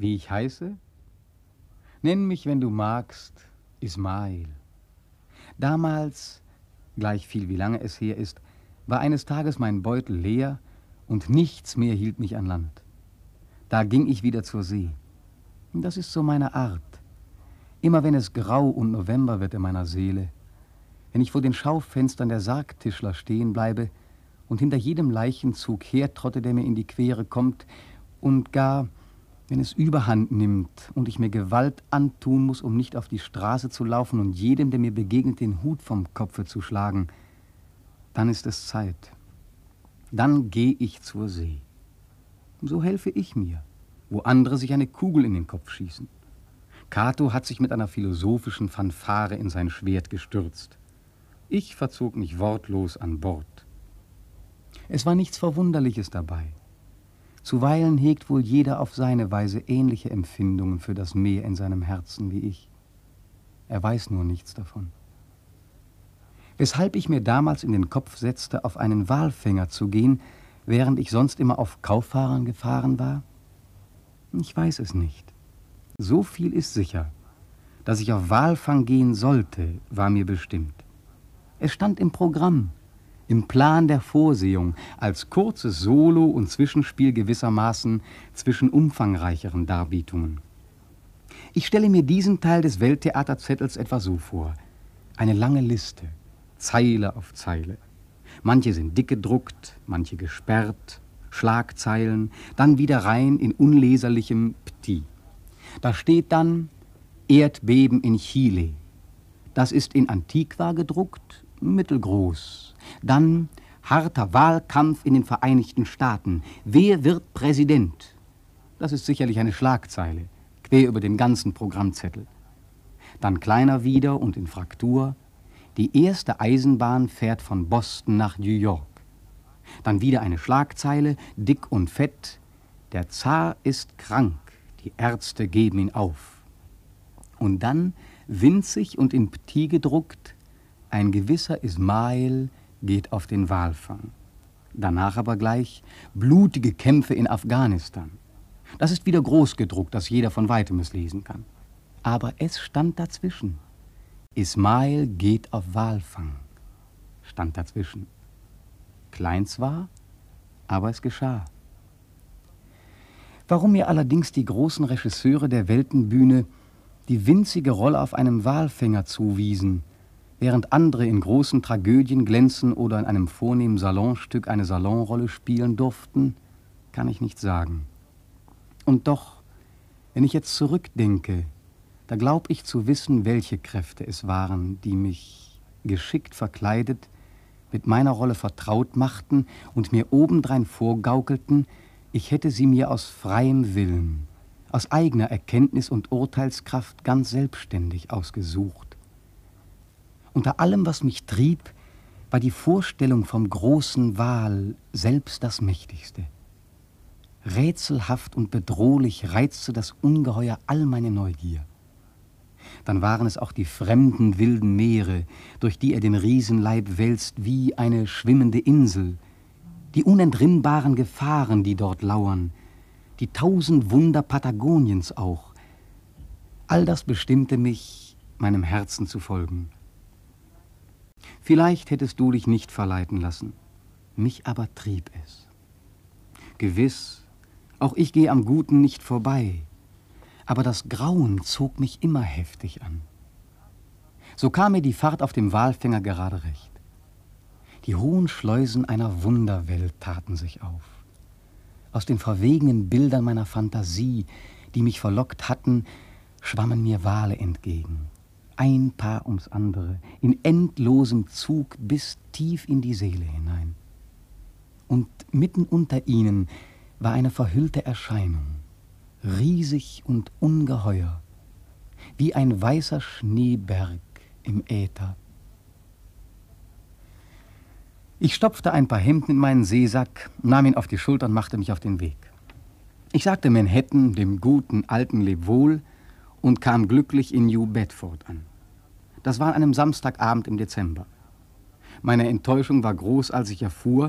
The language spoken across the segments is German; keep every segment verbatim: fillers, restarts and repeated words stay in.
Wie ich heiße? Nenn mich, wenn du magst, Ismail. Damals, gleich viel wie lange es her ist, war eines Tages mein Beutel leer und nichts mehr hielt mich an Land. Da ging ich wieder zur See. Das ist so meine Art. Immer wenn es grau und November wird in meiner Seele, wenn ich vor den Schaufenstern der Sargtischler stehen bleibe und hinter jedem Leichenzug hertrotte, der mir in die Quere kommt, und gar, wenn es Überhand nimmt und ich mir Gewalt antun muss, um nicht auf die Straße zu laufen und jedem, der mir begegnet, den Hut vom Kopfe zu schlagen, dann ist es Zeit. Dann gehe ich zur See. So helfe ich mir, wo andere sich eine Kugel in den Kopf schießen. Cato hat sich mit einer philosophischen Fanfare in sein Schwert gestürzt. Ich verzog mich wortlos an Bord. Es war nichts Verwunderliches dabei. Zuweilen hegt wohl jeder auf seine Weise ähnliche Empfindungen für das Meer in seinem Herzen wie ich. Er weiß nur nichts davon. Weshalb ich mir damals in den Kopf setzte, auf einen Walfänger zu gehen, während ich sonst immer auf Kauffahrern gefahren war? Ich weiß es nicht. So viel ist sicher. Dass ich auf Walfang gehen sollte, war mir bestimmt. Es stand im Programm, im Plan der Vorsehung, als kurzes Solo und Zwischenspiel gewissermaßen zwischen umfangreicheren Darbietungen. Ich stelle mir diesen Teil des Welttheaterzettels etwa so vor. Eine lange Liste, Zeile auf Zeile. Manche sind dick gedruckt, manche gesperrt, Schlagzeilen, dann wieder rein in unleserlichem Petit. Da steht dann Erdbeben in Chile. Das ist in Antiqua gedruckt, mittelgroß. Dann harter Wahlkampf in den Vereinigten Staaten. Wer wird Präsident? Das ist sicherlich eine Schlagzeile, quer über den ganzen Programmzettel. Dann kleiner wieder und in Fraktur. Die erste Eisenbahn fährt von Boston nach New York. Dann wieder eine Schlagzeile, dick und fett. Der Zar ist krank, die Ärzte geben ihn auf. Und dann, winzig und in Petit gedruckt, ein gewisser Ismail geht auf den Walfang. Danach aber gleich blutige Kämpfe in Afghanistan. Das ist wieder groß gedruckt, dass jeder von Weitem es lesen kann. Aber es stand dazwischen. Ismail geht auf Walfang. Stand dazwischen. Klein zwar, aber es geschah. Warum mir allerdings die großen Regisseure der Weltenbühne die winzige Rolle auf einem Walfänger zuwiesen, während andere in großen Tragödien glänzen oder in einem vornehmen Salonstück eine Salonrolle spielen durften, kann ich nicht sagen. Und doch, wenn ich jetzt zurückdenke, da glaub ich zu wissen, welche Kräfte es waren, die mich, geschickt verkleidet, mit meiner Rolle vertraut machten und mir obendrein vorgaukelten, ich hätte sie mir aus freiem Willen, aus eigener Erkenntnis und Urteilskraft ganz selbstständig ausgesucht. Unter allem, was mich trieb, war die Vorstellung vom großen Wal selbst das Mächtigste. Rätselhaft und bedrohlich reizte das Ungeheuer all meine Neugier. Dann waren es auch die fremden, wilden Meere, durch die er den Riesenleib wälzt wie eine schwimmende Insel, die unentrinnbaren Gefahren, die dort lauern, die tausend Wunder Patagoniens auch. All das bestimmte mich, meinem Herzen zu folgen. Vielleicht hättest du dich nicht verleiten lassen, mich aber trieb es. Gewiss, auch ich gehe am Guten nicht vorbei, aber das Grauen zog mich immer heftig an. So kam mir die Fahrt auf dem Walfänger gerade recht. Die hohen Schleusen einer Wunderwelt taten sich auf. Aus den verwegenen Bildern meiner Fantasie, die mich verlockt hatten, schwammen mir Wale entgegen. Ein Paar ums andere, in endlosem Zug bis tief in die Seele hinein. Und mitten unter ihnen war eine verhüllte Erscheinung, riesig und ungeheuer, wie ein weißer Schneeberg im Äther. Ich stopfte ein paar Hemden in meinen Seesack, nahm ihn auf die Schulter und machte mich auf den Weg. Ich sagte Manhattan, dem guten alten Lebwohl, und kam glücklich in New Bedford an. Das war an einem Samstagabend im Dezember. Meine Enttäuschung war groß, als ich erfuhr,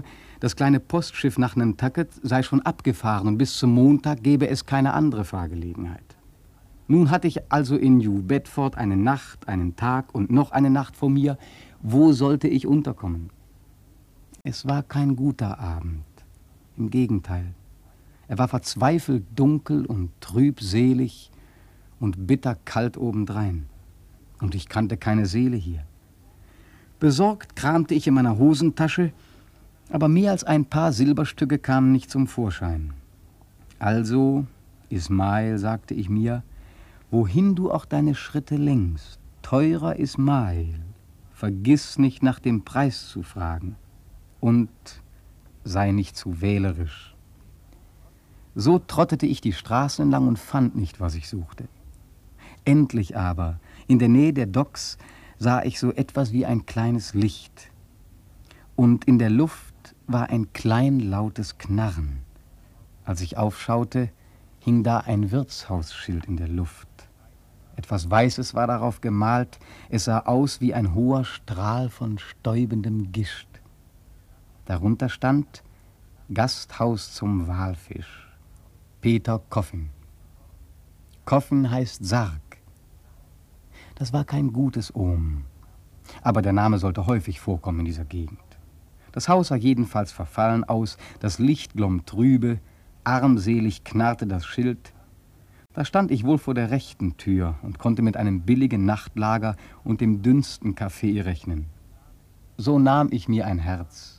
Das kleine Postschiff nach Nantucket sei schon abgefahren und bis zum Montag gäbe es keine andere Fahrgelegenheit. Nun hatte ich also in New Bedford eine Nacht, einen Tag und noch eine Nacht vor mir. Wo sollte ich unterkommen? Es war kein guter Abend. Im Gegenteil. Er war verzweifelt dunkel und trübselig und bitterkalt obendrein. Und ich kannte keine Seele hier. Besorgt kramte ich in meiner Hosentasche, aber mehr als ein paar Silberstücke kamen nicht zum Vorschein. Also, Ismael, sagte ich mir, wohin du auch deine Schritte lenkst, teurer Ismael, vergiss nicht nach dem Preis zu fragen und sei nicht zu wählerisch. So trottete ich die Straßen entlang und fand nicht, was ich suchte. Endlich aber, in der Nähe der Docks, sah ich so etwas wie ein kleines Licht. Und in der Luft war ein klein lautes Knarren. Als ich aufschaute, hing da ein Wirtshausschild in der Luft. Etwas Weißes war darauf gemalt. Es sah aus wie ein hoher Strahl von stäubendem Gischt. Darunter stand Gasthaus zum Walfisch. Peter Coffin. Coffin heißt Sarg. Das war kein gutes Omen. Aber der Name sollte häufig vorkommen in dieser Gegend. Das Haus sah jedenfalls verfallen aus, das Licht glomm trübe, armselig knarrte das Schild. Da stand ich wohl vor der rechten Tür und konnte mit einem billigen Nachtlager und dem dünnsten Kaffee rechnen. So nahm ich mir ein Herz.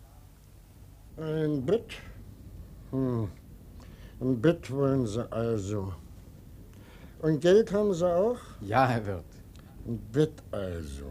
Ein Bett? Hm. Ein Bett wollen Sie also. Und Geld haben Sie auch? Ja, Herr Wirt. Ein Bett also.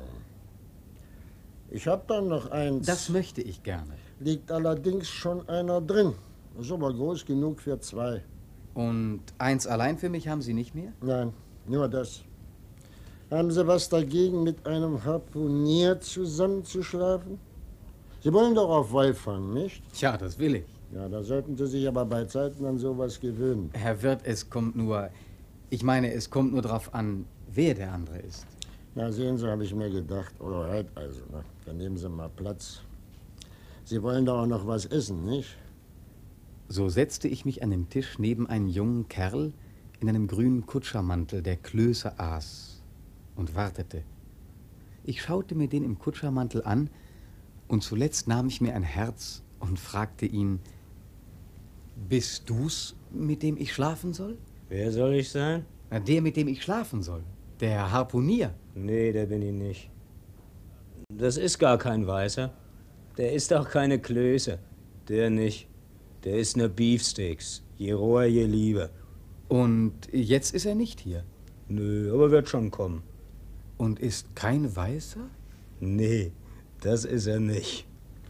Ich hab dann noch eins. Das möchte ich gerne. Liegt allerdings schon einer drin. Ist aber groß genug für zwei. Und eins allein für mich haben Sie nicht mehr? Nein, nur das. Haben Sie was dagegen, mit einem Harpunier zusammenzuschlafen? Sie wollen doch auf Walfang, nicht? Tja, das will ich. Ja, da sollten Sie sich aber bei Zeiten an sowas gewöhnen. Herr Wirt, es kommt nur... Ich meine, es kommt nur darauf an, wer der andere ist. Na, sehen Sie, habe ich mir gedacht. Oder halt also, ne? Dann nehmen Sie mal Platz. Sie wollen doch auch noch was essen, nicht? So setzte ich mich an den Tisch neben einen jungen Kerl in einem grünen Kutschermantel, der Klöße aß, und wartete. Ich schaute mir den im Kutschermantel an, und zuletzt nahm ich mir ein Herz und fragte ihn, bist du's, mit dem ich schlafen soll? Wer soll ich sein? Na, der, mit dem ich schlafen soll. Der Harpunier. Nee, der bin ich nicht. Das ist gar kein Weißer. Der ist auch keine Klöße. Der nicht. Der ist ne Beefsteaks. Je roher, je lieber. Und jetzt ist er nicht hier? Nö, aber wird schon kommen. Und ist kein Weißer? Nee, das ist er nicht.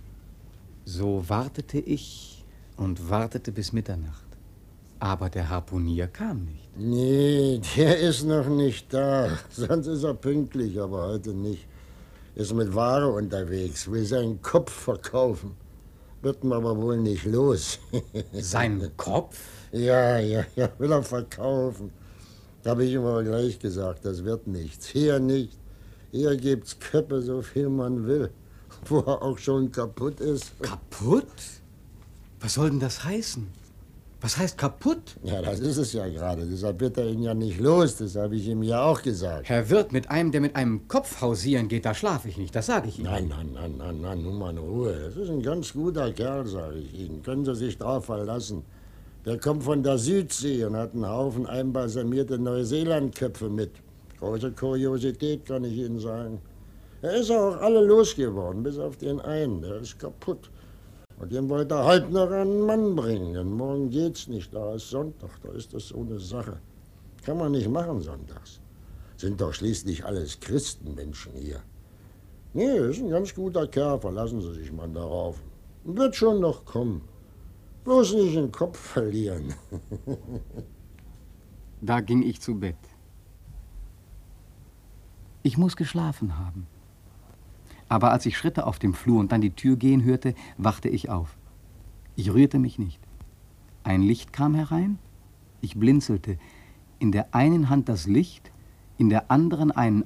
So wartete ich und wartete bis Mitternacht. Aber der Harpunier kam nicht. Nee, der ist noch nicht da. Sonst ist er pünktlich, aber heute nicht. Ist mit Ware unterwegs, will seinen Kopf verkaufen. Wird ihn aber wohl nicht los. Seinen Kopf? Ja, ja, ja, will er verkaufen. Da habe ich ihm aber gleich gesagt, das wird nichts. Hier nicht. Hier gibt's Köpfe, so viel man will. Wo er auch schon kaputt ist. Kaputt? Was soll denn das heißen? Was heißt kaputt? Ja, das ist es ja gerade. Deshalb wird er ihn ja nicht los. Das habe ich ihm ja auch gesagt. Herr Wirt, mit einem, der mit einem Kopf hausieren geht, da schlafe ich nicht. Das sage ich Ihnen. Nein, nein, nein, nein, nein, nur mal in Ruhe. Das ist ein ganz guter Kerl, sage ich Ihnen. Können Sie sich drauf verlassen. Der kommt von der Südsee und hat einen Haufen einbalsamierte Neuseelandköpfe mit. Große Kuriosität, kann ich Ihnen sagen. Er ist auch alle losgeworden, bis auf den einen. Der ist kaputt. Und den wollte er heute noch an den Mann bringen. Denn morgen geht's nicht, da ist Sonntag, da ist das so eine Sache. Kann man nicht machen sonntags. Sind doch schließlich alles Christenmenschen hier. Nee, ist ein ganz guter Kerl, verlassen Sie sich mal darauf. Und wird schon noch kommen. Bloß nicht den Kopf verlieren. Da ging ich zu Bett. Ich muss geschlafen haben. Aber als ich Schritte auf dem Flur und dann die Tür gehen hörte, wachte ich auf. Ich rührte mich nicht. Ein Licht kam herein. Ich blinzelte. In der einen Hand das Licht, in der anderen einen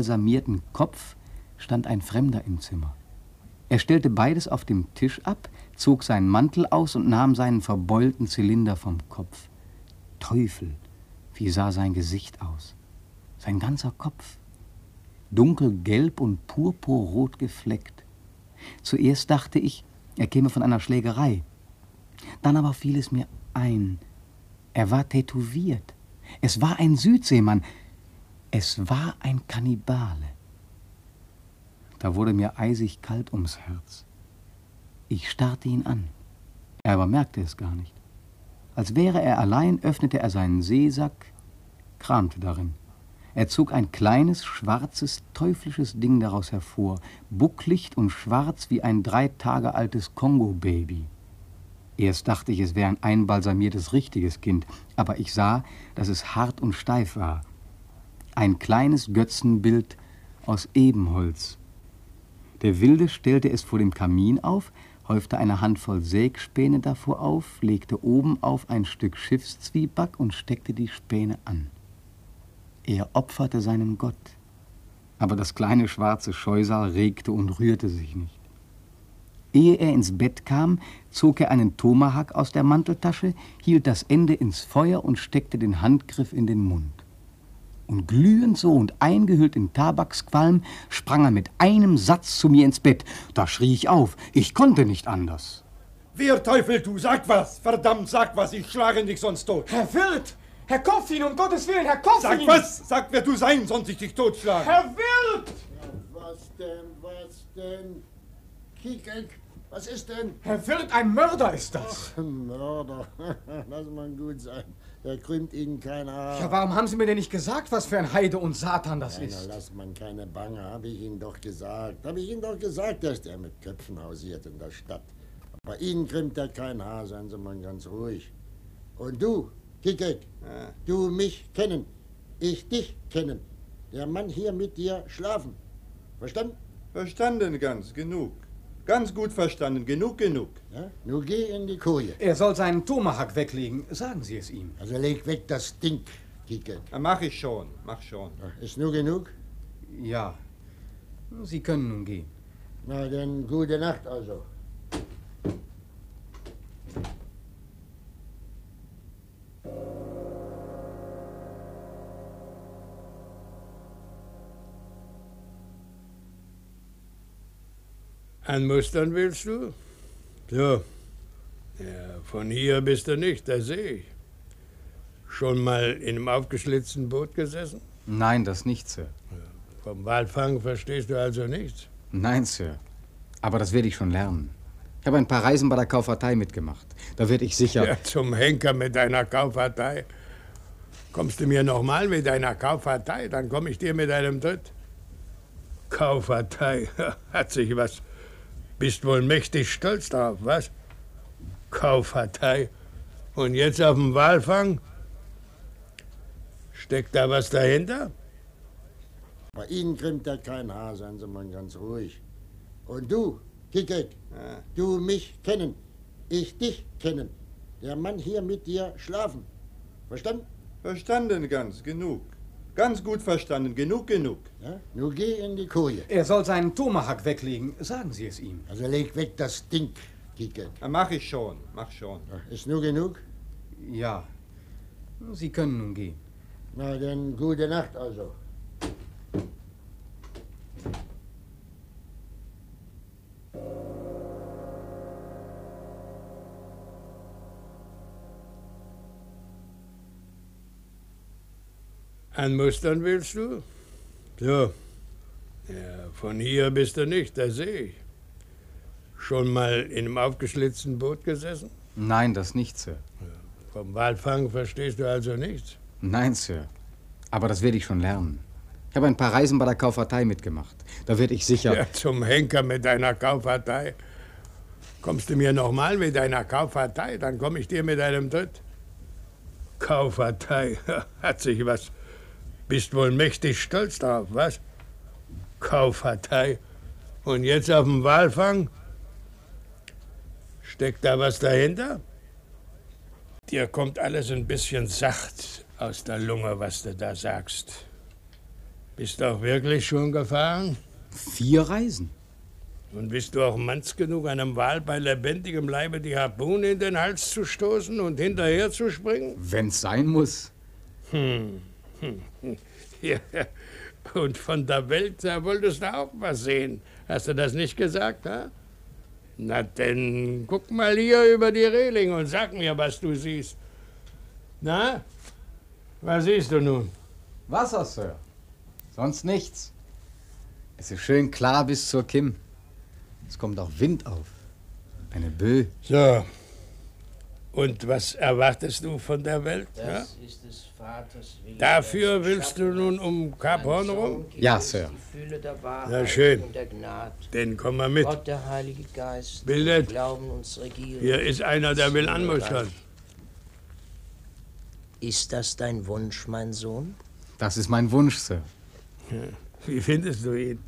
einbalsamierten Kopf, stand ein Fremder im Zimmer. Er stellte beides auf dem Tisch ab, zog seinen Mantel aus und nahm seinen verbeulten Zylinder vom Kopf. Teufel, wie sah sein Gesicht aus? Sein ganzer Kopf. Dunkelgelb und purpurrot gefleckt. Zuerst dachte ich, er käme von einer Schlägerei. Dann aber fiel es mir ein, er war tätowiert. Es war ein Südseemann. Es war ein Kannibale. Da wurde mir eisig kalt ums Herz. Ich starrte ihn an. Er aber merkte es gar nicht. Als wäre er allein, öffnete er seinen Seesack, kramte darin. Er zog ein kleines, schwarzes, teuflisches Ding daraus hervor, bucklig und schwarz wie ein drei Tage altes Kongo-Baby. Erst dachte ich, es wäre ein einbalsamiertes, richtiges Kind, aber ich sah, dass es hart und steif war. Ein kleines Götzenbild aus Ebenholz. Der Wilde stellte es vor dem Kamin auf, häufte eine Handvoll Sägspäne davor auf, legte oben auf ein Stück Schiffszwieback und steckte die Späne an. Er opferte seinen Gott, aber das kleine schwarze Scheusal regte und rührte sich nicht. Ehe er ins Bett kam, zog er einen Tomahawk aus der Manteltasche, hielt das Ende ins Feuer und steckte den Handgriff in den Mund. Und glühend so und eingehüllt in Tabaksqualm sprang er mit einem Satz zu mir ins Bett. Da schrie ich auf, ich konnte nicht anders. Wer Teufel, du, sag was! Verdammt, sag was, ich schlage dich sonst tot! Herr Wirt! Herr Koffin, um Gottes Willen, Herr Koffin! Sag was! Sag, wer du sein, sonst ich dich totschlagen! Herr Wirt! Ja, was denn, was denn? Kiekeck, was ist denn? Herr Wirt, ein Mörder ist das! Ach, Mörder, lass mal gut sein. Der krümmt Ihnen kein Haar. Ja, warum haben Sie mir denn nicht gesagt, was für ein Heide und Satan das Nein, ist? lass man keine Bange, habe ich Ihnen doch gesagt. Habe ich Ihnen doch gesagt, dass der mit Köpfen hausiert in der Stadt. Bei Ihnen krümmt er kein Haar, seien Sie mal ganz ruhig. Und du, Kiekeck, Ja. du mich kennen, ich dich kennen. Der Mann hier mit dir schlafen. Verstanden? Verstanden ganz, genug. Ganz gut verstanden, genug, genug. Ja? Nun geh in die Koje. Er soll seinen Tomahawk weglegen, sagen Sie es ihm. Also leg weg das Ding, Kiekeck. Ja, mach ich schon, mach schon. Ist nur genug? Ja, Sie können nun gehen. Na, dann gute Nacht also. Anmustern willst du? So. Ja, von hier bist du nicht, das sehe ich. Schon mal in einem aufgeschlitzten Boot gesessen? Nein, das nicht, Sir. Vom Walfang verstehst du also nichts? Nein, Sir. Aber das werde ich schon lernen. Ich habe ein paar Reisen bei der Kaufvertei mitgemacht. Da werde ich sicher... Ja, zum Henker mit deiner Kaufvertei. Kommst du mir nochmal mit deiner Kaufvertei, dann komme ich dir mit einem Dritt. Kaufvertei, hat sich was... Bist wohl mächtig stolz drauf, was? Kaufvertei. Und jetzt auf dem Walfang? Steckt da was dahinter? Bei Ihnen krümmt er kein Haar, seien Sie mal ganz ruhig. Und du, Kiekeck, Ja. du mich kennen, ich dich kennen. Der Mann hier mit dir schlafen. Verstanden? Verstanden ganz, genug. Ganz gut verstanden, genug, genug. Ja? Nun geh in die Koje. Er soll seinen Tomahawk weglegen, sagen Sie es ihm. Also leg weg das Ding, Kiekeck. Ja, mach ich schon, mach schon. Ist nur genug? Ja, Sie können nun gehen. Na, dann gute Nacht also. Anmustern willst du? So. Ja, von hier bist du nicht, das sehe ich. Schon mal in einem aufgeschlitzten Boot gesessen? Nein, das nicht, Sir. Vom Walfang verstehst du also nichts? Nein, Sir. Aber das werde ich schon lernen. Ich habe ein paar Reisen bei der Kaufvertei mitgemacht. Da werde ich sicher... Ja, zum Henker mit deiner Kaufvertei. Kommst du mir nochmal mit deiner Kaufvertei, dann komme ich dir mit einem Dritt. Kaufvertei, hat sich was... Bist wohl mächtig stolz drauf, was? Kaufvertei. Und jetzt auf dem Walfang? Steckt da was dahinter? Dir kommt alles ein bisschen sacht aus der Lunge, was du da sagst. Bist du auch wirklich schon gefahren? Vier Reisen. Und bist du auch manns genug, einem Wal bei lebendigem Leibe die Harpune in den Hals zu stoßen und hinterher zu springen? Wenn's sein muss. Hm. hm. Ja. Und von der Welt, da wolltest du auch was sehen. Hast du das nicht gesagt, ha? Na denn, guck mal hier über die Reling und sag mir, was du siehst. Na, was siehst du nun? Wasser, Sir. Sonst nichts. Es ist schön klar bis zur Kim. Es kommt auch Wind auf. Eine Böe. So. Und was erwartest du von der Welt? Das Ja? ist des Vaters Wille. Dafür willst du nun um Kap Horn rum? Ja, Sir. Die Fülle der Wahrheit Na schön. und der Gnade. Denn komm mal mit. Gott, der Heilige Geist, Bildet. Glauben uns regieren. Hier ist einer, der will anmustern. Ist das dein Wunsch, mein Sohn? Das ist mein Wunsch, Sir. Wie findest du ihn?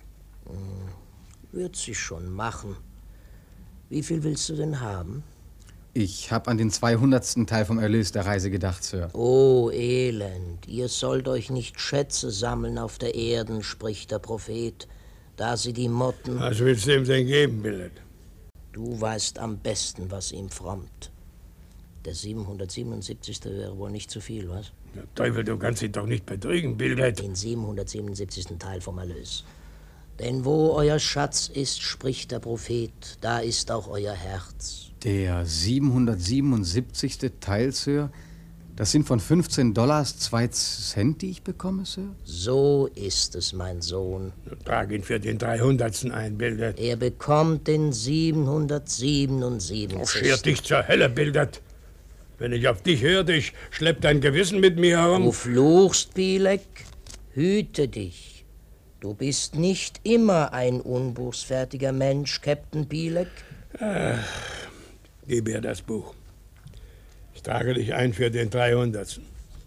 Wird sich schon machen. Wie viel willst du denn haben? Ich habe an den zweihundertsten Teil vom Erlös der Reise gedacht, Sir. Oh, Elend, ihr sollt euch nicht Schätze sammeln auf der Erden, spricht der Prophet, da sie die Motten... Was willst du ihm denn geben, Billet? Du weißt am besten, was ihm frommt. Der siebenhundertsiebenundsiebzigste wäre wohl nicht zu viel, was? Ja, Teufel, du kannst ihn doch nicht betrügen, Billet. Den siebenhundertsiebenundsiebzigsten Teil vom Erlös. Denn wo euer Schatz ist, spricht der Prophet, da ist auch euer Herz. Der siebenhundertsiebenundsiebzigste Teil, Sir? Das sind von fünfzehn Dollars zwei Cent, die ich bekomme, Sir? So ist es, mein Sohn. Trag ihn für den dreihundertsten ein, Bildet. Er bekommt den Oh, siebenhundertsiebenundsiebzigsten scher dich zur Hölle, Bildet. Wenn ich auf dich höre, ich schlepp dein Gewissen mit mir herum. Du fluchst, Bilek, hüte dich. Du bist nicht immer ein unbußfertiger Mensch, Captain Bilek. Ach, gib mir das Buch. Ich trage dich ein für den dreihundertsten.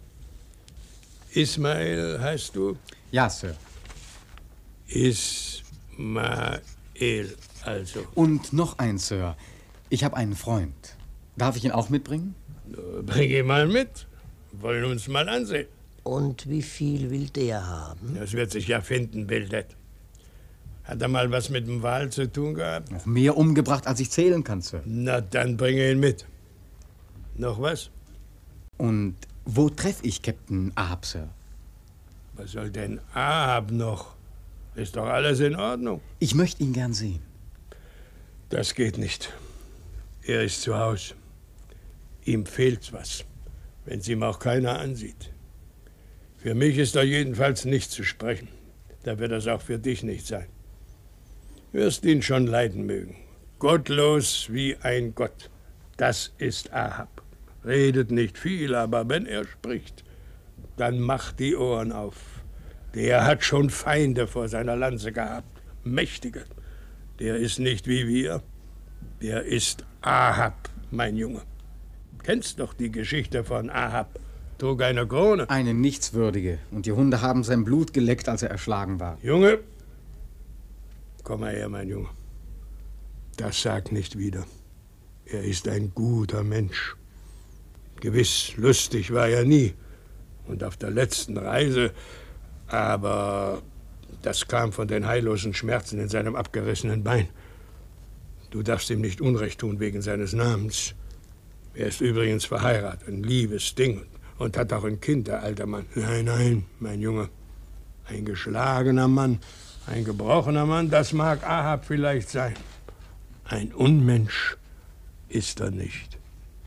Ismael heißt du? Ja, Sir. Ismael also. Und noch eins, Sir. Ich habe einen Freund. Darf ich ihn auch mitbringen? Bring ihn mal mit. Wollen uns mal ansehen. Und wie viel will der haben? Das wird sich ja finden, Bildet. Hat er mal was mit dem Wal zu tun gehabt? Noch mehr umgebracht, als ich zählen kann, Sir. Na, dann bringe ihn mit. Noch was? Und wo treffe ich Captain Ahab, Sir? Was soll denn Ahab noch? Ist doch alles in Ordnung. Ich möchte ihn gern sehen. Das geht nicht. Er ist zu Hause. Ihm fehlt's was, wenn's ihm auch keiner ansieht. Für mich ist er jedenfalls nicht zu sprechen. Da wird es auch für dich nicht sein. Wirst ihn schon leiden mögen. Gottlos wie ein Gott. Das ist Ahab. Redet nicht viel, aber wenn er spricht, dann macht die Ohren auf. Der hat schon Feinde vor seiner Lanze gehabt. Mächtige. Der ist nicht wie wir. Der ist Ahab, mein Junge. Kennst doch die Geschichte von Ahab. Trug eine Krone. Eine nichtswürdige. Und die Hunde haben sein Blut geleckt, als er erschlagen war. Junge, komm mal her, mein Junge. Das sag nicht wieder. Er ist ein guter Mensch. Gewiss, lustig war er nie. Und auf der letzten Reise, aber das kam von den heillosen Schmerzen in seinem abgerissenen Bein. Du darfst ihm nicht Unrecht tun wegen seines Namens. Er ist übrigens verheiratet, ein liebes Ding, und hat auch ein Kind, der alte Mann. Nein, nein, mein Junge, ein geschlagener Mann, ein gebrochener Mann, das mag Ahab vielleicht sein. Ein Unmensch ist er nicht.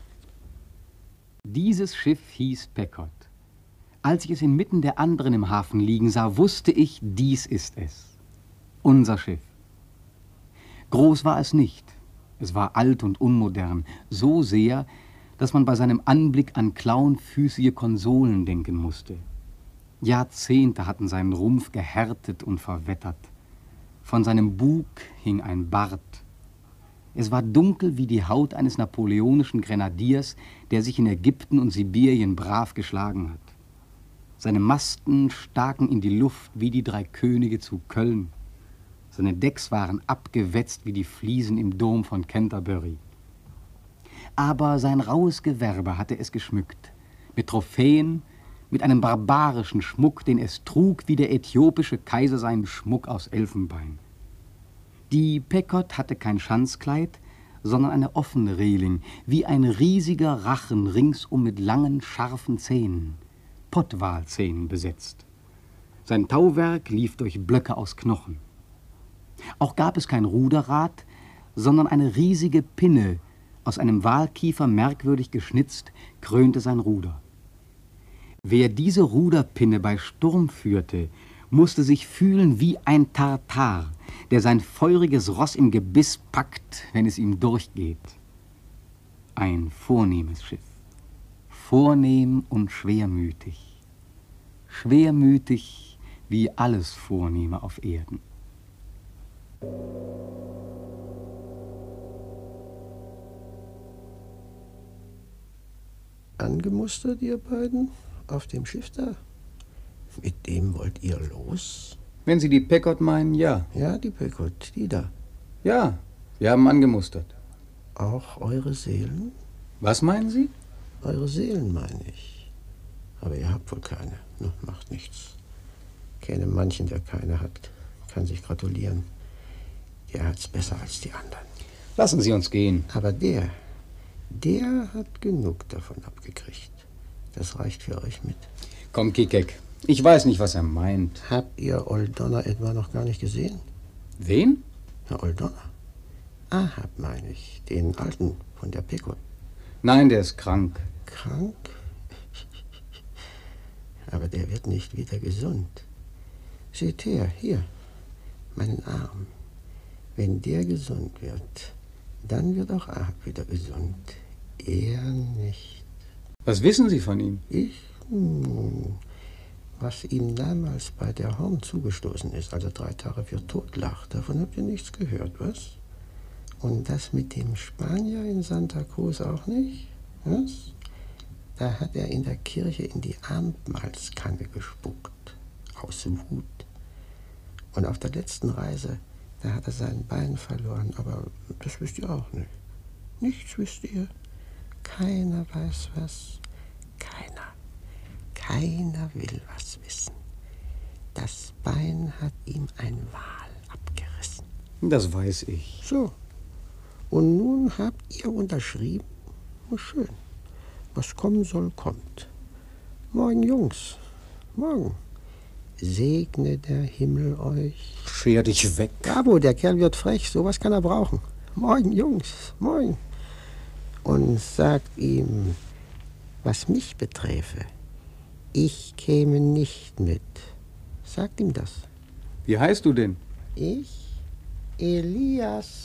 Dieses Schiff hieß Pequod. Als ich es inmitten der anderen im Hafen liegen sah, wusste ich, dies ist es. Unser Schiff. Groß war es nicht. Es war alt und unmodern, so sehr, dass man bei seinem Anblick an klauenfüßige Konsolen denken musste. Jahrzehnte hatten seinen Rumpf gehärtet und verwettert. Von seinem Bug hing ein Bart. Es war dunkel wie die Haut eines napoleonischen Grenadiers, der sich in Ägypten und Sibirien brav geschlagen hat. Seine Masten staken in die Luft wie die drei Könige zu Köln. Seine Decks waren abgewetzt wie die Fliesen im Dom von Canterbury. Aber sein raues Gewerbe hatte es geschmückt, mit Trophäen, mit einem barbarischen Schmuck, den es trug wie der äthiopische Kaiser seinen Schmuck aus Elfenbein. Die Pequod hatte kein Schanzkleid, sondern eine offene Reling, wie ein riesiger Rachen ringsum mit langen, scharfen Zähnen, Pottwalzähnen besetzt. Sein Tauwerk lief durch Blöcke aus Knochen. Auch gab es kein Ruderrad, sondern eine riesige Pinne, aus einem Walkiefer merkwürdig geschnitzt, krönte sein Ruder. Wer diese Ruderpinne bei Sturm führte, musste sich fühlen wie ein Tartar, der sein feuriges Ross im Gebiss packt, wenn es ihm durchgeht. Ein vornehmes Schiff, vornehm und schwermütig, schwermütig wie alles Vornehme auf Erden. Angemustert, ihr beiden? Auf dem Schiff da? Mit dem wollt ihr los? Wenn Sie die Pequod meinen, ja. Ja, die Pequod, die da. Ja, wir haben angemustert. Auch eure Seelen? Was meinen Sie? Eure Seelen, meine ich. Aber ihr habt wohl keine. No, macht nichts. Kenne manchen, der keine hat. Kann sich gratulieren. Der hat's besser als die anderen. Lassen Sie uns gehen. Aber der, der hat genug davon abgekriegt. Das reicht für euch mit. Komm, Kikek. Ich weiß nicht, was er meint. Habt ihr Oldonner etwa noch gar nicht gesehen? Wen? Na, Oldonner. Ahab, meine ich. Den Alten von der Pequod. Nein, der ist krank. Krank? Aber der wird nicht wieder gesund. Seht her, hier, meinen Arm. Wenn der gesund wird, dann wird auch Ahab wieder gesund. Er nicht. Was wissen Sie von ihm? Ich? Hm, was ihm damals bei der Horn zugestoßen ist, als er drei Tage für tot lag, davon habt ihr nichts gehört, was? Und das mit dem Spanier in Santa Cruz auch nicht? Was? Da hat er in der Kirche in die Abendmahlskanne gespuckt. Aus Wut. Und auf der letzten Reise, da hat er sein Bein verloren. Aber das wisst ihr auch nicht. Nichts wisst ihr. Keiner weiß was. Keiner. Keiner will was wissen. Das Bein hat ihm ein Wal abgerissen. Das weiß ich. So. Und nun habt ihr unterschrieben? Na schön. Was kommen soll, kommt. Morgen, Jungs. Morgen. Segne der Himmel euch. Scher dich weg. Bravo, der Kerl wird frech. Sowas kann er brauchen. Morgen, Jungs. Morgen. Und sagt ihm, was mich beträfe, ich käme nicht mit. Sagt ihm das. Wie heißt du denn? Ich? Elias.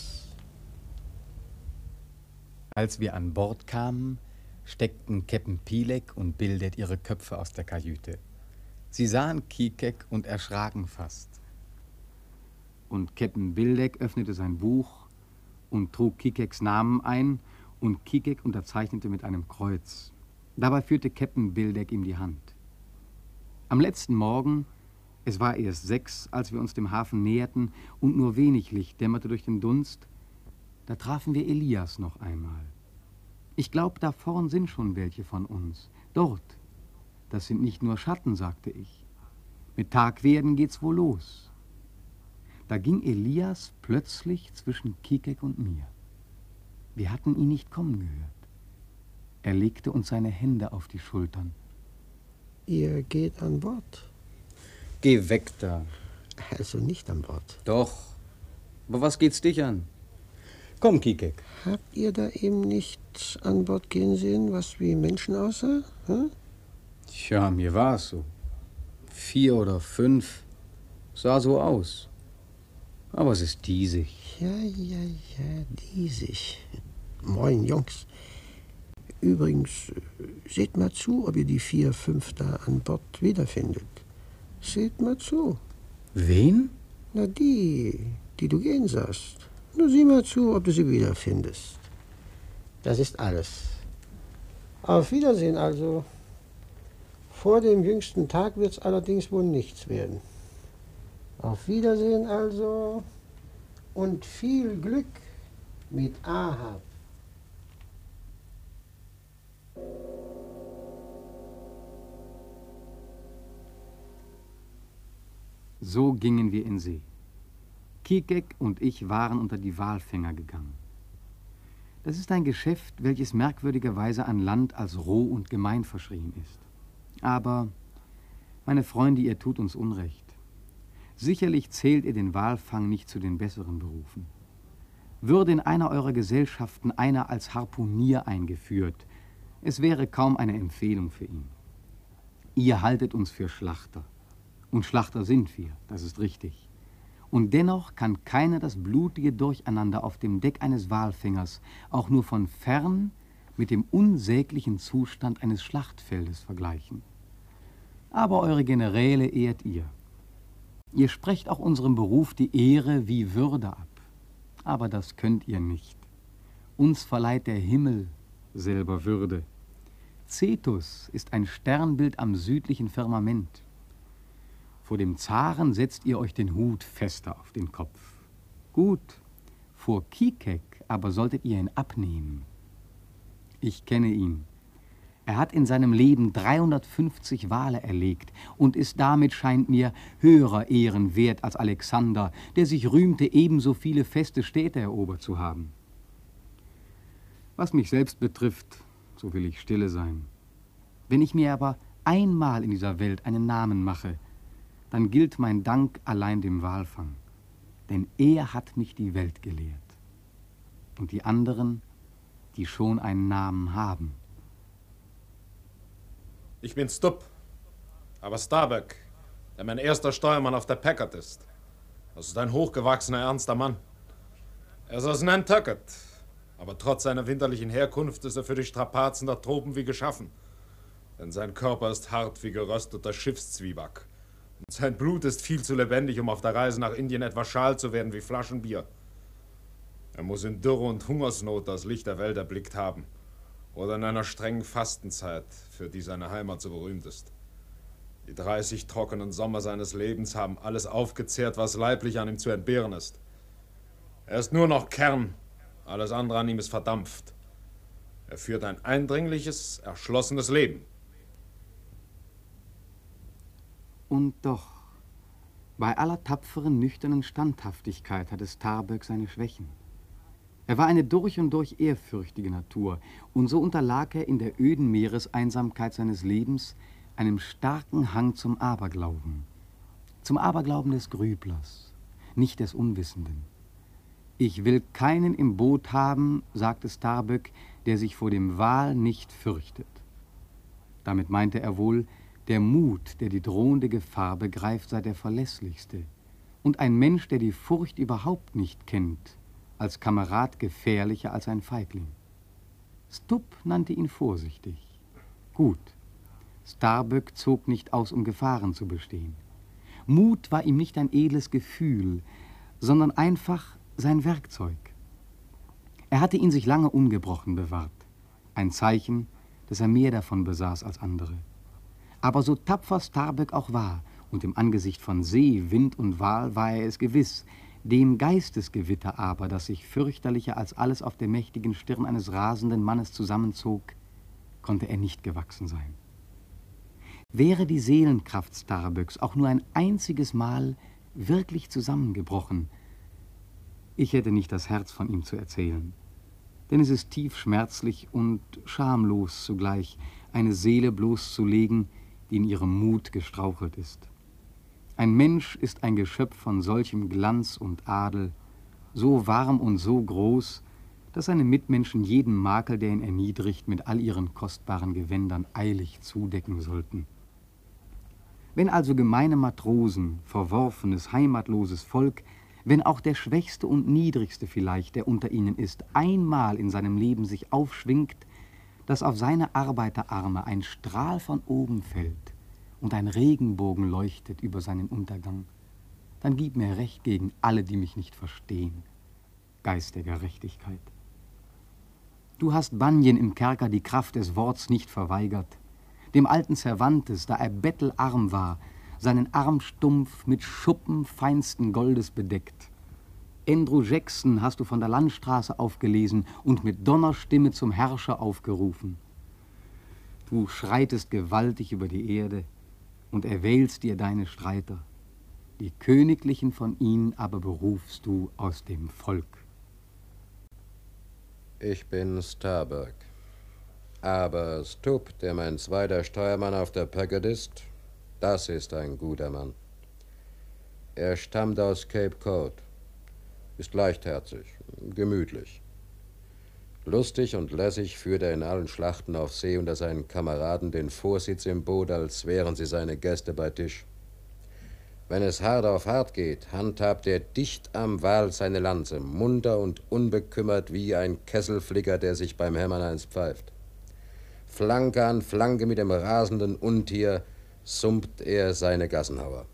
Als wir an Bord kamen, steckten Käppen Pilek und Bildad ihre Köpfe aus der Kajüte. Sie sahen Kikek und erschraken fast. Und Käppen Bildad öffnete sein Buch und trug Kikeks Namen ein, und Kikek unterzeichnete mit einem Kreuz. Dabei führte Käppen Bildad ihm die Hand. Am letzten Morgen, es war erst sechs, als wir uns dem Hafen näherten und nur wenig Licht dämmerte durch den Dunst, da trafen wir Elias noch einmal. Ich glaube, da vorn sind schon welche von uns. Dort. Das sind nicht nur Schatten, sagte ich. Mit Tagwerden geht's wohl los. Da ging Elias plötzlich zwischen Kikek und mir. Wir hatten ihn nicht kommen gehört. Er legte uns seine Hände auf die Schultern. Ihr geht an Bord? Geh weg da. Also nicht an Bord. Doch. Aber was geht's dich an? Komm, Kikek. Habt ihr da eben nicht an Bord gehen sehen, was wie Menschen aussah? Hm? Tja, mir war es so. Vier oder fünf. Sah so aus. Aber es ist diesig. Ja, ja, ja, diesig. Moin, Jungs. Übrigens, seht mal zu, ob ihr die vier, fünf da an Bord wiederfindet. Seht mal zu. Wen? Na, die, die du gehen sahst. Nur sieh mal zu, ob du sie wiederfindest. Das ist alles. Auf Wiedersehen also. Vor dem jüngsten Tag wird's allerdings wohl nichts werden. Auf Wiedersehen also und viel Glück mit Ahab. So gingen wir in See. Kikek und ich waren unter die Walfänger gegangen. Das ist ein Geschäft, welches merkwürdigerweise an Land als roh und gemein verschrien ist. Aber, meine Freunde, ihr tut uns Unrecht. Sicherlich zählt ihr den Walfang nicht zu den besseren Berufen. Würde in einer eurer Gesellschaften einer als Harpunier eingeführt, es wäre kaum eine Empfehlung für ihn. Ihr haltet uns für Schlachter. Und Schlachter sind wir, das ist richtig. Und dennoch kann keiner das blutige Durcheinander auf dem Deck eines Walfängers auch nur von fern mit dem unsäglichen Zustand eines Schlachtfeldes vergleichen. Aber eure Generäle ehrt ihr. Ihr sprecht auch unserem Beruf die Ehre wie Würde ab. Aber das könnt ihr nicht. Uns verleiht der Himmel selber Würde. Cetus ist ein Sternbild am südlichen Firmament. Vor dem Zaren setzt ihr euch den Hut fester auf den Kopf. Gut, vor Kikek aber solltet ihr ihn abnehmen. Ich kenne ihn. Er hat in seinem Leben dreihundertfünfzig Wale erlegt und ist damit, scheint mir, höherer Ehren wert als Alexander, der sich rühmte, ebenso viele feste Städte erobert zu haben. Was mich selbst betrifft, so will ich stille sein. Wenn ich mir aber einmal in dieser Welt einen Namen mache, dann gilt mein Dank allein dem Walfang. Denn er hat mich die Welt gelehrt. Und die anderen, die schon einen Namen haben. Ich bin Stubb, aber Starbuck, der mein erster Steuermann auf der Packard ist. Das ist ein hochgewachsener, ernster Mann. Er ist aus Nantucket, aber trotz seiner winterlichen Herkunft ist er für die Strapazen der Tropen wie geschaffen. Denn sein Körper ist hart wie gerösteter Schiffszwieback. Und sein Blut ist viel zu lebendig, um auf der Reise nach Indien etwa schal zu werden wie Flaschenbier. Er muss in Dürre und Hungersnot das Licht der Welt erblickt haben. Oder in einer strengen Fastenzeit, für die seine Heimat so berühmt ist. Die dreißig trockenen Sommer seines Lebens haben alles aufgezehrt, was leiblich an ihm zu entbehren ist. Er ist nur noch Kern, alles andere an ihm ist verdampft. Er führt ein eindringliches, erschlossenes Leben. Und doch, bei aller tapferen, nüchternen Standhaftigkeit hatte Starbuck seine Schwächen. Er war eine durch und durch ehrfürchtige Natur, und so unterlag er in der öden Meereseinsamkeit seines Lebens einem starken Hang zum Aberglauben. Zum Aberglauben des Grüblers, nicht des Unwissenden. Ich will keinen im Boot haben, sagte Starbuck, der sich vor dem Wal nicht fürchtet. Damit meinte er wohl, der Mut, der die drohende Gefahr begreift, sei der verlässlichste. Und ein Mensch, der die Furcht überhaupt nicht kennt, als Kamerad gefährlicher als ein Feigling. Stubb nannte ihn vorsichtig. Gut, Starbuck zog nicht aus, um Gefahren zu bestehen. Mut war ihm nicht ein edles Gefühl, sondern einfach sein Werkzeug. Er hatte ihn sich lange ungebrochen bewahrt, ein Zeichen, dass er mehr davon besaß als andere. Aber so tapfer Starbuck auch war, und im Angesicht von See, Wind und Wal war er es gewiss, dem Geistesgewitter aber, das sich fürchterlicher als alles auf der mächtigen Stirn eines rasenden Mannes zusammenzog, konnte er nicht gewachsen sein. Wäre die Seelenkraft Starbucks auch nur ein einziges Mal wirklich zusammengebrochen, ich hätte nicht das Herz von ihm zu erzählen. Denn es ist tief schmerzlich und schamlos zugleich, eine Seele bloßzulegen, die in ihrem Mut gestrauchelt ist. Ein Mensch ist ein Geschöpf von solchem Glanz und Adel, so warm und so groß, dass seine Mitmenschen jeden Makel, der ihn erniedrigt, mit all ihren kostbaren Gewändern eilig zudecken sollten. Wenn also gemeine Matrosen, verworfenes, heimatloses Volk, wenn auch der Schwächste und Niedrigste vielleicht, der unter ihnen ist, einmal in seinem Leben sich aufschwingt, dass auf seine Arbeiterarme ein Strahl von oben fällt und ein Regenbogen leuchtet über seinen Untergang, dann gib mir Recht gegen alle, die mich nicht verstehen. Geist der Gerechtigkeit. Du hast Bunyan im Kerker die Kraft des Worts nicht verweigert, dem alten Cervantes, da er bettelarm war, seinen Armstumpf mit Schuppen feinsten Goldes bedeckt. Andrew Jackson hast du von der Landstraße aufgelesen und mit Donnerstimme zum Herrscher aufgerufen. Du schreitest gewaltig über die Erde und erwählst dir deine Streiter. Die Königlichen von ihnen aber berufst du aus dem Volk. Ich bin Starbuck. Aber Stubb, der mein zweiter Steuermann auf der Packet ist, das ist ein guter Mann. Er stammt aus Cape Cod, ist leichtherzig, gemütlich. Lustig und lässig führt er in allen Schlachten auf See unter seinen Kameraden den Vorsitz im Boot, als wären sie seine Gäste bei Tisch. Wenn es hart auf hart geht, handhabt er dicht am Wal seine Lanze, munter und unbekümmert wie ein Kesselflicker, der sich beim Hämmern eins pfeift. Flanke an Flanke mit dem rasenden Untier summt er seine Gassenhauer.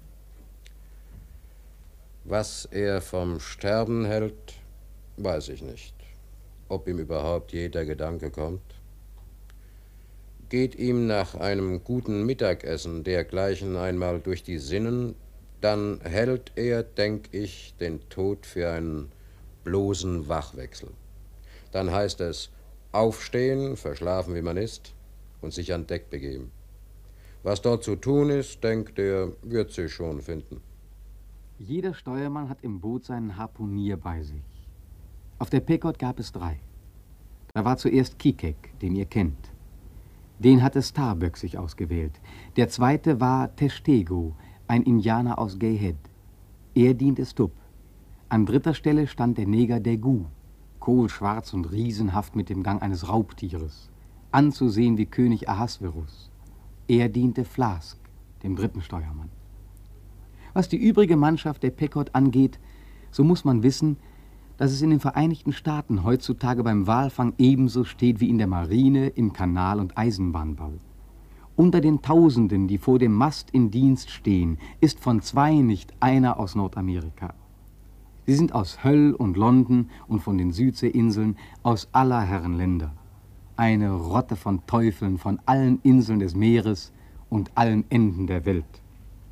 Was er vom Sterben hält, weiß ich nicht. Ob ihm überhaupt je der Gedanke kommt. Geht ihm nach einem guten Mittagessen dergleichen einmal durch die Sinnen, dann hält er, denk ich, den Tod für einen bloßen Wachwechsel. Dann heißt es, aufstehen, verschlafen wie man ist, und sich an Deck begeben. Was dort zu tun ist, denkt er, wird sich schon finden. Jeder Steuermann hat im Boot seinen Harpunier bei sich. Auf der Pequod gab es drei. Da war zuerst Kikek, den ihr kennt. Den hatte Starbuck sich ausgewählt. Der zweite war Teshtego, ein Indianer aus Gay Head. Er diente Stubb. An dritter Stelle stand der Neger Daggoo, kohlschwarz und riesenhaft mit dem Gang eines Raubtieres, anzusehen wie König Ahasverus. Er diente Flask, dem dritten Steuermann. Was die übrige Mannschaft der Pequod angeht, so muss man wissen, dass es in den Vereinigten Staaten heutzutage beim Walfang ebenso steht wie in der Marine, im Kanal- und Eisenbahnbau. Unter den Tausenden, die vor dem Mast in Dienst stehen, ist von zwei nicht einer aus Nordamerika. Sie sind aus Hull und London und von den Südseeinseln, aus aller Herren Länder. Eine Rotte von Teufeln von allen Inseln des Meeres und allen Enden der Welt.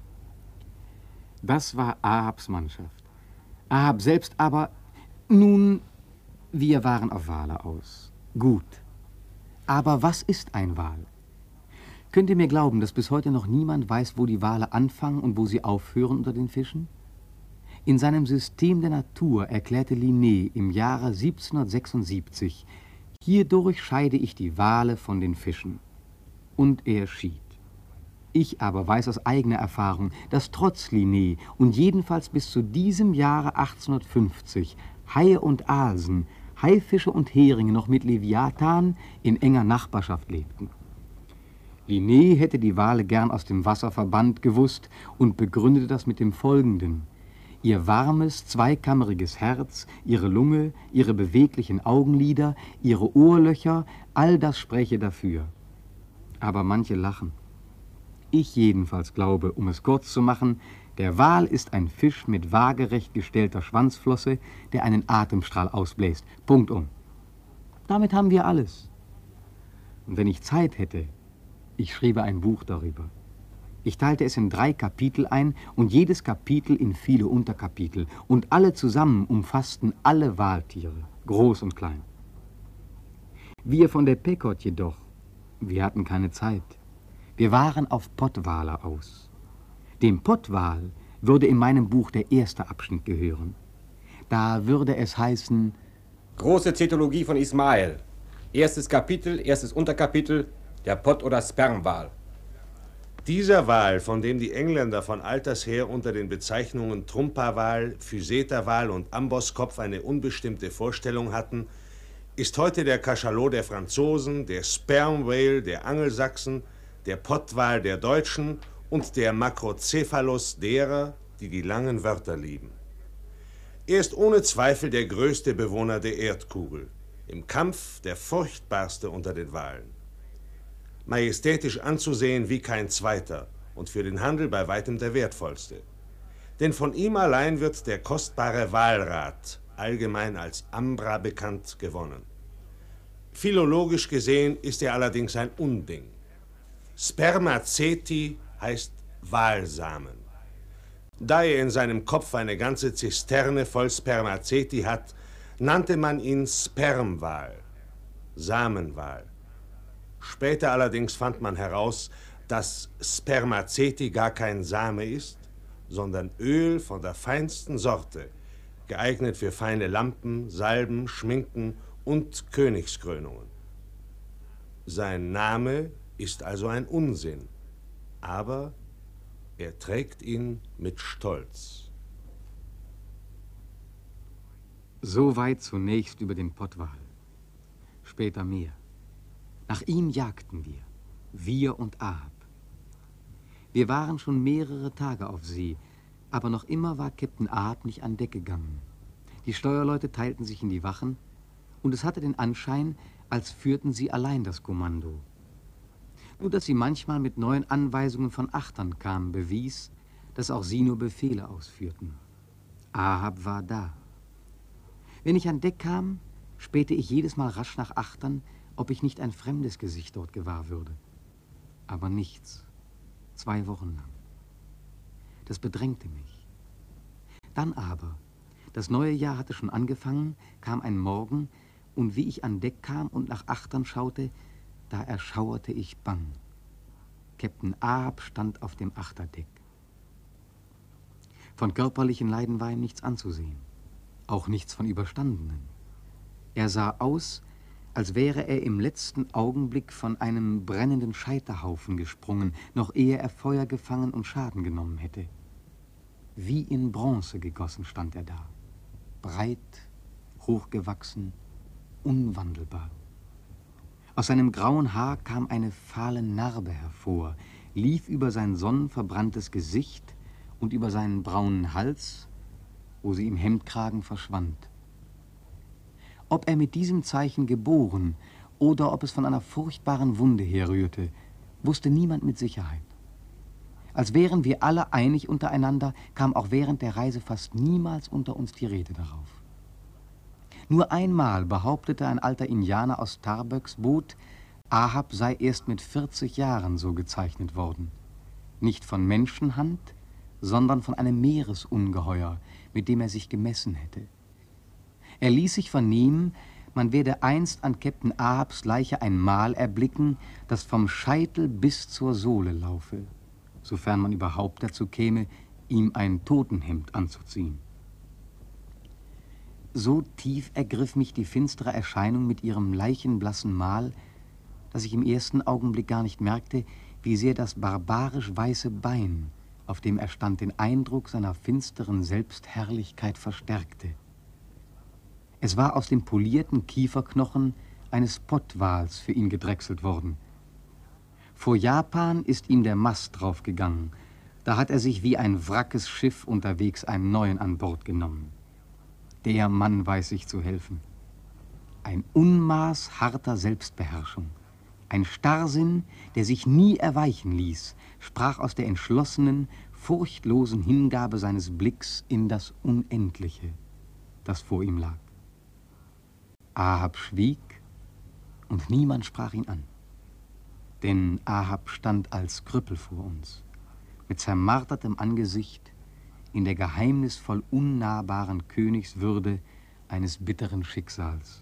Das war Ahabs Mannschaft. Ahab selbst aber, nun, wir waren auf Wale aus. Gut. Aber was ist ein Wal? Könnt ihr mir glauben, dass bis heute noch niemand weiß, wo die Wale anfangen und wo sie aufhören unter den Fischen? In seinem System der Natur erklärte Linné im Jahre siebzehnhundertsechsundsiebzig, hierdurch scheide ich die Wale von den Fischen. Und er schied. Ich aber weiß aus eigener Erfahrung, dass trotz Linné und jedenfalls bis zu diesem Jahre achtzehnhundertfünfzig Haie und Aalsen, Haifische und Heringe noch mit Leviathan in enger Nachbarschaft lebten. Linné hätte die Wale gern aus dem Wasser verbannt gewusst und begründete das mit dem Folgenden. Ihr warmes, zweikammeriges Herz, ihre Lunge, ihre beweglichen Augenlider, ihre Ohrlöcher, all das spräche dafür. Aber manche lachen. Ich jedenfalls glaube, um es kurz zu machen, der Wal ist ein Fisch mit waagerecht gestellter Schwanzflosse, der einen Atemstrahl ausbläst. Punktum. Damit haben wir alles. Und wenn ich Zeit hätte, ich schriebe ein Buch darüber. Ich teilte es in drei Kapitel ein und jedes Kapitel in viele Unterkapitel. Und alle zusammen umfassten alle Waltiere, groß und klein. Wir von der Pequod jedoch, wir hatten keine Zeit. Wir waren auf Pottwale aus. Dem Pottwal würde in meinem Buch der erste Abschnitt gehören. Da würde es heißen: Große Zetologie von Ismael. Erstes Kapitel, erstes Unterkapitel, der Pott- oder Spermwal. Dieser Wal, von dem die Engländer von alters her unter den Bezeichnungen Trumperwal, Physeterwal und Amboskopf eine unbestimmte Vorstellung hatten, ist heute der Cachalot der Franzosen, der Sperm Whale der Angelsachsen, der Pottwal der Deutschen und der Makrocephalus derer, die die langen Wörter lieben. Er ist ohne Zweifel der größte Bewohner der Erdkugel, im Kampf der furchtbarste unter den Walen. Majestätisch anzusehen wie kein zweiter und für den Handel bei weitem der wertvollste. Denn von ihm allein wird der kostbare Walrat, allgemein als Ambra bekannt, gewonnen. Philologisch gesehen ist er allerdings ein Unding. Spermaceti heißt Walsamen. Da er in seinem Kopf eine ganze Zisterne voll Spermaceti hat, nannte man ihn Spermwal, Samenwal. Später allerdings fand man heraus, dass Spermaceti gar kein Same ist, sondern Öl von der feinsten Sorte, geeignet für feine Lampen, Salben, Schminken und Königskrönungen. Sein Name ist also ein Unsinn, aber er trägt ihn mit Stolz. Soweit zunächst über den Pottwal. Später mehr. Nach ihm jagten wir, wir und Ahab. Wir waren schon mehrere Tage auf See, aber noch immer war Captain Ahab nicht an Deck gegangen. Die Steuerleute teilten sich in die Wachen, und es hatte den Anschein, als führten sie allein das Kommando. Nur dass sie manchmal mit neuen Anweisungen von Achtern kamen, bewies, dass auch sie nur Befehle ausführten. Ahab war da. Wenn ich an Deck kam, spähte ich jedes Mal rasch nach Achtern, ob ich nicht ein fremdes Gesicht dort gewahr würde. Aber nichts. Zwei Wochen lang. Das bedrängte mich. Dann aber, das neue Jahr hatte schon angefangen, kam ein Morgen, und wie ich an Deck kam und nach Achtern schaute, da erschauerte ich bang. Captain Ahab stand auf dem Achterdeck. Von körperlichen Leiden war ihm nichts anzusehen, auch nichts von überstandenen. Er sah aus, als wäre er im letzten Augenblick von einem brennenden Scheiterhaufen gesprungen, noch ehe er Feuer gefangen und Schaden genommen hätte. Wie in Bronze gegossen stand er da, breit, hochgewachsen, unwandelbar. Aus seinem grauen Haar kam eine fahle Narbe hervor, lief über sein sonnenverbranntes Gesicht und über seinen braunen Hals, wo sie im Hemdkragen verschwand. Ob er mit diesem Zeichen geboren oder ob es von einer furchtbaren Wunde herrührte, wusste niemand mit Sicherheit. Als wären wir alle einig untereinander, kam auch während der Reise fast niemals unter uns die Rede darauf. Nur einmal behauptete ein alter Indianer aus Starböcks Boot, Ahab sei erst mit vierzig Jahren so gezeichnet worden. Nicht von Menschenhand, sondern von einem Meeresungeheuer, mit dem er sich gemessen hätte. Er ließ sich vernehmen, man werde einst an Captain Ahabs Leiche ein Mal erblicken, das vom Scheitel bis zur Sohle laufe, sofern man überhaupt dazu käme, ihm ein Totenhemd anzuziehen. So tief ergriff mich die finstere Erscheinung mit ihrem leichenblassen Mal, dass ich im ersten Augenblick gar nicht merkte, wie sehr das barbarisch weiße Bein, auf dem er stand, den Eindruck seiner finsteren Selbstherrlichkeit verstärkte. Es war aus dem polierten Kieferknochen eines Pottwals für ihn gedrechselt worden. Vor Japan ist ihm der Mast draufgegangen. Da hat er sich wie ein wrackes Schiff unterwegs einen neuen an Bord genommen. Der Mann weiß sich zu helfen. Ein Unmaß harter Selbstbeherrschung. Ein Starrsinn, der sich nie erweichen ließ, sprach aus der entschlossenen, furchtlosen Hingabe seines Blicks in das Unendliche, das vor ihm lag. Ahab schwieg, und niemand sprach ihn an. Denn Ahab stand als Krüppel vor uns, mit zermartertem Angesicht, in der geheimnisvoll unnahbaren Königswürde eines bitteren Schicksals.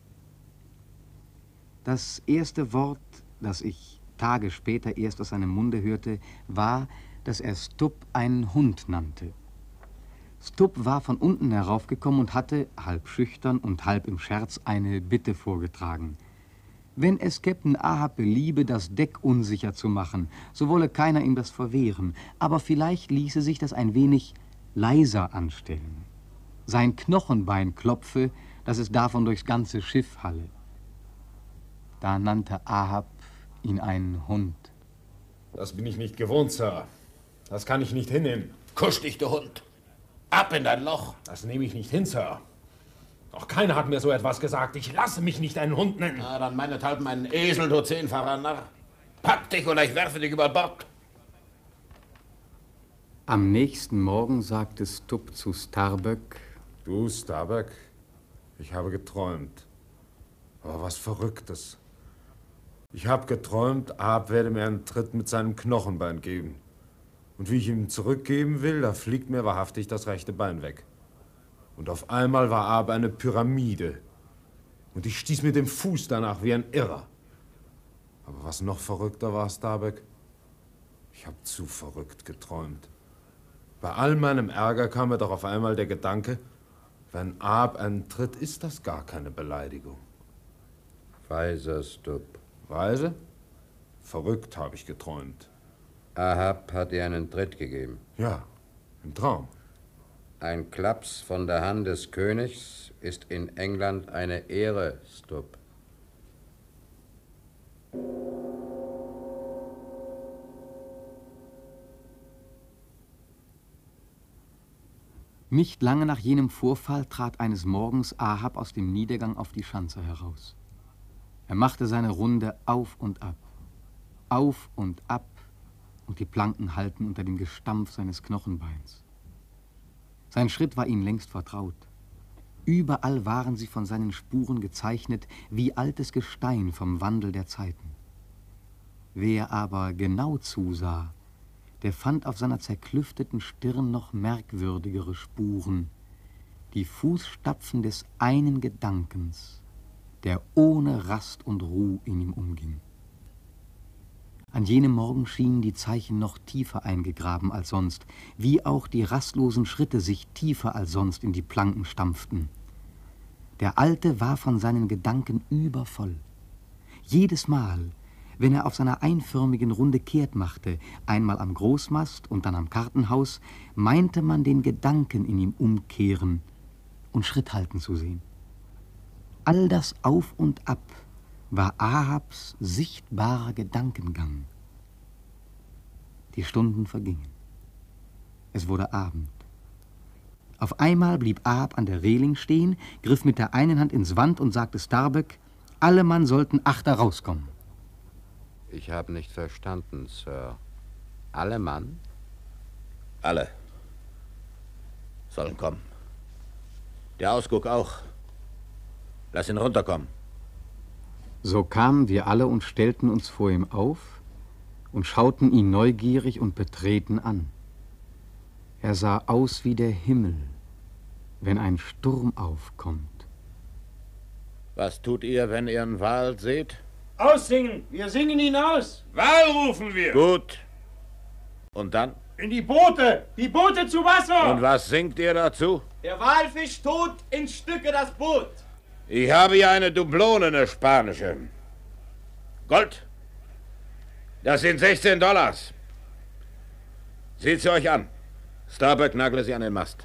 Das erste Wort, das ich Tage später erst aus seinem Munde hörte, war, dass er Stubb einen Hund nannte. Stubb war von unten heraufgekommen und hatte, halb schüchtern und halb im Scherz, eine Bitte vorgetragen. Wenn es Captain Ahab beliebe, das Deck unsicher zu machen, so wolle keiner ihm das verwehren, aber vielleicht ließe sich das ein wenig leiser anstellen. Sein Knochenbein klopfe, dass es davon durchs ganze Schiff halle. Da nannte Ahab ihn einen Hund. Das bin ich nicht gewohnt, Sir. Das kann ich nicht hinnehmen. Kusch dich, du Hund. Ab in dein Loch. Das nehme ich nicht hin, Sir. Doch keiner hat mir so etwas gesagt. Ich lasse mich nicht einen Hund nennen. Na, dann meinethalb meinen Esel, du zehnfacher Narr. Pack dich oder ich werfe dich über Bord. Am nächsten Morgen sagte Stubb zu Starböck: Du, Starböck, ich habe geträumt. Aber was Verrücktes. Ich habe geträumt, Ahab werde mir einen Tritt mit seinem Knochenbein geben. Und wie ich ihm zurückgeben will, da fliegt mir wahrhaftig das rechte Bein weg. Und auf einmal war Ahab eine Pyramide. Und ich stieß mit dem Fuß danach wie ein Irrer. Aber was noch verrückter war, Starböck, ich habe zu verrückt geträumt. Bei all meinem Ärger kam mir doch auf einmal der Gedanke, wenn Ahab eintritt, ist das gar keine Beleidigung. Weiser Stubb. Weise? Verrückt, habe ich geträumt. Ahab hat dir einen Tritt gegeben. Ja, im Traum. Ein Klaps von der Hand des Königs ist in England eine Ehre, Stubb. Nicht lange nach jenem Vorfall trat eines Morgens Ahab aus dem Niedergang auf die Schanze heraus. Er machte seine Runde auf und ab, auf und ab, und die Planken hallten unter dem Gestampf seines Knochenbeins. Sein Schritt war ihm längst vertraut. Überall waren sie von seinen Spuren gezeichnet, wie altes Gestein vom Wandel der Zeiten. Wer aber genau zusah, der fand auf seiner zerklüfteten Stirn noch merkwürdigere Spuren, die Fußstapfen des einen Gedankens, der ohne Rast und Ruh in ihm umging. An jenem Morgen schienen die Zeichen noch tiefer eingegraben als sonst, wie auch die rastlosen Schritte sich tiefer als sonst in die Planken stampften. Der Alte war von seinen Gedanken übervoll. Jedes Mal, wenn er auf seiner einförmigen Runde kehrt machte, einmal am Großmast und dann am Kartenhaus, meinte man den Gedanken in ihm umkehren und Schritt halten zu sehen. All das Auf und Ab war Ahabs sichtbarer Gedankengang. Die Stunden vergingen. Es wurde Abend. Auf einmal blieb Ahab an der Reling stehen, griff mit der einen Hand ins Wand und sagte Starbuck, alle Mann sollten achter rauskommen. Ich habe nicht verstanden, Sir. Alle Mann? Alle sollen kommen. Der Ausguck auch. Lass ihn runterkommen. So kamen wir alle und stellten uns vor ihm auf und schauten ihn neugierig und betreten an. Er sah aus wie der Himmel, wenn ein Sturm aufkommt. Was tut ihr, wenn ihr einen Wal seht? Aussingen! Wir singen ihn aus! Wal rufen wir! Gut. Und dann? In die Boote! Die Boote zu Wasser! Und was singt ihr dazu? Der Walfisch tot, in Stücke das Boot! Ich habe hier eine Dublone, eine spanische. Gold. Das sind sechzehn Dollars. Seht sie euch an. Starbuck, nagle sie an den Mast.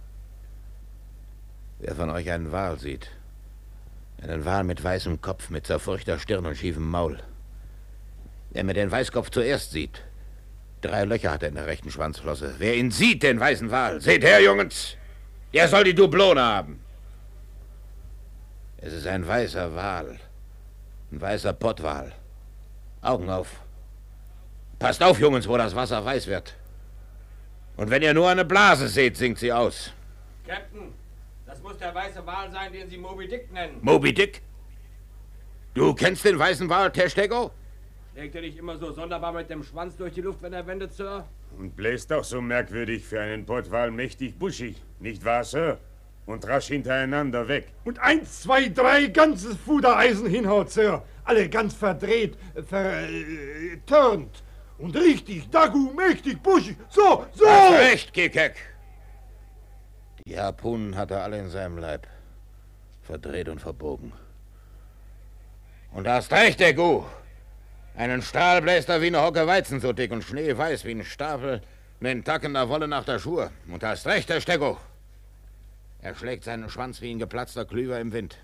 Wer von euch einen Wal sieht, einen Wal mit weißem Kopf, mit zerfurchter Stirn und schiefem Maul. Wer mir den Weißkopf zuerst sieht, drei Löcher hat er in der rechten Schwanzflosse. Wer ihn sieht, den weißen Wal, seht her, Jungens, der soll die Dublone haben. Es ist ein weißer Wal, ein weißer Pottwal. Augen auf. Passt auf, Jungens, wo das Wasser weiß wird. Und wenn ihr nur eine Blase seht, singt sie aus. Captain, das muss der weiße Wal sein, den Sie Moby Dick nennen. Moby Dick? Du kennst den weißen Wal, Teschdego? Schlägt er nicht immer so sonderbar mit dem Schwanz durch die Luft, wenn er wendet, Sir? Und bläst auch so merkwürdig für einen Pottwal mächtig buschig, nicht wahr, Sir? Und rasch hintereinander weg. Und eins, zwei, drei ganzes Fudereisen hinhaut, Sir. Alle ganz verdreht, verturnt. Und richtig, dagu, mächtig, buschig. So, so! Hast recht, Kikek. Die Harpunen hat er alle in seinem Leib. Verdreht und verbogen. Und hast recht, der Gu. Einen Strahl bläst er wie eine Hocke Weizen so dick und schneeweiß wie ein Stapel mit Tacken der Wolle nach der Schuhe. Und hast recht, der Stecko. Er schlägt seinen Schwanz wie ein geplatzter Klüver im Wind.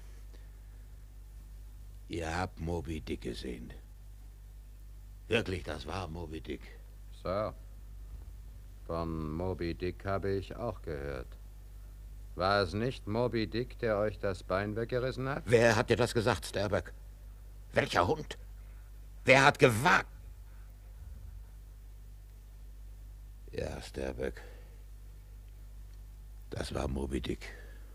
Ihr habt Moby Dick gesehen. Wirklich, das war Moby Dick. Sir, von Moby Dick habe ich auch gehört. War es nicht Moby Dick, der euch das Bein weggerissen hat? Wer hat dir das gesagt, Starbuck? Welcher Hund? Wer hat gewagt? Ja, Starbuck. Das war Moby Dick.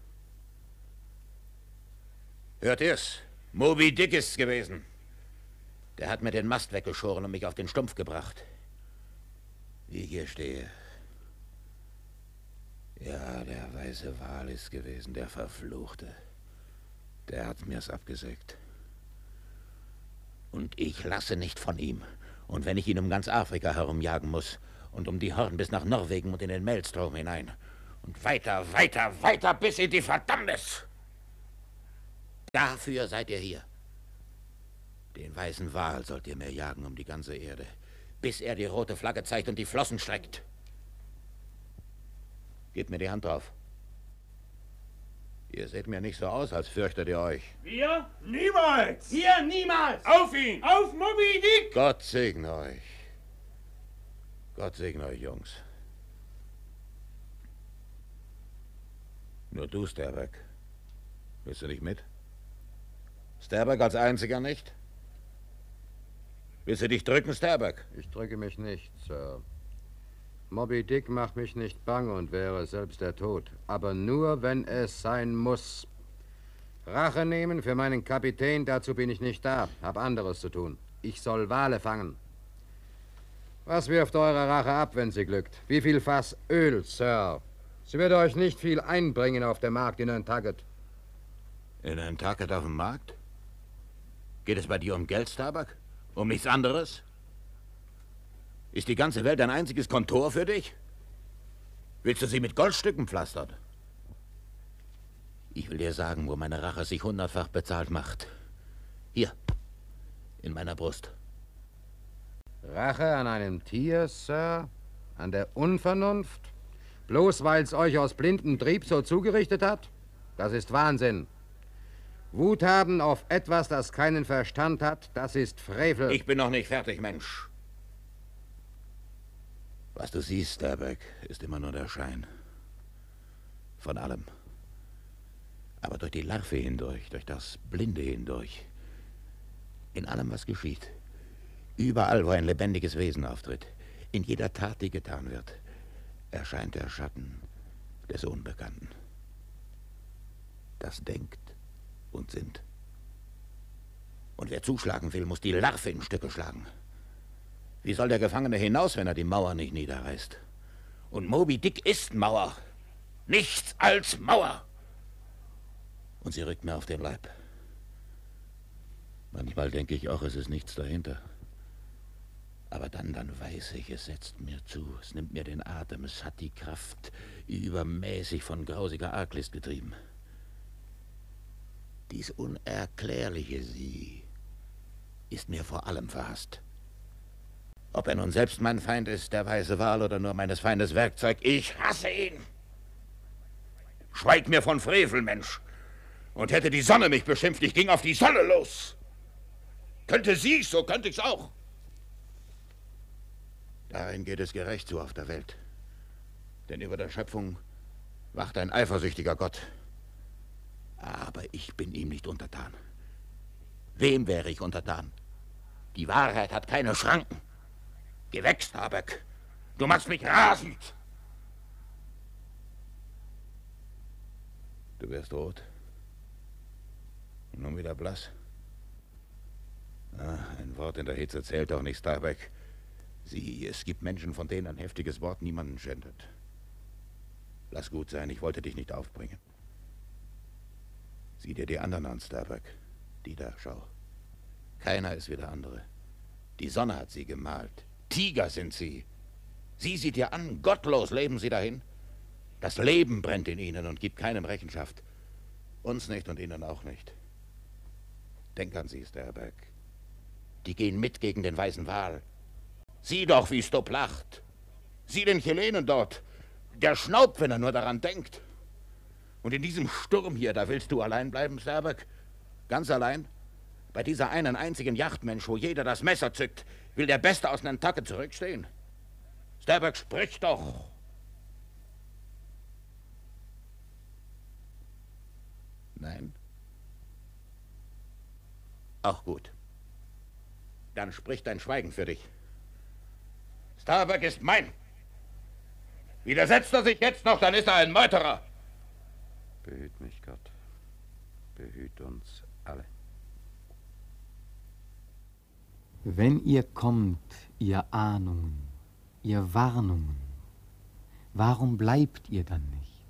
Hört ihr's? Moby Dick ist's gewesen. Der hat mir den Mast weggeschoren und mich auf den Stumpf gebracht. Wie ich hier stehe. Ja, der weiße Wal ist gewesen, der Verfluchte. Der hat mir's abgesägt. Und ich lasse nicht von ihm. Und wenn ich ihn um ganz Afrika herumjagen muss, und um die Horn bis nach Norwegen und in den Maelstrom hinein. Und weiter, weiter, weiter bis in die Verdammnis. Dafür seid ihr hier. Den weißen Wal sollt ihr mir jagen um die ganze Erde, bis er die rote Flagge zeigt und die Flossen streckt. Gebt mir die Hand drauf. Ihr seht mir nicht so aus, als fürchtet ihr euch. Wir? Niemals! Hier niemals! Auf ihn! Auf Moby Dick! Gott segne euch. Gott segne euch, Jungs. Nur du, Starbuck. Willst du nicht mit? Starbuck als einziger nicht? Willst du dich drücken, Starbuck? Ich drücke mich nicht, Sir. Moby Dick macht mich nicht bange und wäre selbst der Tod. Aber nur, wenn es sein muss. Rache nehmen für meinen Kapitän, dazu bin ich nicht da. Hab anderes zu tun. Ich soll Wale fangen. Was wirft eure Rache ab, wenn sie glückt? Wie viel Fass Öl, Sir? Sie wird euch nicht viel einbringen auf dem Markt in Nantucket. In Nantucket auf dem Markt? Geht es bei dir um Geld, Starbuck? Um nichts anderes? Ist die ganze Welt ein einziges Kontor für dich? Willst du sie mit Goldstücken pflastern? Ich will dir sagen, wo meine Rache sich hundertfach bezahlt macht. Hier, in meiner Brust. Rache an einem Tier, Sir? An der Unvernunft? Bloß weil es euch aus blindem Trieb so zugerichtet hat? Das ist Wahnsinn. Wut haben auf etwas, das keinen Verstand hat, das ist Frevel. Ich bin noch nicht fertig, Mensch. Was du siehst, Starbuck, ist immer nur der Schein. Von allem. Aber durch die Larve hindurch, durch das Blinde hindurch, in allem, was geschieht, überall, wo ein lebendiges Wesen auftritt, in jeder Tat, die getan wird, erscheint der Schatten des Unbekannten. Das denkt und sinnt. Und wer zuschlagen will, muss die Larve in Stücke schlagen. Wie soll der Gefangene hinaus, wenn er die Mauer nicht niederreißt? Und Moby Dick ist Mauer. Nichts als Mauer. Und sie rückt mir auf den Leib. Manchmal denke ich auch, es ist nichts dahinter. Aber dann, dann weiß ich, es setzt mir zu. Es nimmt mir den Atem. Es hat die Kraft, übermäßig von grausiger Arglist getrieben. Dies unerklärliche Sie ist mir vor allem verhasst. Ob er nun selbst mein Feind ist, der weiße Wal, oder nur meines Feindes Werkzeug, ich hasse ihn. Schweig mir von Frevel, Mensch. Und hätte die Sonne mich beschimpft, ich ging auf die Sonne los. Könnte sie, so könnte ich's auch. Darin geht es gerecht zu auf der Welt. Denn über der Schöpfung wacht ein eifersüchtiger Gott. Aber ich bin ihm nicht untertan. Wem wäre ich untertan? Die Wahrheit hat keine Schranken. Geh weg, Starbuck. Du machst mich rasend. Du wirst rot. Und nun wieder blass. Ah, ein Wort in der Hitze zählt doch nicht, Starbuck. Sieh, es gibt Menschen, von denen ein heftiges Wort niemanden schändet. Lass gut sein, ich wollte dich nicht aufbringen. Sieh dir die anderen an, Starbuck. Die da, schau. Keiner ist wie der andere. Die Sonne hat sie gemalt. Tiger sind sie. Sieh sie dir an, gottlos leben sie dahin. Das Leben brennt in ihnen und gibt keinem Rechenschaft. Uns nicht und ihnen auch nicht. Denk an sie, Starbuck. Die gehen mit gegen den weißen Wal. Sieh doch, wie Stubb lacht. Sieh den Chilenen dort. Der schnaubt, wenn er nur daran denkt. Und in diesem Sturm hier, da willst du allein bleiben, Starbuck? Ganz allein? Bei dieser einen einzigen Yacht, Mensch, wo jeder das Messer zückt, will der Beste aus Nantucket zurückstehen? Starbuck, sprich doch! Nein? Auch gut. Dann spricht dein Schweigen für dich. Starbuck ist mein. Widersetzt er sich jetzt noch, dann ist er ein Meuterer. Behüt mich, Gott. Behüt uns alle. Wenn ihr kommt, ihr Ahnungen, ihr Warnungen, warum bleibt ihr dann nicht?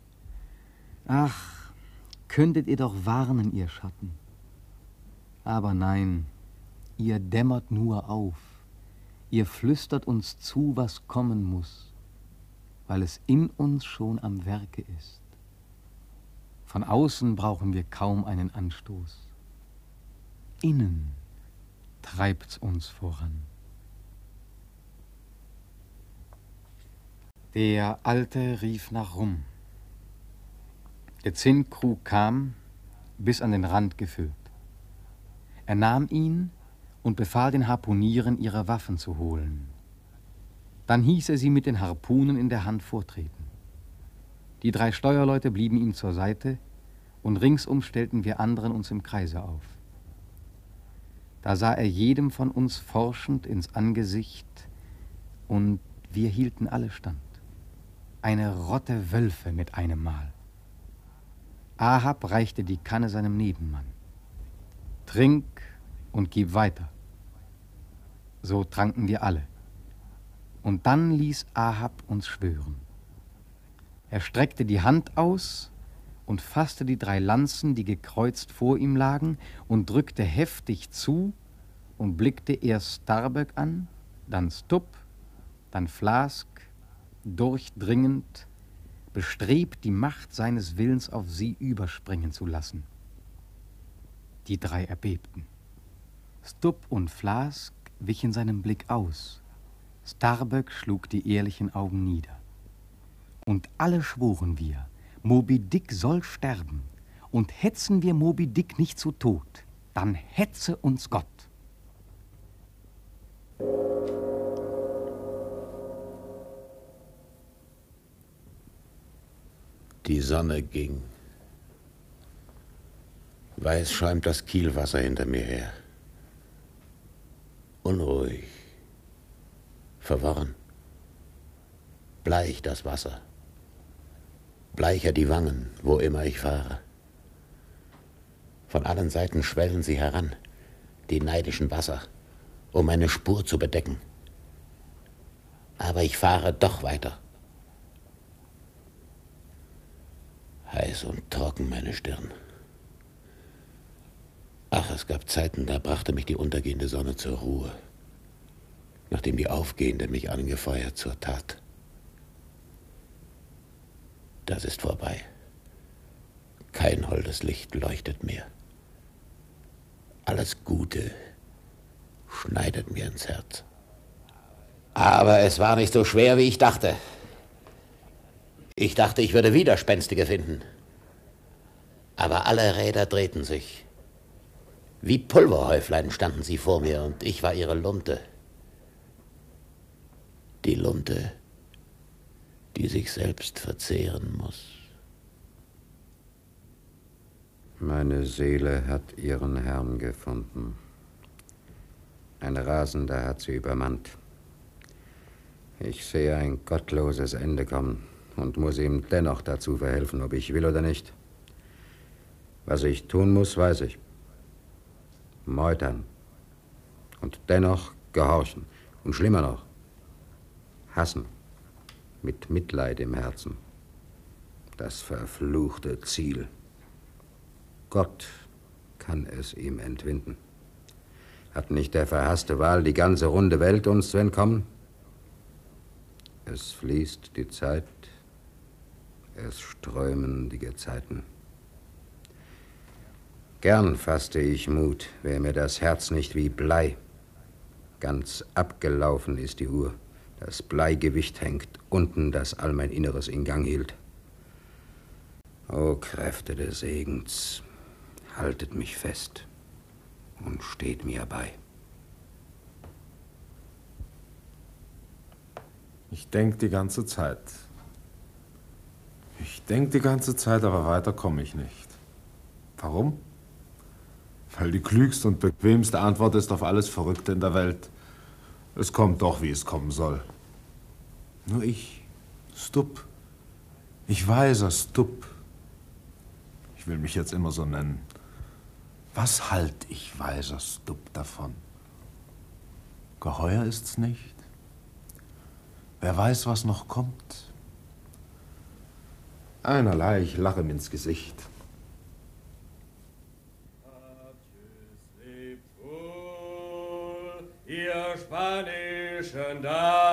Ach, könntet ihr doch warnen, ihr Schatten. Aber nein, ihr dämmert nur auf. Ihr flüstert uns zu, was kommen muss, weil es in uns schon am Werke ist. Von außen brauchen wir kaum einen Anstoß. Innen treibt's uns voran. Der Alte rief nach Rum. Der Zinnkrug kam, bis an den Rand gefüllt. Er nahm ihn und befahl den Harpunieren, ihre Waffen zu holen. Dann hieß er sie mit den Harpunen in der Hand vortreten. Die drei Steuerleute blieben ihm zur Seite, und ringsum stellten wir anderen uns im Kreise auf. Da sah er jedem von uns forschend ins Angesicht, und wir hielten alle stand. Eine Rotte Wölfe mit einem Mal. Ahab reichte die Kanne seinem Nebenmann. Trink und gib weiter. So tranken wir alle. Und dann ließ Ahab uns schwören. Er streckte die Hand aus und fasste die drei Lanzen, die gekreuzt vor ihm lagen, und drückte heftig zu und blickte erst Starbuck an, dann Stubb, dann Flask, durchdringend, bestrebt, die Macht seines Willens auf sie überspringen zu lassen. Die drei erbebten. Stubb und Flask wichen seinem Blick aus. Starbuck schlug die ehrlichen Augen nieder. Und alle schworen wir, Moby Dick soll sterben. Und hetzen wir Moby Dick nicht zu Tod, dann hetze uns Gott. Die Sonne ging. Weiß schäumt das Kielwasser hinter mir her. Unruhig, verworren, bleich das Wasser, bleicher die Wangen, wo immer ich fahre. Von allen Seiten schwellen sie heran, die neidischen Wasser, um meine Spur zu bedecken. Aber ich fahre doch weiter. Heiß und trocken meine Stirn. Ach, es gab Zeiten, da brachte mich die untergehende Sonne zur Ruhe, nachdem die aufgehende mich angefeuert zur Tat. Das ist vorbei. Kein holdes Licht leuchtet mehr. Alles Gute schneidet mir ins Herz. Aber es war nicht so schwer, wie ich dachte. Ich dachte, ich würde Widerspenstige finden. Aber alle Räder drehten sich. Wie Pulverhäuflein standen sie vor mir, und ich war ihre Lunte. Die Lunte, die sich selbst verzehren muss. Meine Seele hat ihren Herrn gefunden. Ein Rasender hat sie übermannt. Ich sehe ein gottloses Ende kommen und muss ihm dennoch dazu verhelfen, ob ich will oder nicht. Was ich tun muss, weiß ich. Meutern. Und dennoch gehorchen. Und schlimmer noch, hassen. Mit Mitleid im Herzen. Das verfluchte Ziel. Gott kann es ihm entwinden. Hat nicht der verhasste Wal die ganze runde Welt uns zu entkommen? Es fließt die Zeit, es strömen die Gezeiten. Gern fasste ich Mut, wäre mir das Herz nicht wie Blei. Ganz abgelaufen ist die Uhr, das Bleigewicht hängt unten, das all mein Inneres in Gang hielt. O Kräfte des Segens, haltet mich fest und steht mir bei. Ich denk die ganze Zeit. Ich denk die ganze Zeit, aber weiter komme ich nicht. Warum? Weil die klügste und bequemste Antwort ist auf alles Verrückte in der Welt: Es kommt doch, wie es kommen soll. Nur ich, Stubb, ich weiser Stubb. Ich will mich jetzt immer so nennen. Was halt ich, weiser Stubb, davon? Geheuer ist's nicht. Wer weiß, was noch kommt. Einerlei, ich lache ihm ins Gesicht. Ihr Spanier spanischen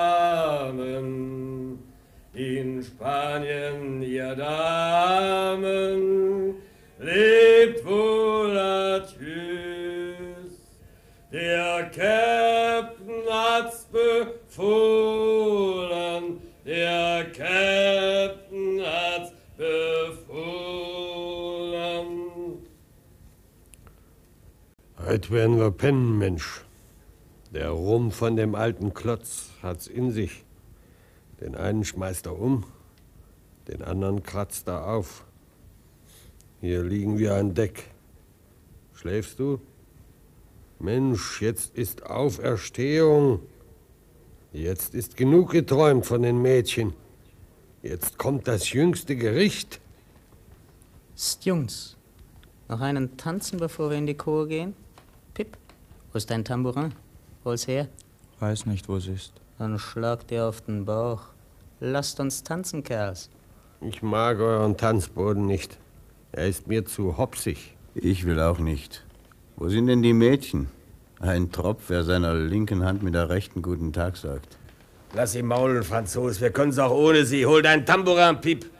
Damen, in Spanien, ihr Damen, lebt wohl a tschüss. Der Captain hat's befohlen, der Captain hat's befohlen. Heute werden wir pennen, Mensch. Der Rum von dem alten Klotz hat's in sich. Den einen schmeißt er um, den anderen kratzt er auf. Hier liegen wir an Deck. Schläfst du? Mensch, jetzt ist Auferstehung. Jetzt ist genug geträumt von den Mädchen. Jetzt kommt das jüngste Gericht. Psst, Jungs. Noch einen tanzen, bevor wir in die Kur gehen? Pip, wo ist dein Tambourin? Hol's her. Weiß nicht, wo es ist. Dann schlag dir auf den Bauch. Lasst uns tanzen, Kerls. Ich mag euren Tanzboden nicht. Er ist mir zu hopsig. Ich will auch nicht. Wo sind denn die Mädchen? Ein Tropf, wer seiner linken Hand mit der rechten guten Tag sagt. Lass sie maulen, Franzos. Wir können's auch ohne sie. Hol deinen Tambourin, Pip.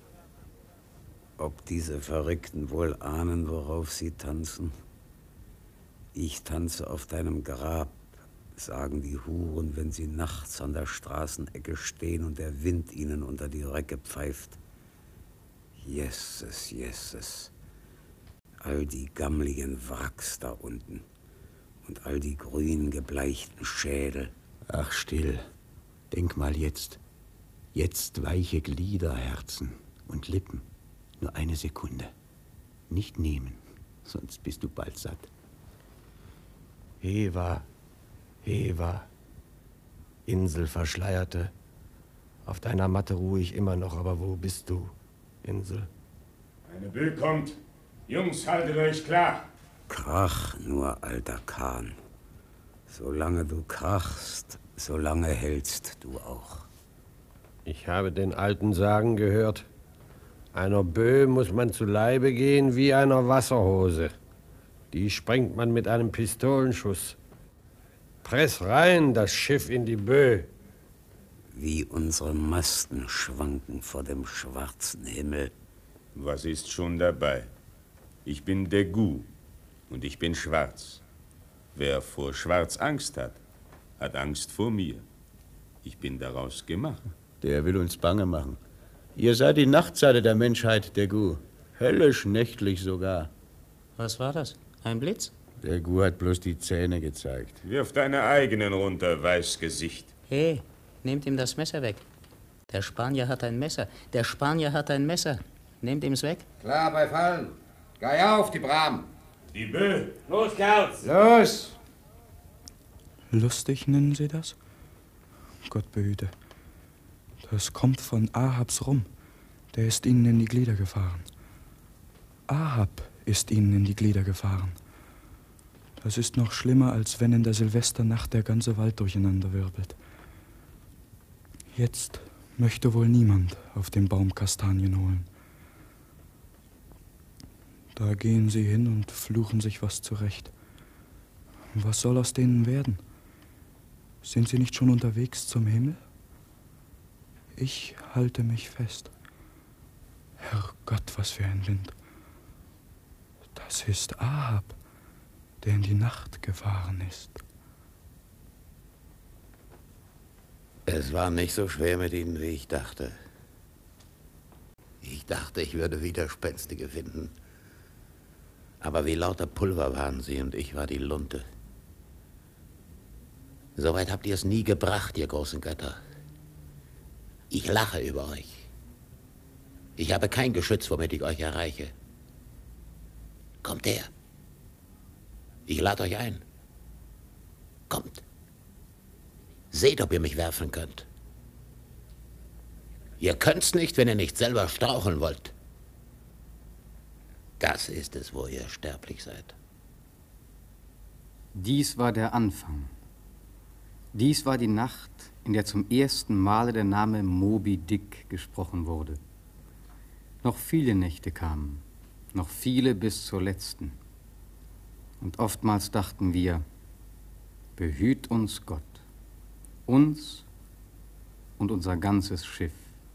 Ob diese Verrückten wohl ahnen, worauf sie tanzen? Ich tanze auf deinem Grab, sagen die Huren, wenn sie nachts an der Straßenecke stehen und der Wind ihnen unter die Röcke pfeift. Jesses, jesses. All die gammligen Wracks da unten und all die grün gebleichten Schädel. Ach, still. Denk mal jetzt. Jetzt weiche Glieder, Herzen und Lippen. Nur eine Sekunde. Nicht nehmen, sonst bist du bald satt. Heva, Heva, Insel verschleierte. Auf deiner Matte ruhe ich immer noch, aber wo bist du, Insel? Eine Bö kommt. Jungs, haltet euch klar. Krach nur, alter Kahn. Solange du krachst, solange hältst du auch. Ich habe den Alten sagen gehört, einer Bö muss man zu Leibe gehen wie einer Wasserhose. Die sprengt man mit einem Pistolenschuss. Press rein das Schiff in die Bö. Wie unsere Masten schwanken vor dem schwarzen Himmel. Was ist schon dabei? Ich bin der Gu und ich bin schwarz. Wer vor Schwarz Angst hat, hat Angst vor mir. Ich bin daraus gemacht. Der will uns bange machen. Ihr seid die Nachtseite der Menschheit, der Gu. Höllisch nächtlich sogar. Was war das? Ein Blitz? Der Gu hat bloß die Zähne gezeigt. Wirf deine eigenen runter, Weißgesicht. Hey, nehmt ihm das Messer weg. Der Spanier hat ein Messer. Der Spanier hat ein Messer. Nehmt ihm's weg. Klar, bei Fallen. Geh auf, die Bram. Die Bö. Los, Kerls. Los. Lustig nennen Sie das? Gott behüte. Das kommt von Ahabs Rum. Der ist Ihnen in die Glieder gefahren. Ahab ist Ihnen in die Glieder gefahren. Das ist noch schlimmer, als wenn in der Silvesternacht der ganze Wald durcheinander wirbelt. Jetzt möchte wohl niemand auf dem Baum Kastanien holen. Da gehen sie hin und fluchen sich was zurecht. Was soll aus denen werden? Sind sie nicht schon unterwegs zum Himmel? Ich halte mich fest. Herrgott, was für ein Wind. Das ist Ahab, der in die Nacht gefahren ist. Es war nicht so schwer mit ihnen, wie ich dachte. Ich dachte, ich würde Widerspenstige finden. Aber wie lauter Pulver waren sie und ich war die Lunte. Soweit habt ihr es nie gebracht, ihr großen Götter. Ich lache über euch. Ich habe kein Geschütz, womit ich euch erreiche. Kommt her. Ich lade euch ein. Kommt. Seht, ob ihr mich werfen könnt. Ihr könnt's nicht, wenn ihr nicht selber straucheln wollt. Das ist es, wo ihr sterblich seid. Dies war der Anfang. Dies war die Nacht, in der zum ersten Male der Name Moby Dick gesprochen wurde. Noch viele Nächte kamen, noch viele bis zur letzten. Und oftmals dachten wir, behüt uns Gott. uns und unser ganzes Schiff.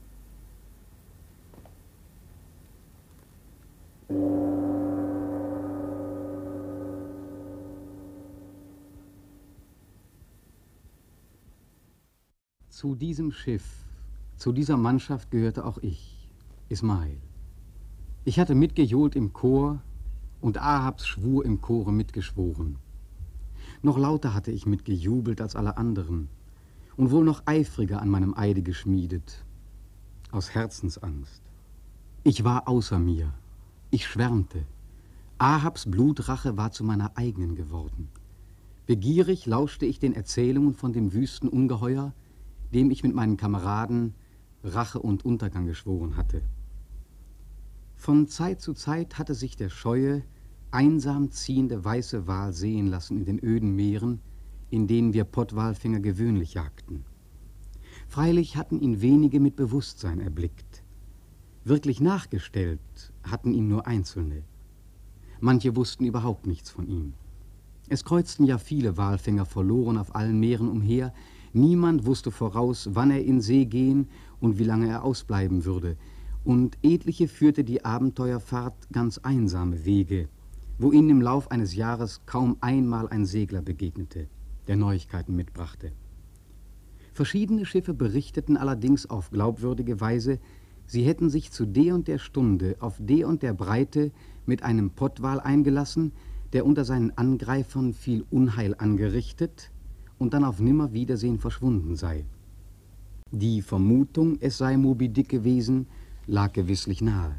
Zu diesem Schiff, zu dieser Mannschaft gehörte auch ich, Ismael. Ich hatte mitgejohlt im Chor und Ahabs Schwur im Chore mitgeschworen. Noch lauter hatte ich mitgejubelt als alle anderen und wohl noch eifriger an meinem Eide geschmiedet, aus Herzensangst. Ich war außer mir, ich schwärmte. Ahabs Blutrache war zu meiner eigenen geworden. Begierig lauschte ich den Erzählungen von dem wüsten Ungeheuer, dem ich mit meinen Kameraden Rache und Untergang geschworen hatte. Von Zeit zu Zeit hatte sich der scheue, einsam ziehende weiße Wal sehen lassen in den öden Meeren, in denen wir Pottwalfänger gewöhnlich jagten. Freilich hatten ihn wenige mit Bewusstsein erblickt. Wirklich nachgestellt hatten ihm nur Einzelne. Manche wussten überhaupt nichts von ihm. Es kreuzten ja viele Walfänger verloren auf allen Meeren umher. Niemand wusste voraus, wann er in See gehen und wie lange er ausbleiben würde. Und etliche führte die Abenteuerfahrt ganz einsame Wege, wo ihnen im Lauf eines Jahres kaum einmal ein Segler begegnete, der Neuigkeiten mitbrachte. Verschiedene Schiffe berichteten allerdings auf glaubwürdige Weise, sie hätten sich zu der und der Stunde auf der und der Breite mit einem Pottwal eingelassen, der unter seinen Angreifern viel Unheil angerichtet und dann auf Nimmerwiedersehen verschwunden sei. Die Vermutung, es sei Moby Dick gewesen, lag gewisslich nahe.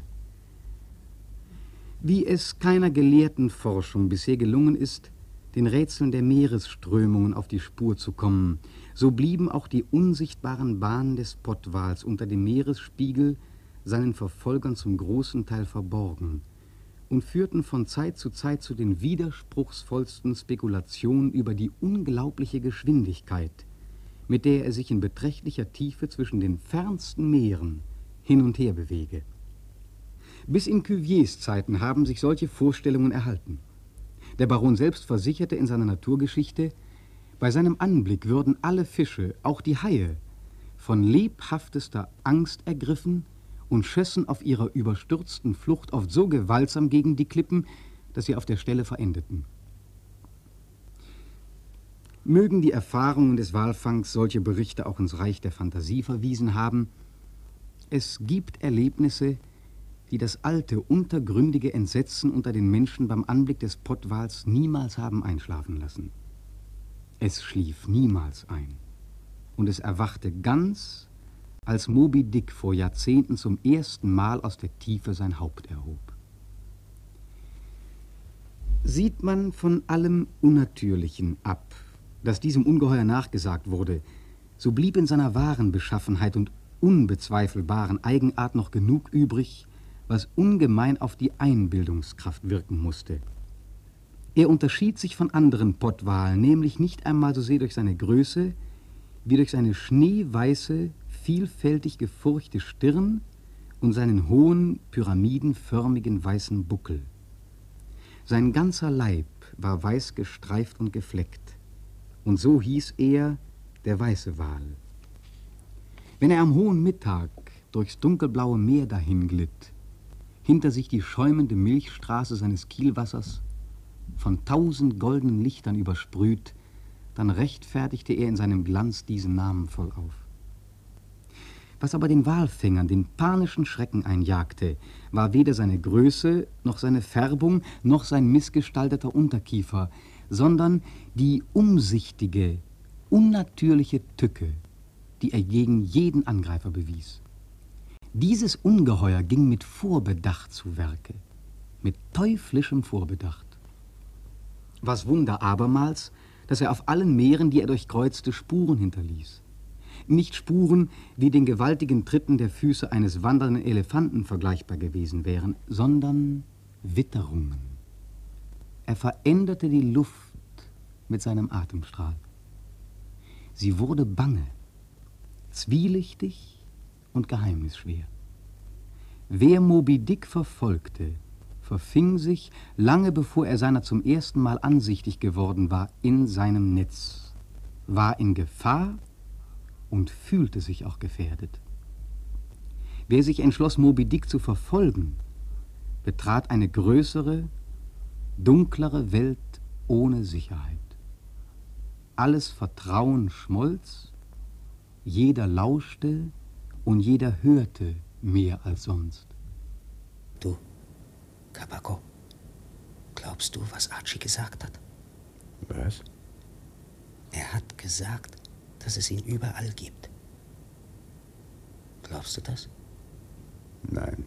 Wie es keiner gelehrten Forschung bisher gelungen ist, den Rätseln der Meeresströmungen auf die Spur zu kommen, so blieben auch die unsichtbaren Bahnen des Pottwals unter dem Meeresspiegel seinen Verfolgern zum großen Teil verborgen und führten von Zeit zu Zeit zu den widerspruchsvollsten Spekulationen über die unglaubliche Geschwindigkeit, mit der er sich in beträchtlicher Tiefe zwischen den fernsten Meeren hin und her bewege. Bis in Cuviers Zeiten haben sich solche Vorstellungen erhalten. Der Baron selbst versicherte in seiner Naturgeschichte, bei seinem Anblick würden alle Fische, auch die Haie, von lebhaftester Angst ergriffen und schössen auf ihrer überstürzten Flucht oft so gewaltsam gegen die Klippen, dass sie auf der Stelle verendeten. Mögen die Erfahrungen des Walfangs solche Berichte auch ins Reich der Fantasie verwiesen haben, es gibt Erlebnisse, die das alte, untergründige Entsetzen unter den Menschen beim Anblick des Pottwals niemals haben einschlafen lassen. Es schlief niemals ein und es erwachte ganz, als Moby Dick vor Jahrzehnten zum ersten Mal aus der Tiefe sein Haupt erhob. Sieht man von allem Unnatürlichen ab, das diesem Ungeheuer nachgesagt wurde, so blieb in seiner wahren Beschaffenheit und unbezweifelbaren Eigenart noch genug übrig, was ungemein auf die Einbildungskraft wirken musste. Er unterschied sich von anderen Pottwalen, nämlich nicht einmal so sehr durch seine Größe, wie durch seine schneeweiße, vielfältig gefurchte Stirn und seinen hohen, pyramidenförmigen weißen Buckel. Sein ganzer Leib war weiß gestreift und gefleckt, und so hieß er der weiße Wal. Wenn er am hohen Mittag durchs dunkelblaue Meer dahinglitt, hinter sich die schäumende Milchstraße seines Kielwassers, von tausend goldenen Lichtern übersprüht, dann rechtfertigte er in seinem Glanz diesen Namen voll auf. Was aber den Walfängern den panischen Schrecken einjagte, war weder seine Größe, noch seine Färbung, noch sein missgestalteter Unterkiefer, sondern die umsichtige, unnatürliche Tücke, die er gegen jeden Angreifer bewies. Dieses Ungeheuer ging mit Vorbedacht zu Werke, mit teuflischem Vorbedacht. Was Wunder abermals, dass er auf allen Meeren, die er durchkreuzte, Spuren hinterließ. Nicht Spuren, die den gewaltigen Tritten der Füße eines wandernden Elefanten vergleichbar gewesen wären, sondern Witterungen. Er veränderte die Luft mit seinem Atemstrahl. Sie wurde bange, zwielichtig und geheimnisschwer. Wer Moby Dick verfolgte, verfing sich, lange bevor er seiner zum ersten Mal ansichtig geworden war, in seinem Netz, war in Gefahr und fühlte sich auch gefährdet. Wer sich entschloss, Moby Dick zu verfolgen, betrat eine größere, dunklere Welt ohne Sicherheit. Alles Vertrauen schmolz, jeder lauschte und jeder hörte mehr als sonst. Du, Kabako, glaubst du, was Archie gesagt hat? Was? Er hat gesagt, dass es ihn überall gibt. Glaubst du das? Nein.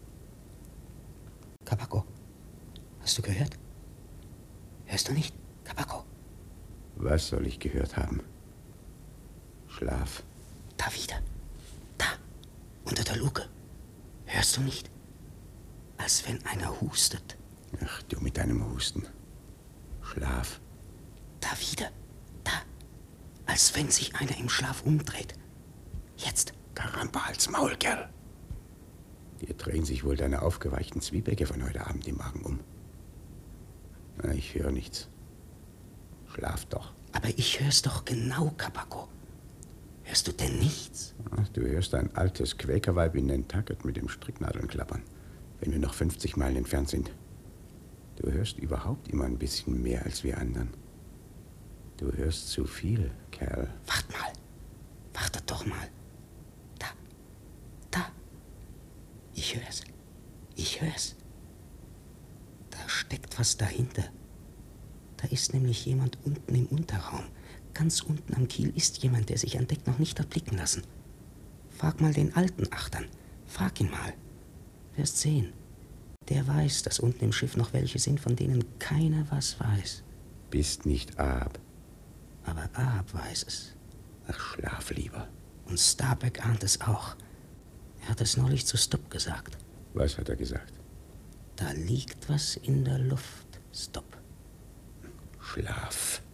Kabako, hast du gehört? Hörst du nicht, Kabako? Was soll ich gehört haben? Schlaf. Da wieder. Da, unter der Luke. Hörst du nicht? Als wenn einer hustet. Ach, du mit deinem Husten. Schlaf. Da wieder. Da. Als wenn sich einer im Schlaf umdreht. Jetzt. Karamba, halt's Maul, Kerl. Dir drehen sich wohl deine aufgeweichten Zwiebäcke von heute Abend im Magen um. Na, ich höre nichts. Schlaf doch. Aber ich hör's doch genau, Kabako. Hörst du denn nichts? Ach, du hörst ein altes Quäkerweib in Nantucket mit dem Stricknadeln klappern, wenn wir noch fünfzig Meilen entfernt sind. Du hörst überhaupt immer ein bisschen mehr als wir anderen. Du hörst zu viel, Kerl. Wart mal. Wartet doch mal. Da. Da. Ich hör's. Ich hör's. Da steckt was dahinter. Da ist nämlich jemand unten im Unterraum. Ganz unten am Kiel ist jemand, der sich an Deck noch nicht hat blicken lassen. Frag mal den alten Achtern. Frag ihn mal. Wirst sehen. Der weiß, dass unten im Schiff noch welche sind, von denen keiner was weiß. Bist nicht Ahab. Aber Ahab weiß es. Ach, schlaf lieber. Und Starbuck ahnt es auch. Er hat es neulich zu Stubb gesagt. Was hat er gesagt? Da liegt was in der Luft, Stubb. Schlaf.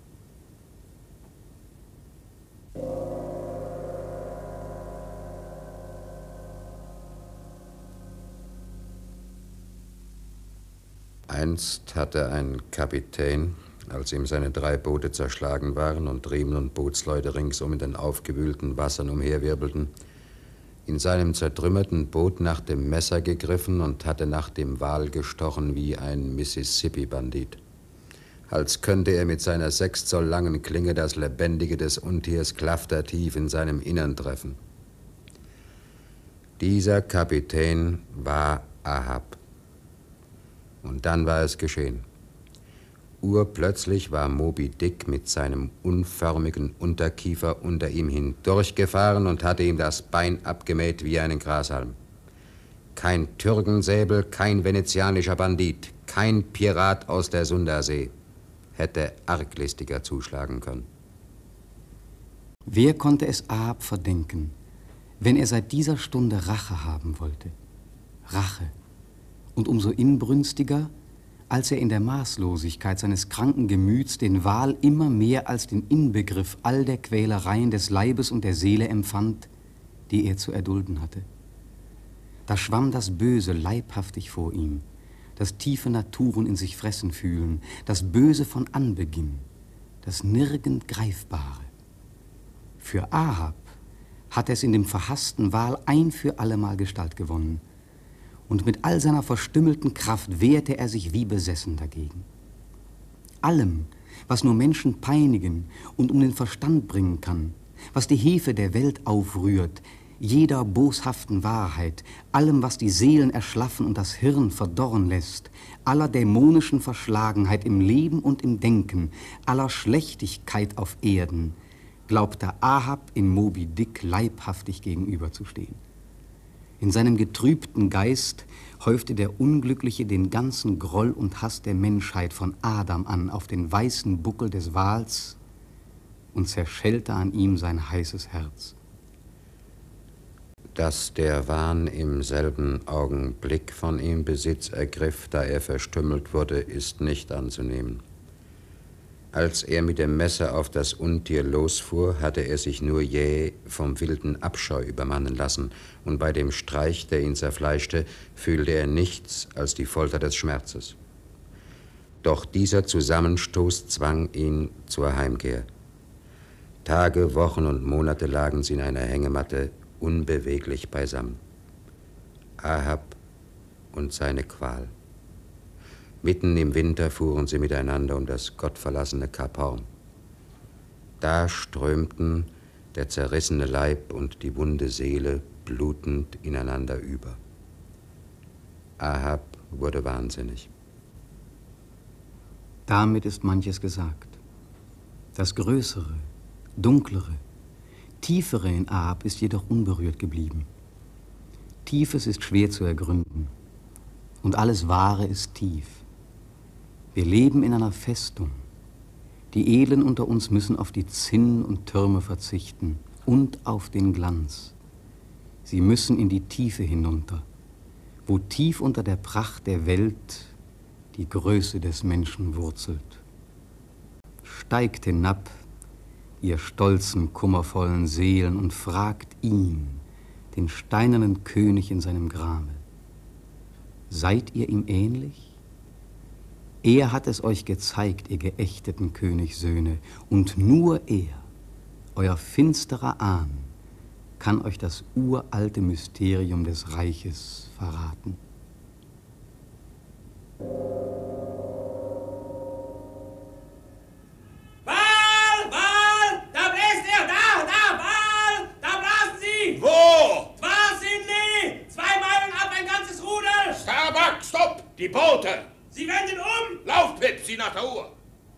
Einst hatte ein Kapitän, als ihm seine drei Boote zerschlagen waren und Riemen und Bootsleute ringsum in den aufgewühlten Wassern umherwirbelten, in seinem zertrümmerten Boot nach dem Messer gegriffen und hatte nach dem Wal gestochen wie ein Mississippi-Bandit. Als könnte er mit seiner sechs Zoll langen Klinge das Lebendige des Untiers klaftertief in seinem Innern treffen. Dieser Kapitän war Ahab. Und dann war es geschehen. Urplötzlich war Moby Dick mit seinem unförmigen Unterkiefer unter ihm hindurchgefahren und hatte ihm das Bein abgemäht wie einen Grashalm. Kein Türkensäbel, kein venezianischer Bandit, kein Pirat aus der Sundersee hätte arglistiger zuschlagen können. Wer konnte es Ahab verdenken, wenn er seit dieser Stunde Rache haben wollte? Rache. Und umso inbrünstiger, als er in der Maßlosigkeit seines kranken Gemüts den Wal immer mehr als den Inbegriff all der Quälereien des Leibes und der Seele empfand, die er zu erdulden hatte. Da schwamm das Böse leibhaftig vor ihm, das tiefe Naturen in sich fressen fühlen, das Böse von Anbeginn, das nirgend Greifbare. Für Ahab hatte es in dem verhassten Wal ein für allemal Gestalt gewonnen, und mit all seiner verstümmelten Kraft wehrte er sich wie besessen dagegen. Allem, was nur Menschen peinigen und um den Verstand bringen kann, was die Hefe der Welt aufrührt, jeder boshaften Wahrheit, allem, was die Seelen erschlaffen und das Hirn verdorren lässt, aller dämonischen Verschlagenheit im Leben und im Denken, aller Schlechtigkeit auf Erden, glaubte Ahab in Moby Dick leibhaftig gegenüberzustehen. In seinem getrübten Geist häufte der Unglückliche den ganzen Groll und Hass der Menschheit von Adam an auf den weißen Buckel des Wals und zerschellte an ihm sein heißes Herz. Dass der Wahn im selben Augenblick von ihm Besitz ergriff, da er verstümmelt wurde, ist nicht anzunehmen. Als er mit dem Messer auf das Untier losfuhr, hatte er sich nur jäh vom wilden Abscheu übermannen lassen, und bei dem Streich, der ihn zerfleischte, fühlte er nichts als die Folter des Schmerzes. Doch dieser Zusammenstoß zwang ihn zur Heimkehr. Tage, Wochen und Monate lagen sie in einer Hängematte unbeweglich beisammen. Ahab und seine Qual. Mitten im Winter fuhren sie miteinander um das gottverlassene Kap Horn. Da strömten der zerrissene Leib und die wunde Seele blutend ineinander über. Ahab wurde wahnsinnig. Damit ist manches gesagt. Das Größere, Dunklere, Tiefere in Ahab ist jedoch unberührt geblieben. Tiefes ist schwer zu ergründen und alles Wahre ist tief. Wir leben in einer Festung. Die Edlen unter uns müssen auf die Zinnen und Türme verzichten und auf den Glanz. Sie müssen in die Tiefe hinunter, wo tief unter der Pracht der Welt die Größe des Menschen wurzelt. Steigt hinab, ihr stolzen, kummervollen Seelen, und fragt ihn, den steinernen König in seinem Grabe: Seid ihr ihm ähnlich? Er hat es euch gezeigt, ihr geächteten Königssöhne, und nur er, euer finsterer Ahn, kann euch das uralte Mysterium des Reiches verraten. Wahl, Wahl, da bläst er, da, da, Wahl, da blasen Sie! Wo? Zwar sind Lee, zwei Meilen ab, ein ganzes Rudel! Starbuck, stopp! Die Boote! Sie wenden um! Lauft, Pip, sie nach der Uhr!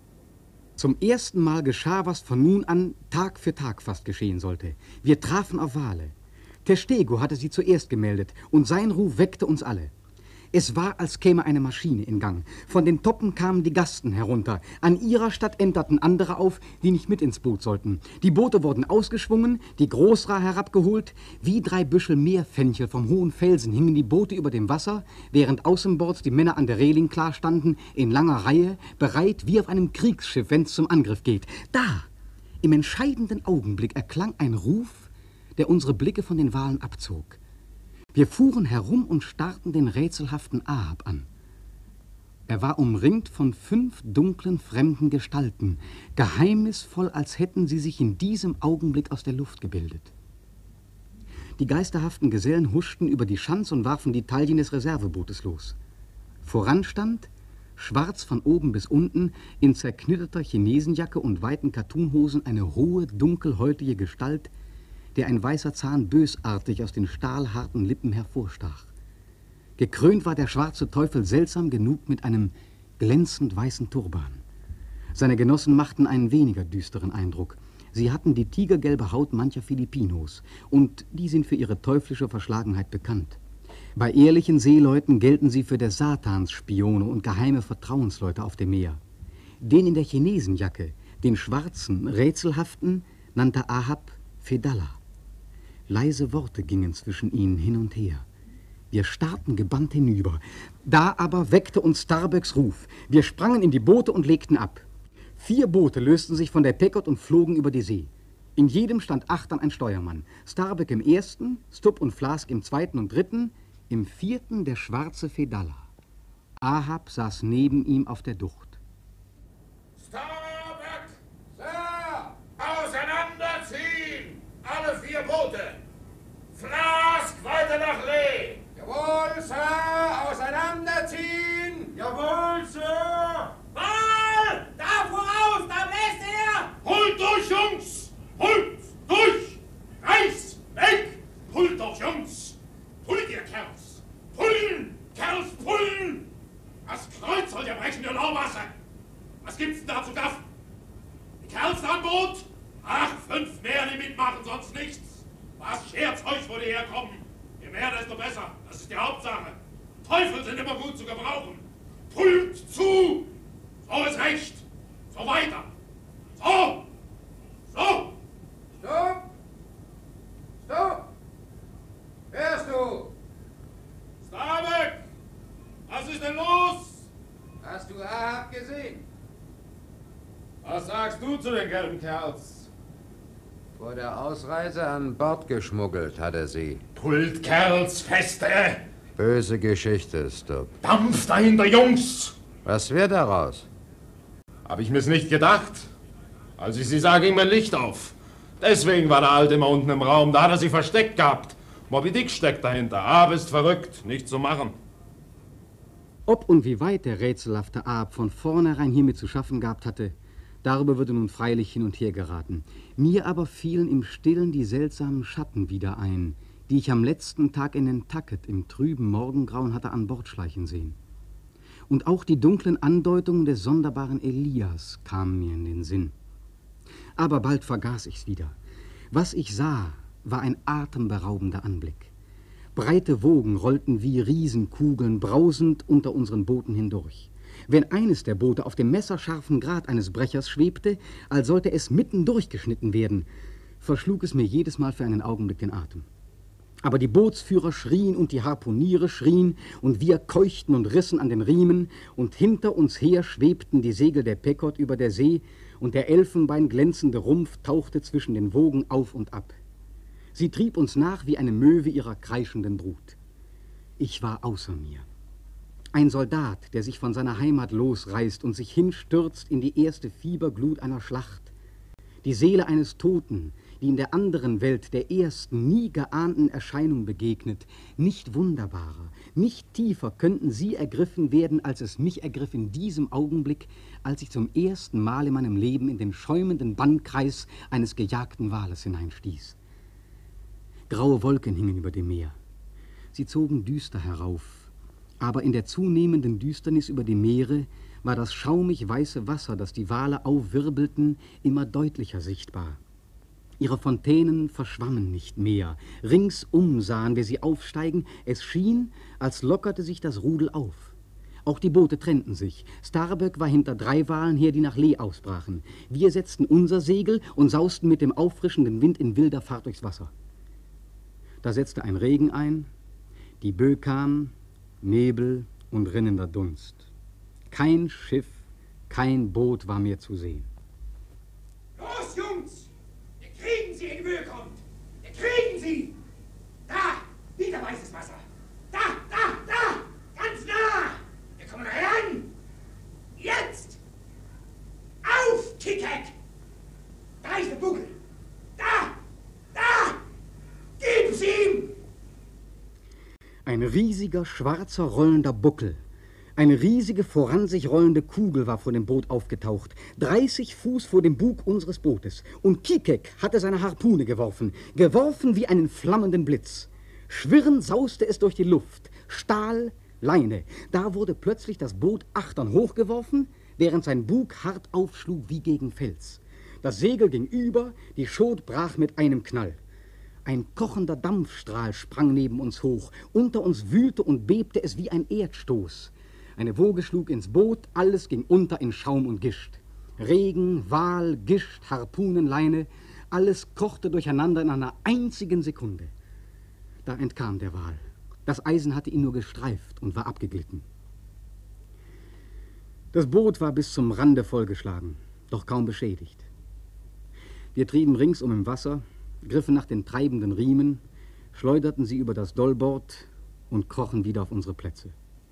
Zum ersten Mal geschah, was von nun an Tag für Tag fast geschehen sollte. Wir trafen auf Wale. Terstego hatte sie zuerst gemeldet, und sein Ruf weckte uns alle. Es war, als käme eine Maschine in Gang. Von den Toppen kamen die Gasten herunter. An ihrer Statt enterten andere auf, die nicht mit ins Boot sollten. Die Boote wurden ausgeschwungen, die Großra herabgeholt. Wie drei Büschel Meerfenchel vom hohen Felsen hingen die Boote über dem Wasser, während außenbords die Männer an der Reling klar standen, in langer Reihe, bereit wie auf einem Kriegsschiff, wenn es zum Angriff geht. Da, im entscheidenden Augenblick, erklang ein Ruf, der unsere Blicke von den Walen abzog. Wir fuhren herum und starrten den rätselhaften Ahab an. Er war umringt von fünf dunklen, fremden Gestalten, geheimnisvoll, als hätten sie sich in diesem Augenblick aus der Luft gebildet. Die geisterhaften Gesellen huschten über die Schanz und warfen die Taillen des Reservebootes los. Voran stand, schwarz von oben bis unten, in zerknitterter Chinesenjacke und weiten Kattunhosen, eine hohe, dunkelhäutige Gestalt, der ein weißer Zahn bösartig aus den stahlharten Lippen hervorstach. Gekrönt war der schwarze Teufel seltsam genug mit einem glänzend weißen Turban. Seine Genossen machten einen weniger düsteren Eindruck. Sie hatten die tigergelbe Haut mancher Filipinos, und die sind für ihre teuflische Verschlagenheit bekannt. Bei ehrlichen Seeleuten gelten sie für des Satans Spione und geheime Vertrauensleute auf dem Meer. Den in der Chinesenjacke, den schwarzen, rätselhaften, nannte Ahab Fedallah. Leise Worte gingen zwischen ihnen hin und her. Wir starrten gebannt hinüber. Da aber weckte uns Starbecks Ruf. Wir sprangen in die Boote und legten ab. Vier Boote lösten sich von der Pequod und flogen über die See. In jedem stand achtern ein Steuermann. Starbeck im ersten, Stubb und Flask im zweiten und dritten, im vierten der schwarze Fedallah. Ahab saß neben ihm auf der Ducht. Starbeck! Sir! Auseinanderziehen! Alle vier Boote! Flask weiter nach Lee! Jawohl, Sir! Auseinanderziehen! Jawohl, Sir! Ball! Da voraus! Da bläst er! Holt durch, Jungs! Holt durch! Reiß! Weg! Pullt doch, Jungs! Pullt ihr, Kerls! Pullen! Kerls, pullen! Das Kreuz soll ja brechen, ihr Lauwasser! Was gibt's denn da zu gaffen? Die Kerls an Boot? Ach, fünf mehr, die mitmachen, sonst nichts. Was schert's euch, wo die herkommen? Je mehr, desto besser. Das ist die Hauptsache. Teufel sind immer gut zu gebrauchen. Pullt zu! So ist recht. So weiter. So! So! Stopp! Stopp! Hörst du? Starbeck! Was ist denn los? Hast du Ahab gesehen? Was sagst du zu den gelben Kerls? Vor der Ausreise an Bord geschmuggelt hat er sie. Pullt, Kerls, feste! Böse Geschichte, Stubb. Dampf dahinter, Jungs! Was wird daraus? Hab ich mir's nicht gedacht. Als ich sie sah, ging mein Licht auf. Deswegen war der Alte immer unten im Raum. Da hat er sie versteckt gehabt. Moby Dick steckt dahinter. Aab ist verrückt, nicht zu machen. Ob und wie weit der rätselhafte Aab von vornherein hiermit zu schaffen gehabt hatte, darüber würde nun freilich hin und her geraten. Mir aber fielen im Stillen die seltsamen Schatten wieder ein, die ich am letzten Tag in Nantucket im trüben Morgengrauen hatte an Bord schleichen sehen. Und auch die dunklen Andeutungen des sonderbaren Elias kamen mir in den Sinn. Aber bald vergaß ich's wieder. Was ich sah, war ein atemberaubender Anblick. Breite Wogen rollten wie Riesenkugeln brausend unter unseren Booten hindurch. Wenn eines der Boote auf dem messerscharfen Grat eines Brechers schwebte, als sollte es mitten durchgeschnitten werden, verschlug es mir jedes Mal für einen Augenblick den Atem. Aber die Bootsführer schrien und die Harpuniere schrien und wir keuchten und rissen an den Riemen und hinter uns her schwebten die Segel der Pequod über der See und der elfenbeinglänzende Rumpf tauchte zwischen den Wogen auf und ab. Sie trieb uns nach wie eine Möwe ihrer kreischenden Brut. Ich war außer mir. Ein Soldat, der sich von seiner Heimat losreißt und sich hinstürzt in die erste Fieberglut einer Schlacht. Die Seele eines Toten, die in der anderen Welt der ersten, nie geahnten Erscheinung begegnet. Nicht wunderbarer, nicht tiefer könnten sie ergriffen werden, als es mich ergriff in diesem Augenblick, als ich zum ersten Mal in meinem Leben in den schäumenden Bannkreis eines gejagten Wales hineinstieß. Graue Wolken hingen über dem Meer. Sie zogen düster herauf, aber in der zunehmenden Düsternis über die Meere war das schaumig weiße Wasser, das die Wale aufwirbelten, immer deutlicher sichtbar. Ihre Fontänen verschwammen nicht mehr. Ringsum sahen wir sie aufsteigen. Es schien, als lockerte sich das Rudel auf. Auch die Boote trennten sich. Starbuck war hinter drei Walen her, die nach Lee ausbrachen. Wir setzten unser Segel und sausten mit dem auffrischenden Wind in wilder Fahrt durchs Wasser. Da setzte ein Regen ein, die Böe kam, Nebel und rinnender Dunst. Kein Schiff, kein Boot war mehr zu sehen. Los, Jungs! Wir kriegen sie, in die Höhe kommt! Wir kriegen sie! Da! Wieder weißes Wasser! Da! Da! Da! Ganz nah! Wir kommen ran! Jetzt! Auf, Kikek! Da ist der Buckel! Da! Da! Gib sie ihm! Ein riesiger, schwarzer, rollender Buckel. Eine riesige, voran sich rollende Kugel war vor dem Boot aufgetaucht, dreißig Fuß vor dem Bug unseres Bootes. Und Kikek hatte seine Harpune geworfen, geworfen wie einen flammenden Blitz. Schwirrend sauste es durch die Luft, Stahl, Leine. Da wurde plötzlich das Boot achtern hochgeworfen, während sein Bug hart aufschlug wie gegen Fels. Das Segel ging über, die Schot brach mit einem Knall. Ein kochender Dampfstrahl sprang neben uns hoch. Unter uns wühlte und bebte es wie ein Erdstoß. Eine Woge schlug ins Boot, alles ging unter in Schaum und Gischt. Regen, Wal, Gischt, Harpunenleine, alles kochte durcheinander in einer einzigen Sekunde. Da entkam der Wal. Das Eisen hatte ihn nur gestreift und war abgeglitten. Das Boot war bis zum Rande vollgeschlagen, doch kaum beschädigt. Wir trieben ringsum im Wasser, griffen nach den treibenden Riemen, schleuderten sie über das Dollbord und krochen wieder auf unsere Plätze.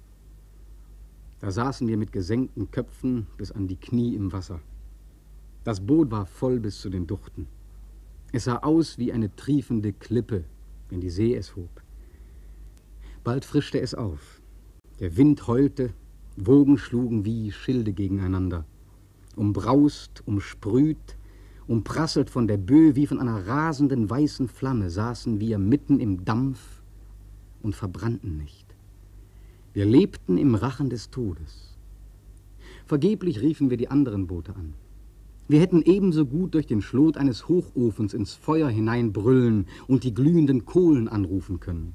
Da saßen wir mit gesenkten Köpfen bis an die Knie im Wasser. Das Boot war voll bis zu den Duchten. Es sah aus wie eine triefende Klippe, wenn die See es hob. Bald frischte es auf. Der Wind heulte, Wogen schlugen wie Schilde gegeneinander. Umbraust, umsprüht, umprasselt von der Böe wie von einer rasenden weißen Flamme saßen wir mitten im Dampf und verbrannten nicht. Wir lebten im Rachen des Todes. Vergeblich riefen wir die anderen Boote an. Wir hätten ebenso gut durch den Schlot eines Hochofens ins Feuer hineinbrüllen und die glühenden Kohlen anrufen können.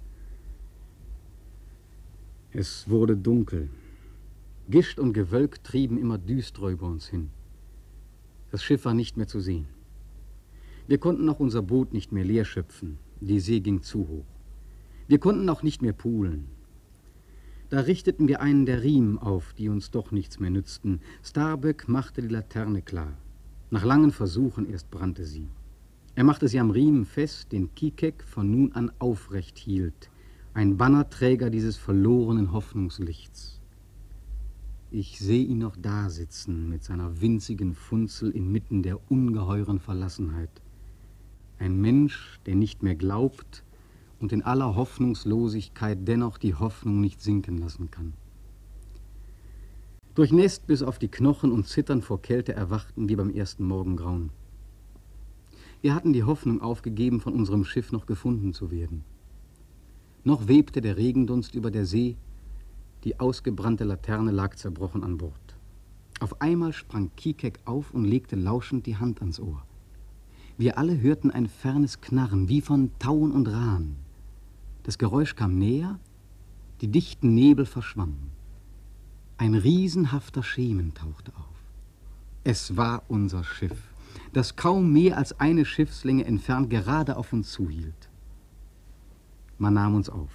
Es wurde dunkel. Gischt und Gewölk trieben immer düsterer über uns hin. Das Schiff war nicht mehr zu sehen. Wir konnten auch unser Boot nicht mehr leer schöpfen. Die See ging zu hoch. Wir konnten auch nicht mehr poolen. Da richteten wir einen der Riemen auf, die uns doch nichts mehr nützten. Starbuck machte die Laterne klar. Nach langen Versuchen erst brannte sie. Er machte sie am Riemen fest, den Kikek von nun an aufrecht hielt. Ein Bannerträger dieses verlorenen Hoffnungslichts. Ich sehe ihn noch da sitzen mit seiner winzigen Funzel inmitten der ungeheuren Verlassenheit. Ein Mensch, der nicht mehr glaubt und in aller Hoffnungslosigkeit dennoch die Hoffnung nicht sinken lassen kann. Durchnässt bis auf die Knochen und zitternd vor Kälte erwachten wir beim ersten Morgengrauen. Wir hatten die Hoffnung aufgegeben, von unserem Schiff noch gefunden zu werden. Noch webte der Regendunst über der See, die ausgebrannte Laterne lag zerbrochen an Bord. Auf einmal sprang Kikek auf und legte lauschend die Hand ans Ohr. Wir alle hörten ein fernes Knarren, wie von Tauen und Rahen. Das Geräusch kam näher, die dichten Nebel verschwammen. Ein riesenhafter Schemen tauchte auf. Es war unser Schiff, das kaum mehr als eine Schiffslänge entfernt gerade auf uns zuhielt. Man nahm uns auf.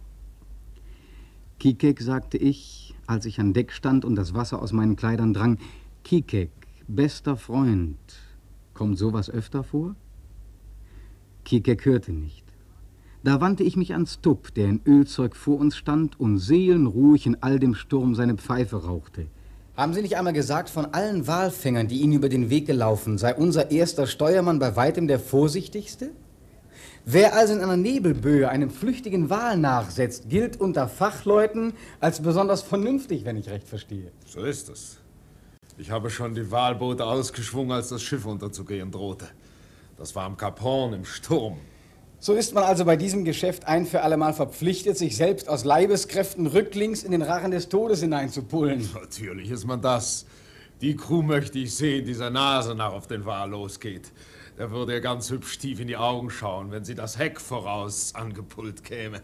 Kikek, sagte ich, als ich an Deck stand und das Wasser aus meinen Kleidern drang, Kikek, bester Freund, kommt sowas öfter vor? Kikek hörte nicht. Da wandte ich mich an Stubb, der in Ölzeug vor uns stand und seelenruhig in all dem Sturm seine Pfeife rauchte. Haben Sie nicht einmal gesagt, von allen Walfängern, die Ihnen über den Weg gelaufen, sei unser erster Steuermann bei weitem der vorsichtigste? Wer also in einer Nebelböe einem flüchtigen Wal nachsetzt, gilt unter Fachleuten als besonders vernünftig, wenn ich recht verstehe. So ist es. Ich habe schon die Walboote ausgeschwungen, als das Schiff unterzugehen drohte. Das war am Kap Horn im Sturm. So ist man also bei diesem Geschäft ein für allemal verpflichtet, sich selbst aus Leibeskräften rücklings in den Rachen des Todes hineinzupullen. Natürlich ist man das. Die Crew möchte ich sehen, die seine Nase nach auf den Wal losgeht. Der würde ihr ganz hübsch tief in die Augen schauen, wenn sie das Heck voraus angepullt käme.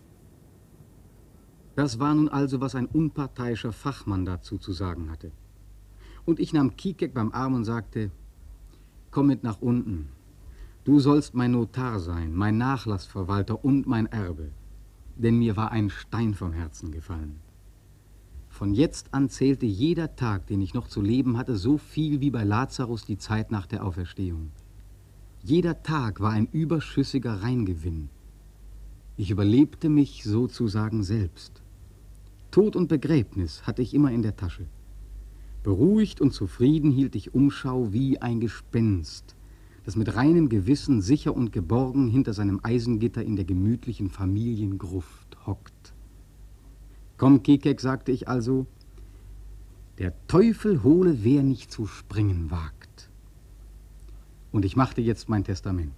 Das war nun also, was ein unparteiischer Fachmann dazu zu sagen hatte. Und ich nahm Kikek beim Arm und sagte, komm mit nach unten. Du sollst mein Notar sein, mein Nachlassverwalter und mein Erbe. Denn mir war ein Stein vom Herzen gefallen. Von jetzt an zählte jeder Tag, den ich noch zu leben hatte, so viel wie bei Lazarus die Zeit nach der Auferstehung. Jeder Tag war ein überschüssiger Reingewinn. Ich überlebte mich sozusagen selbst. Tod und Begräbnis hatte ich immer in der Tasche. Beruhigt und zufrieden hielt ich Umschau wie ein Gespenst, das mit reinem Gewissen sicher und geborgen hinter seinem Eisengitter in der gemütlichen Familiengruft hockt. Komm, Kikek, sagte ich also, der Teufel hole, wer nicht zu springen wagt. Und ich machte jetzt mein Testament.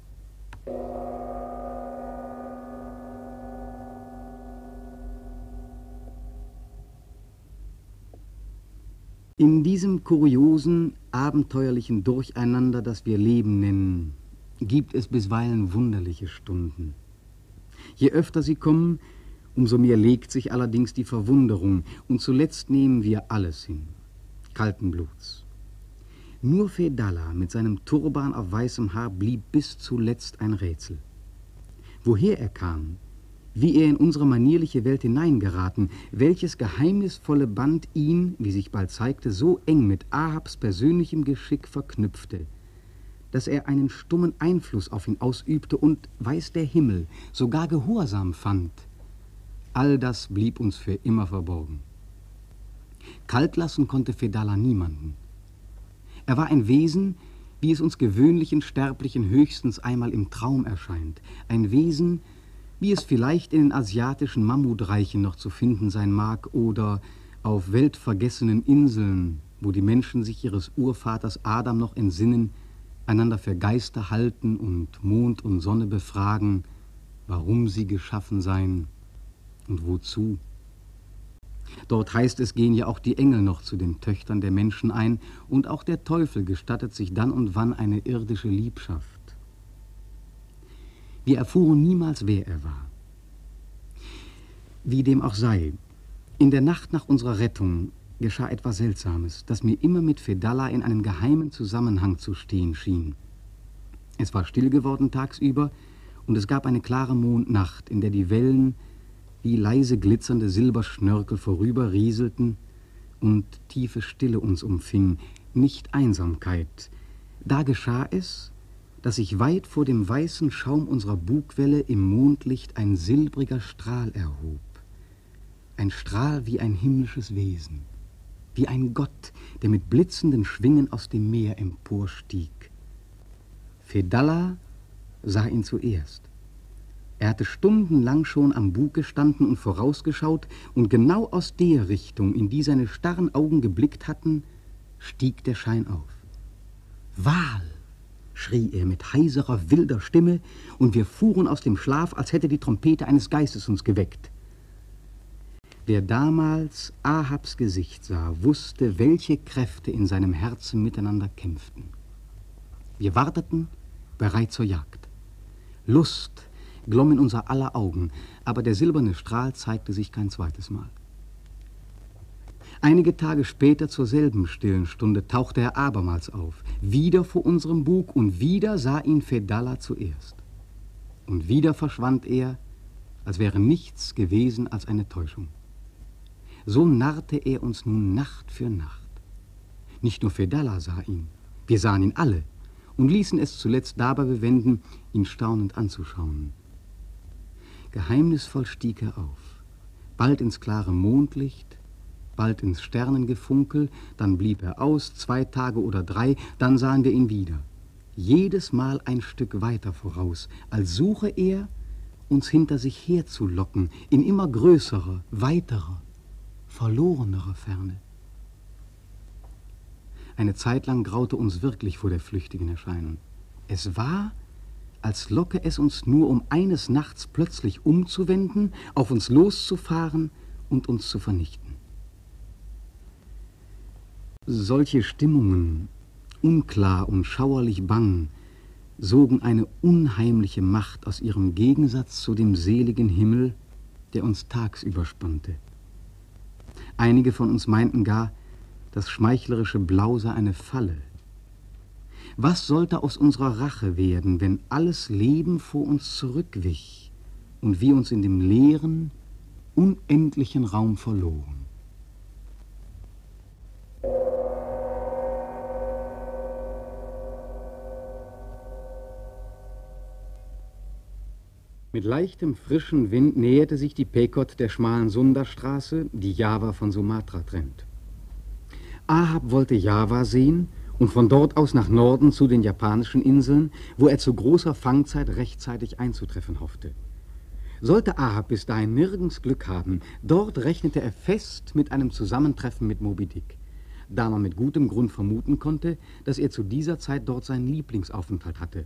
In diesem kuriosen, abenteuerlichen Durcheinander, das wir Leben nennen, gibt es bisweilen wunderliche Stunden. Je öfter sie kommen, umso mehr legt sich allerdings die Verwunderung, und zuletzt nehmen wir alles hin, kalten Bluts. Nur Fedallah mit seinem Turban auf weißem Haar blieb bis zuletzt ein Rätsel. Woher er kam, wie er in unsere manierliche Welt hineingeraten, welches geheimnisvolle Band ihn, wie sich bald zeigte, so eng mit Ahabs persönlichem Geschick verknüpfte, dass er einen stummen Einfluss auf ihn ausübte und, weiß der Himmel, sogar Gehorsam fand. All das blieb uns für immer verborgen. Kalt lassen konnte Fedallah niemanden. Er war ein Wesen, wie es uns gewöhnlichen Sterblichen höchstens einmal im Traum erscheint. Ein Wesen, wie es vielleicht in den asiatischen Mammutreichen noch zu finden sein mag oder auf weltvergessenen Inseln, wo die Menschen sich ihres Urvaters Adam noch entsinnen, einander für Geister halten und Mond und Sonne befragen, warum sie geschaffen seien und wozu. Dort heißt es, gehen ja auch die Engel noch zu den Töchtern der Menschen ein, und auch der Teufel gestattet sich dann und wann eine irdische Liebschaft. Wir erfuhren niemals, wer er war. Wie dem auch sei, in der Nacht nach unserer Rettung geschah etwas Seltsames, das mir immer mit Fedallah in einem geheimen Zusammenhang zu stehen schien. Es war still geworden tagsüber, und es gab eine klare Mondnacht, in der die Wellen wie leise glitzernde Silberschnörkel vorüberrieselten und tiefe Stille uns umfing, nicht Einsamkeit. Da geschah es, dass sich weit vor dem weißen Schaum unserer Bugwelle im Mondlicht ein silbriger Strahl erhob. Ein Strahl wie ein himmlisches Wesen. wie ein Gott, der mit blitzenden Schwingen aus dem Meer emporstieg. Fedallah sah ihn zuerst. Er hatte stundenlang schon am Bug gestanden und vorausgeschaut, und genau aus der Richtung, in die seine starren Augen geblickt hatten, stieg der Schein auf. »Wal«, schrie er mit heiserer, wilder Stimme, und wir fuhren aus dem Schlaf, als hätte die Trompete eines Geistes uns geweckt. Wer damals Ahabs Gesicht sah, wusste, welche Kräfte in seinem Herzen miteinander kämpften. Wir warteten, bereit zur Jagd. Lust glomm in unser aller Augen, aber der silberne Strahl zeigte sich kein zweites Mal. Einige Tage später, zur selben stillen Stunde, tauchte er abermals auf, wieder vor unserem Bug, und wieder sah ihn Fedallah zuerst. Und wieder verschwand er, als wäre nichts gewesen als eine Täuschung. So narrte er uns nun Nacht für Nacht. Nicht nur Fedallah sah ihn, wir sahen ihn alle und ließen es zuletzt dabei bewenden, ihn staunend anzuschauen. Geheimnisvoll stieg er auf, bald ins klare Mondlicht, bald ins Sternengefunkel, dann blieb er aus, zwei Tage oder drei, dann sahen wir ihn wieder. Jedes Mal ein Stück weiter voraus, als suche er, uns hinter sich herzulocken, in immer größerer, weiterer, verlorenerer Ferne. Eine Zeit lang graute uns wirklich vor der flüchtigen Erscheinung. Es war, als locke es uns nur, um eines Nachts plötzlich umzuwenden, auf uns loszufahren und uns zu vernichten. Solche Stimmungen, unklar und schauerlich bang, sogen eine unheimliche Macht aus ihrem Gegensatz zu dem seligen Himmel, der uns tagsüber spannte. Einige von uns meinten gar, das schmeichlerische Blau sei eine Falle. Was sollte aus unserer Rache werden, wenn alles Leben vor uns zurückwich und wir uns in dem leeren, unendlichen Raum verloren? Mit leichtem, frischen Wind näherte sich die Pekot der schmalen Sunda-Straße, die Java von Sumatra trennt. Ahab wollte Java sehen und von dort aus nach Norden zu den japanischen Inseln, wo er zu großer Fangzeit rechtzeitig einzutreffen hoffte. Sollte Ahab bis dahin nirgends Glück haben, dort rechnete er fest mit einem Zusammentreffen mit Moby Dick, da man mit gutem Grund vermuten konnte, dass er zu dieser Zeit dort seinen Lieblingsaufenthalt hatte.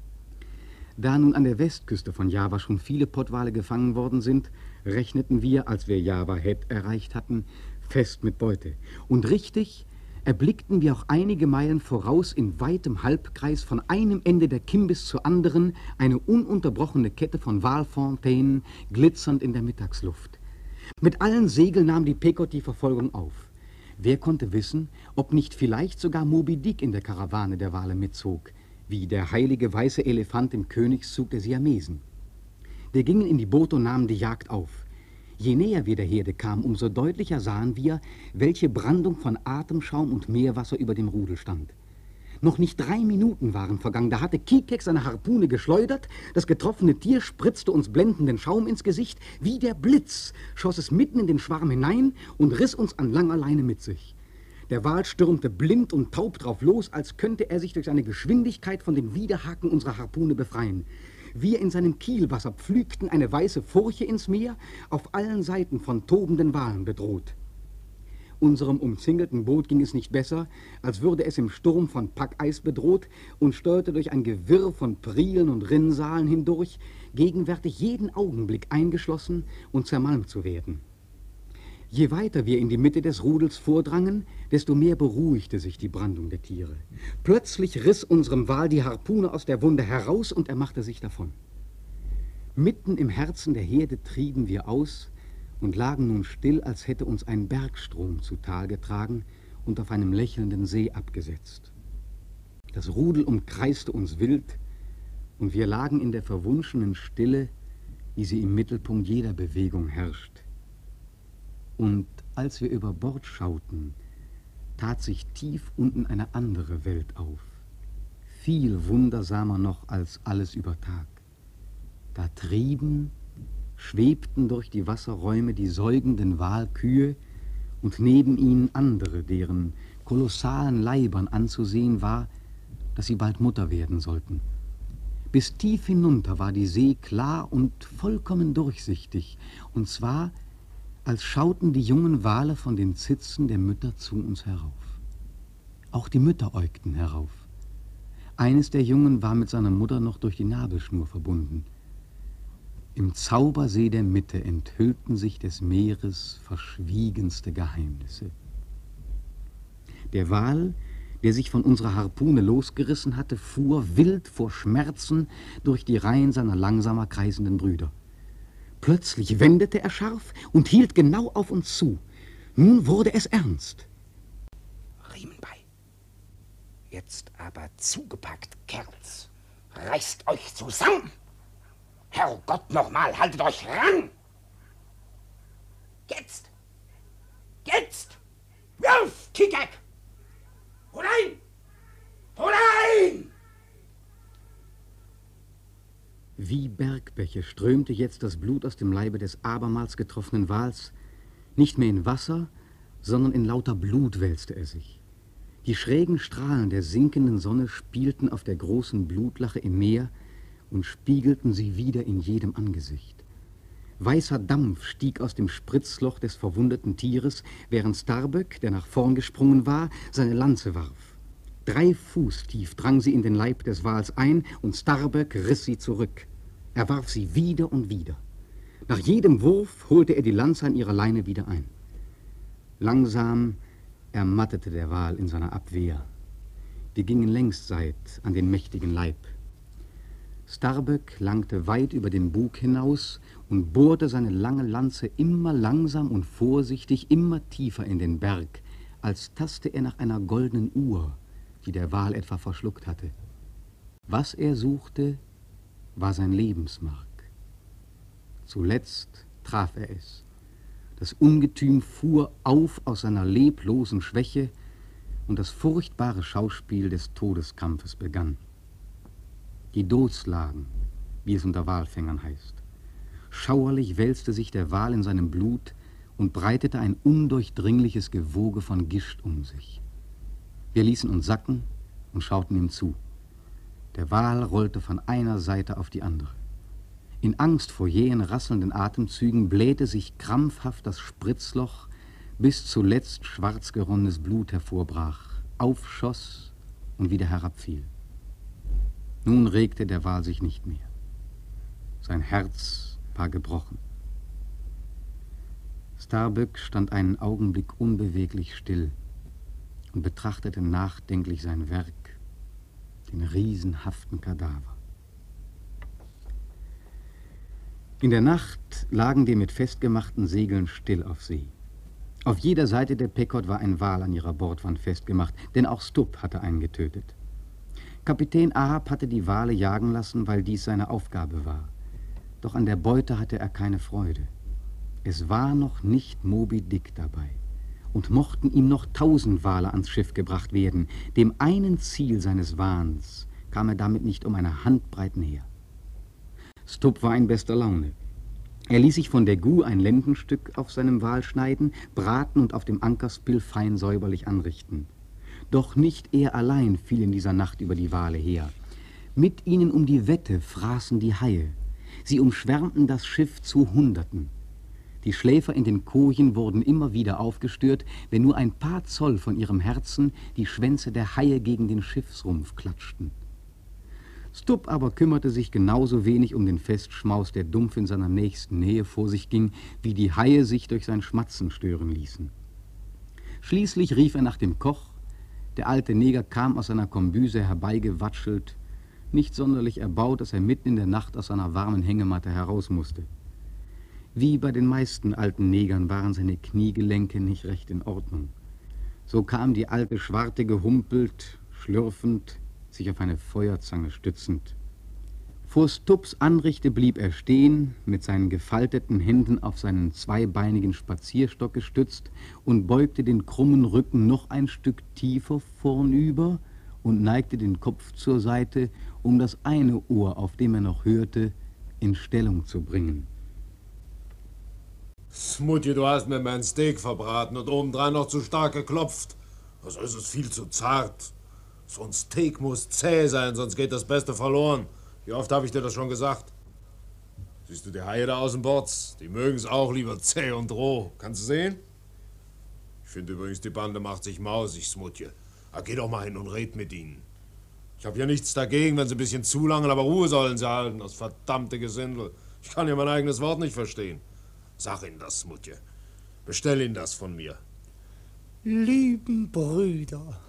Da nun an der Westküste von Java schon viele Pottwale gefangen worden sind, rechneten wir, als wir Java Head erreicht hatten, fest mit Beute. Und richtig erblickten wir auch einige Meilen voraus in weitem Halbkreis von einem Ende der Kimbis zur anderen eine ununterbrochene Kette von Walfontänen, glitzernd in der Mittagsluft. Mit allen Segeln nahm die Pekot die Verfolgung auf. Wer konnte wissen, ob nicht vielleicht sogar Moby Dick in der Karawane der Wale mitzog, wie der heilige weiße Elefant im Königszug der Siamesen. Wir gingen in die Boote und nahmen die Jagd auf. Je näher wir der Herde kamen, umso deutlicher sahen wir, welche Brandung von Atemschaum und Meerwasser über dem Rudel stand. Noch nicht drei Minuten waren vergangen, da hatte Kikek seine Harpune geschleudert, das getroffene Tier spritzte uns blendenden Schaum ins Gesicht, wie der Blitz schoss es mitten in den Schwarm hinein und riss uns an langer Leine mit sich. Der Wal stürmte blind und taub drauf los, als könnte er sich durch seine Geschwindigkeit von den Widerhaken unserer Harpune befreien. Wir in seinem Kielwasser pflügten eine weiße Furche ins Meer, auf allen Seiten von tobenden Walen bedroht. Unserem umzingelten Boot ging es nicht besser, als würde es im Sturm von Packeis bedroht und steuerte durch ein Gewirr von Prielen und Rinnsalen hindurch, gegenwärtig jeden Augenblick eingeschlossen und zermalmt zu werden. Je weiter wir in die Mitte des Rudels vordrangen, desto mehr beruhigte sich die Brandung der Tiere. Plötzlich riss unserem Wal die Harpune aus der Wunde heraus und er machte sich davon. Mitten im Herzen der Herde trieben wir aus und lagen nun still, als hätte uns ein Bergstrom zu Tal getragen und auf einem lächelnden See abgesetzt. Das Rudel umkreiste uns wild und wir lagen in der verwunschenen Stille, wie sie im Mittelpunkt jeder Bewegung herrscht. Und als wir über Bord schauten, tat sich tief unten eine andere Welt auf, viel wundersamer noch als alles über Tag. Da trieben, schwebten durch die Wasserräume die säugenden Walkühe und neben ihnen andere, deren kolossalen Leibern anzusehen war, dass sie bald Mutter werden sollten. Bis tief hinunter war die See klar und vollkommen durchsichtig, und zwar, als schauten die jungen Wale von den Zitzen der Mütter zu uns herauf. Auch die Mütter äugten herauf. Eines der Jungen war mit seiner Mutter noch durch die Nabelschnur verbunden. Im Zaubersee der Mitte enthüllten sich des Meeres verschwiegenste Geheimnisse. Der Wal, der sich von unserer Harpune losgerissen hatte, fuhr wild vor Schmerzen durch die Reihen seiner langsamer kreisenden Brüder. Plötzlich wendete er scharf und hielt genau auf uns zu. Nun wurde es ernst. Riemen bei. Jetzt aber zugepackt, Kerls. Reißt euch zusammen! Herrgott nochmal, haltet euch ran! Jetzt! Jetzt! Wirf, Kikek! Hol ein! Hol ein! Wie Bergbäche strömte jetzt das Blut aus dem Leibe des abermals getroffenen Wals. Nicht mehr in Wasser, sondern in lauter Blut wälzte er sich. Die schrägen Strahlen der sinkenden Sonne spielten auf der großen Blutlache im Meer und spiegelten sie wieder in jedem Angesicht. Weißer Dampf stieg aus dem Spritzloch des verwundeten Tieres, während Starböck, der nach vorn gesprungen war, seine Lanze warf. Drei Fuß tief drang sie in den Leib des Wals ein, und Starböck riss sie zurück. Er warf sie wieder und wieder. Nach jedem Wurf holte er die Lanze an ihrer Leine wieder ein. Langsam ermattete der Wal in seiner Abwehr. Wir gingen längsseit an den mächtigen Leib. Starböck langte weit über den Bug hinaus und bohrte seine lange Lanze immer langsam und vorsichtig immer tiefer in den Berg, als taste er nach einer goldenen Uhr, die der Wal etwa verschluckt hatte. Was er suchte, war sein Lebensmark. Zuletzt traf er es. Das Ungetüm fuhr auf aus seiner leblosen Schwäche, und das furchtbare Schauspiel des Todeskampfes begann. Die Dotslagen, wie es unter Walfängern heißt. Schauerlich wälzte sich der Wal in seinem Blut und breitete ein undurchdringliches Gewoge von Gischt um sich. Wir ließen uns sacken und schauten ihm zu. Der Wal rollte von einer Seite auf die andere. In Angst vor jähen, rasselnden Atemzügen blähte sich krampfhaft das Spritzloch, bis zuletzt schwarz geronnenes Blut hervorbrach, aufschoss und wieder herabfiel. Nun regte der Wal sich nicht mehr. Sein Herz war gebrochen. Starböck stand einen Augenblick unbeweglich still und betrachtete nachdenklich sein Werk, den riesenhaften Kadaver. In der Nacht lagen wir mit festgemachten Segeln still auf See. Auf jeder Seite der Pequod war ein Wal an ihrer Bordwand festgemacht, denn auch Stubb hatte einen getötet. Kapitän Ahab hatte die Wale jagen lassen, weil dies seine Aufgabe war. Doch an der Beute hatte er keine Freude. Es war noch nicht Moby Dick dabei. Und mochten ihm noch tausend Wale ans Schiff gebracht werden, dem einen Ziel seines Wahns kam er damit nicht um eine Handbreit näher. Stubb war in bester Laune. Er ließ sich von der Gu ein Lendenstück auf seinem Wal schneiden, braten und auf dem Ankerspill fein säuberlich anrichten. Doch nicht er allein fiel in dieser Nacht über die Wale her. Mit ihnen um die Wette fraßen die Haie. Sie umschwärmten das Schiff zu Hunderten. Die Schläfer in den Kojen wurden immer wieder aufgestört, wenn nur ein paar Zoll von ihrem Herzen die Schwänze der Haie gegen den Schiffsrumpf klatschten. Stubb aber kümmerte sich genauso wenig um den Festschmaus, der dumpf in seiner nächsten Nähe vor sich ging, wie die Haie sich durch sein Schmatzen stören ließen. Schließlich rief er nach dem Koch. Der alte Neger kam aus seiner Kombüse herbeigewatschelt, nicht sonderlich erbaut, dass er mitten in der Nacht aus seiner warmen Hängematte heraus musste. Wie bei den meisten alten Negern waren seine Kniegelenke nicht recht in Ordnung. So kam die alte Schwarte gehumpelt, schlürfend, sich auf eine Feuerzange stützend. Vor Stubbs Anrichte blieb er stehen, mit seinen gefalteten Händen auf seinen zweibeinigen Spazierstock gestützt und beugte den krummen Rücken noch ein Stück tiefer vornüber und neigte den Kopf zur Seite, um das eine Ohr, auf dem er noch hörte, in Stellung zu bringen. Smutje, du hast mir mein Steak verbraten und obendrein noch zu stark geklopft. Also ist es viel zu zart. So ein Steak muss zäh sein, sonst geht das Beste verloren. Wie oft habe ich dir das schon gesagt? Siehst du die Haie da außen Bords? Die mögen es auch lieber zäh und roh. Kannst du sehen? Ich finde übrigens, die Bande macht sich mausig, Smutje. Aber geh doch mal hin und red mit ihnen. Ich habe ja nichts dagegen, wenn sie ein bisschen zulangen, aber Ruhe sollen sie halten, das verdammte Gesindel. Ich kann ja mein eigenes Wort nicht verstehen. Sag ihnen das, Smutje. Bestell ihnen das von mir. Lieben Brüder,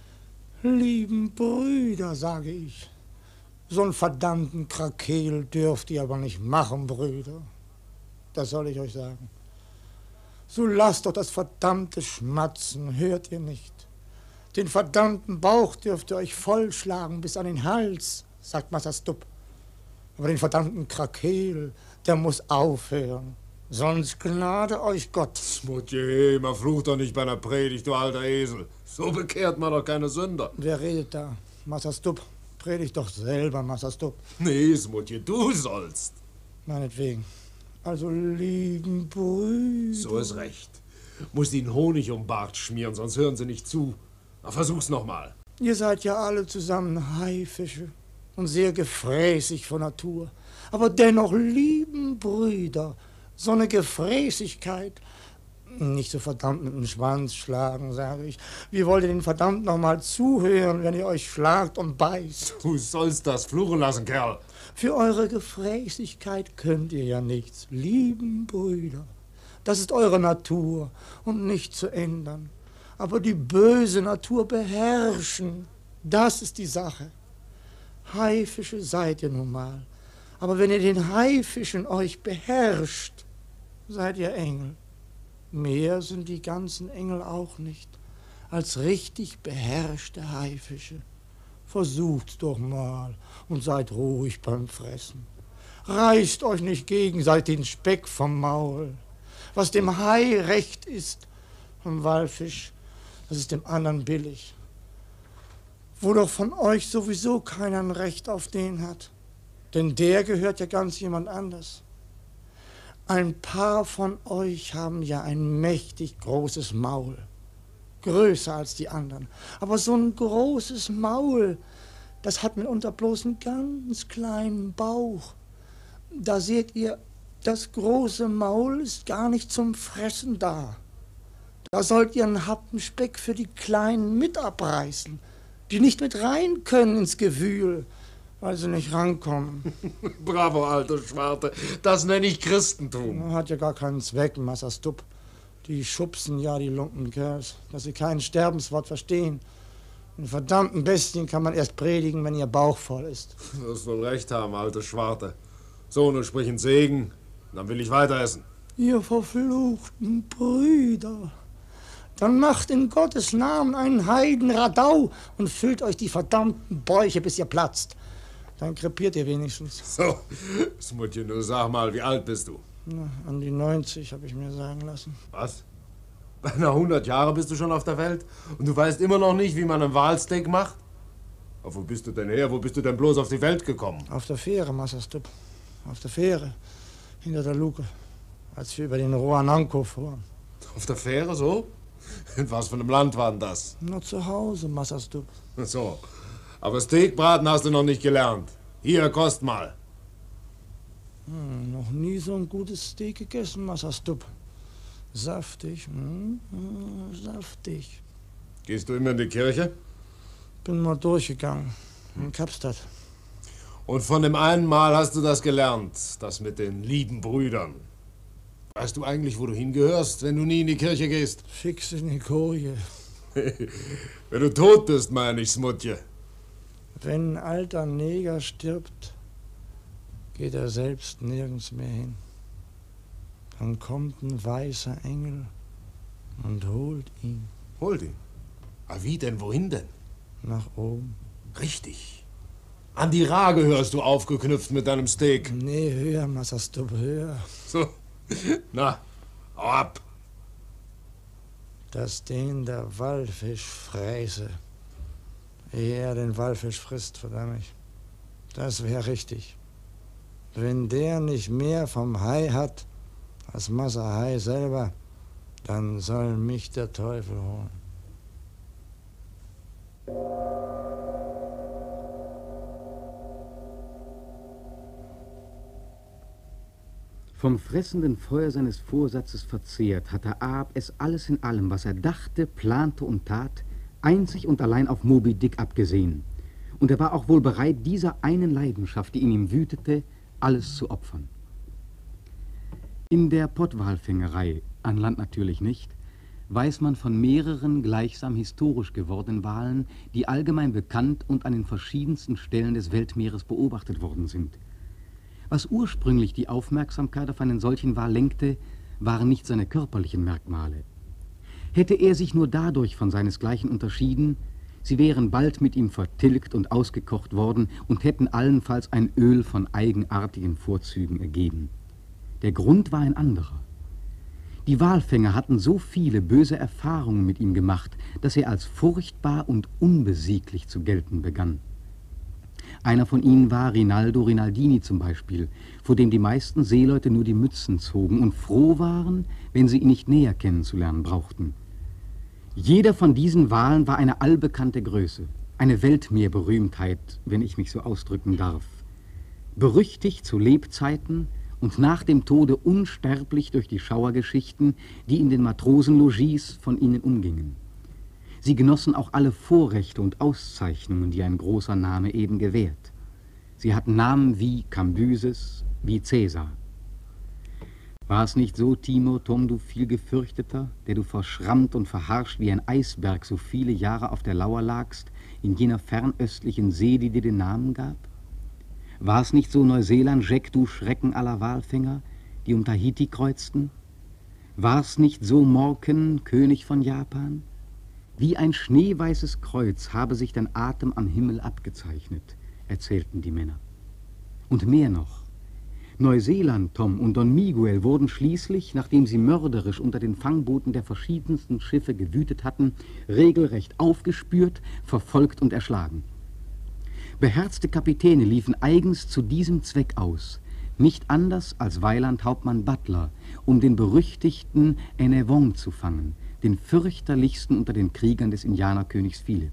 lieben Brüder, sage ich. So einen verdammten Krakeel dürft ihr aber nicht machen, Brüder. Das soll ich euch sagen. So lasst doch das verdammte Schmatzen, hört ihr nicht? Den verdammten Bauch dürft ihr euch vollschlagen bis an den Hals, sagt Massa Stubb. Aber den verdammten Krakeel, der muss aufhören. Sonst gnade euch Gott. Smutje, man flucht doch nicht bei einer Predigt, du alter Esel. So bekehrt man doch keine Sünder. Wer redet da? Massa Stubb. Predigt doch selber, Massa Stubb. Nee, Smutje, du sollst. Meinetwegen. Also, lieben Brüder. So ist recht. Musst ihnen Honig um den Bart schmieren, sonst hören sie nicht zu. Na, versuch's noch mal. Ihr seid ja alle zusammen Haifische und sehr gefräßig von Natur. Aber dennoch, lieben Brüder, so eine Gefräßigkeit. Nicht so verdammt mit dem Schwanz schlagen, sage ich. Wie wollt ihr denn verdammt noch mal zuhören, wenn ihr euch schlagt und beißt? Du sollst das fluchen lassen, Kerl. Für eure Gefräßigkeit könnt ihr ja nichts, lieben Brüder. Das ist eure Natur und nicht zu ändern. Aber die böse Natur beherrschen, das ist die Sache. Haifische seid ihr nun mal. Aber wenn ihr den Haifischen euch beherrscht, seid ihr Engel. Mehr sind die ganzen Engel auch nicht, als richtig beherrschte Haifische. Versucht's doch mal und seid ruhig beim Fressen. Reißt euch nicht gegenseitig den Speck vom Maul. Was dem Hai recht ist, vom Walfisch, das ist dem anderen billig. Wo doch von euch sowieso keiner ein Recht auf den hat. Denn der gehört ja ganz jemand anders. Ein paar von euch haben ja ein mächtig großes Maul. Größer als die anderen. Aber so ein großes Maul, das hat mitunter bloß einen ganz kleinen Bauch. Da seht ihr, das große Maul ist gar nicht zum Fressen da. Da sollt ihr einen Happen Speck für die Kleinen mit abreißen, die nicht mit rein können ins Gewühl, weil sie nicht rankommen. Bravo, alter Schwarte. Das nenne ich Christentum. Hat ja gar keinen Zweck, Massa Stubb. Die schubsen ja die Lumpenkerls, dass sie kein Sterbenswort verstehen. Den verdammten Bestien kann man erst predigen, wenn ihr Bauch voll ist. Du wirst wohl recht haben, alte Schwarte. So, nun sprich einen Segen, dann will ich weiter essen. Ihr verfluchten Brüder, dann macht in Gottes Namen einen Heidenradau und füllt euch die verdammten Bäuche, bis ihr platzt. Dann krepiert ihr wenigstens. So, Smutje, nur sag mal, wie alt bist du? Na, an die neunzig, habe ich mir sagen lassen. Was? Beinahe hundert Jahre bist du schon auf der Welt und du weißt immer noch nicht, wie man einen Walsteak macht? Aber wo bist du denn her? Wo bist du denn bloß auf die Welt gekommen? Auf der Fähre, Massa Stubb. Auf der Fähre, hinter der Luke, als wir über den Roananko fuhren. Auf der Fähre, so? In was für einem Land war denn das? Nur zu Hause, Massa Stubb. So, aber Steakbraten hast du noch nicht gelernt. Hier, kost mal. Hm, noch nie so ein gutes Steak gegessen, Massa Stubb. Saftig, hm, hm, saftig. Gehst du immer in die Kirche? Bin mal durchgegangen, in Kapstadt. Und von dem einen Mal hast du das gelernt, das mit den lieben Brüdern. Weißt du eigentlich, wo du hingehörst, wenn du nie in die Kirche gehst? Fix in die Koje. Wenn du tot bist, meine ich, Smutje. Wenn ein alter Neger stirbt, geht er selbst nirgends mehr hin. Dann kommt ein weißer Engel und holt ihn. Holt ihn? Aber wie denn, wohin denn? Nach oben. Richtig. An die Ra gehörst du aufgeknüpft mit deinem Steak. Nee, höher, Massa Stubb, höher. So, na, hau ab. Dass den der Walfisch fräße, ehe er den Walfisch frisst, verdammt mich. Das wäre richtig. Wenn der nicht mehr vom Hai hat als Massa Hai selber, dann soll mich der Teufel holen. Vom fressenden Feuer seines Vorsatzes verzehrt, hatte Ahab es alles in allem, was er dachte, plante und tat, einzig und allein auf Moby Dick abgesehen. Und er war auch wohl bereit, dieser einen Leidenschaft, die in ihm wütete, alles zu opfern. In der Pottwalfängerei, an Land natürlich nicht, weiß man von mehreren gleichsam historisch gewordenen Walen, die allgemein bekannt und an den verschiedensten Stellen des Weltmeeres beobachtet worden sind. Was ursprünglich die Aufmerksamkeit auf einen solchen Wal lenkte, waren nicht seine körperlichen Merkmale. Hätte er sich nur dadurch von seinesgleichen unterschieden, sie wären bald mit ihm vertilgt und ausgekocht worden und hätten allenfalls ein Öl von eigenartigen Vorzügen ergeben. Der Grund war ein anderer. Die Walfänger hatten so viele böse Erfahrungen mit ihm gemacht, dass er als furchtbar und unbesieglich zu gelten begann. Einer von ihnen war Rinaldo Rinaldini zum Beispiel, vor dem die meisten Seeleute nur die Mützen zogen und froh waren, wenn sie ihn nicht näher kennenzulernen brauchten. Jeder von diesen Walen war eine allbekannte Größe, eine Weltmeerberühmtheit, wenn ich mich so ausdrücken darf. Berüchtigt zu Lebzeiten und nach dem Tode unsterblich durch die Schauergeschichten, die in den Matrosenlogis von ihnen umgingen. Sie genossen auch alle Vorrechte und Auszeichnungen, die ein großer Name eben gewährt. Sie hatten Namen wie Kambyses, wie Cäsar. War es nicht so, Timo, Tom, du viel gefürchteter, der du verschrammt und verharscht wie ein Eisberg so viele Jahre auf der Lauer lagst, in jener fernöstlichen See, die dir den Namen gab? War es nicht so, Neuseeland, Jack, du Schrecken aller Walfänger, die um Tahiti kreuzten? War es nicht so, Morken, König von Japan? Wie ein schneeweißes Kreuz habe sich dein Atem am Himmel abgezeichnet, erzählten die Männer. Und mehr noch. Neuseeland, Tom, und Don Miguel wurden schließlich, nachdem sie mörderisch unter den Fangbooten der verschiedensten Schiffe gewütet hatten, regelrecht aufgespürt, verfolgt und erschlagen. Beherzte Kapitäne liefen eigens zu diesem Zweck aus, nicht anders als Weiland Hauptmann Butler, um den berüchtigten Enevong zu fangen, den fürchterlichsten unter den Kriegern des Indianerkönigs Philipp.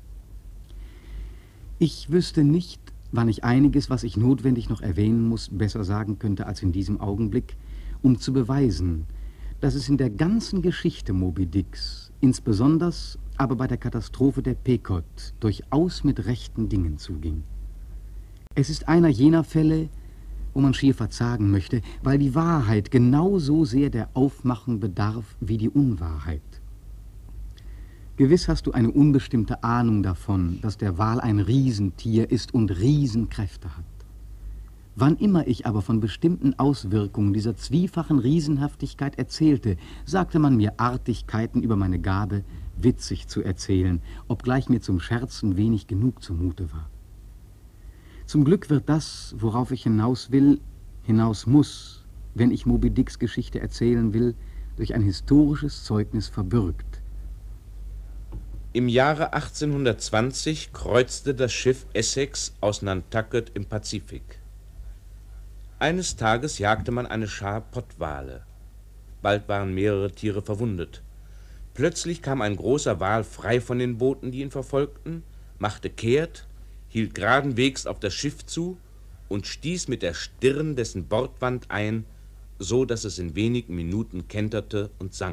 Ich wüsste nicht, wann ich einiges, was ich notwendig noch erwähnen muss, besser sagen könnte als in diesem Augenblick, um zu beweisen, dass es in der ganzen Geschichte Moby Dicks, insbesondere aber bei der Katastrophe der Pequod, durchaus mit rechten Dingen zuging. Es ist einer jener Fälle, wo man schier verzagen möchte, weil die Wahrheit genauso sehr der Aufmachung bedarf wie die Unwahrheit. Gewiss hast du eine unbestimmte Ahnung davon, dass der Wal ein Riesentier ist und Riesenkräfte hat. Wann immer ich aber von bestimmten Auswirkungen dieser zwiefachen Riesenhaftigkeit erzählte, sagte man mir Artigkeiten über meine Gabe, witzig zu erzählen, obgleich mir zum Scherzen wenig genug zumute war. Zum Glück wird das, worauf ich hinaus will, hinaus muss, wenn ich Moby Dicks Geschichte erzählen will, durch ein historisches Zeugnis verbürgt. Im Jahre achtzehnhundertzwanzig kreuzte das Schiff Essex aus Nantucket im Pazifik. Eines Tages jagte man eine Schar Pottwale. Bald waren mehrere Tiere verwundet. Plötzlich kam ein großer Wal frei von den Booten, die ihn verfolgten, machte kehrt, hielt geradenwegs auf das Schiff zu und stieß mit der Stirn dessen Bordwand ein, so dass es in wenigen Minuten kenterte und sank.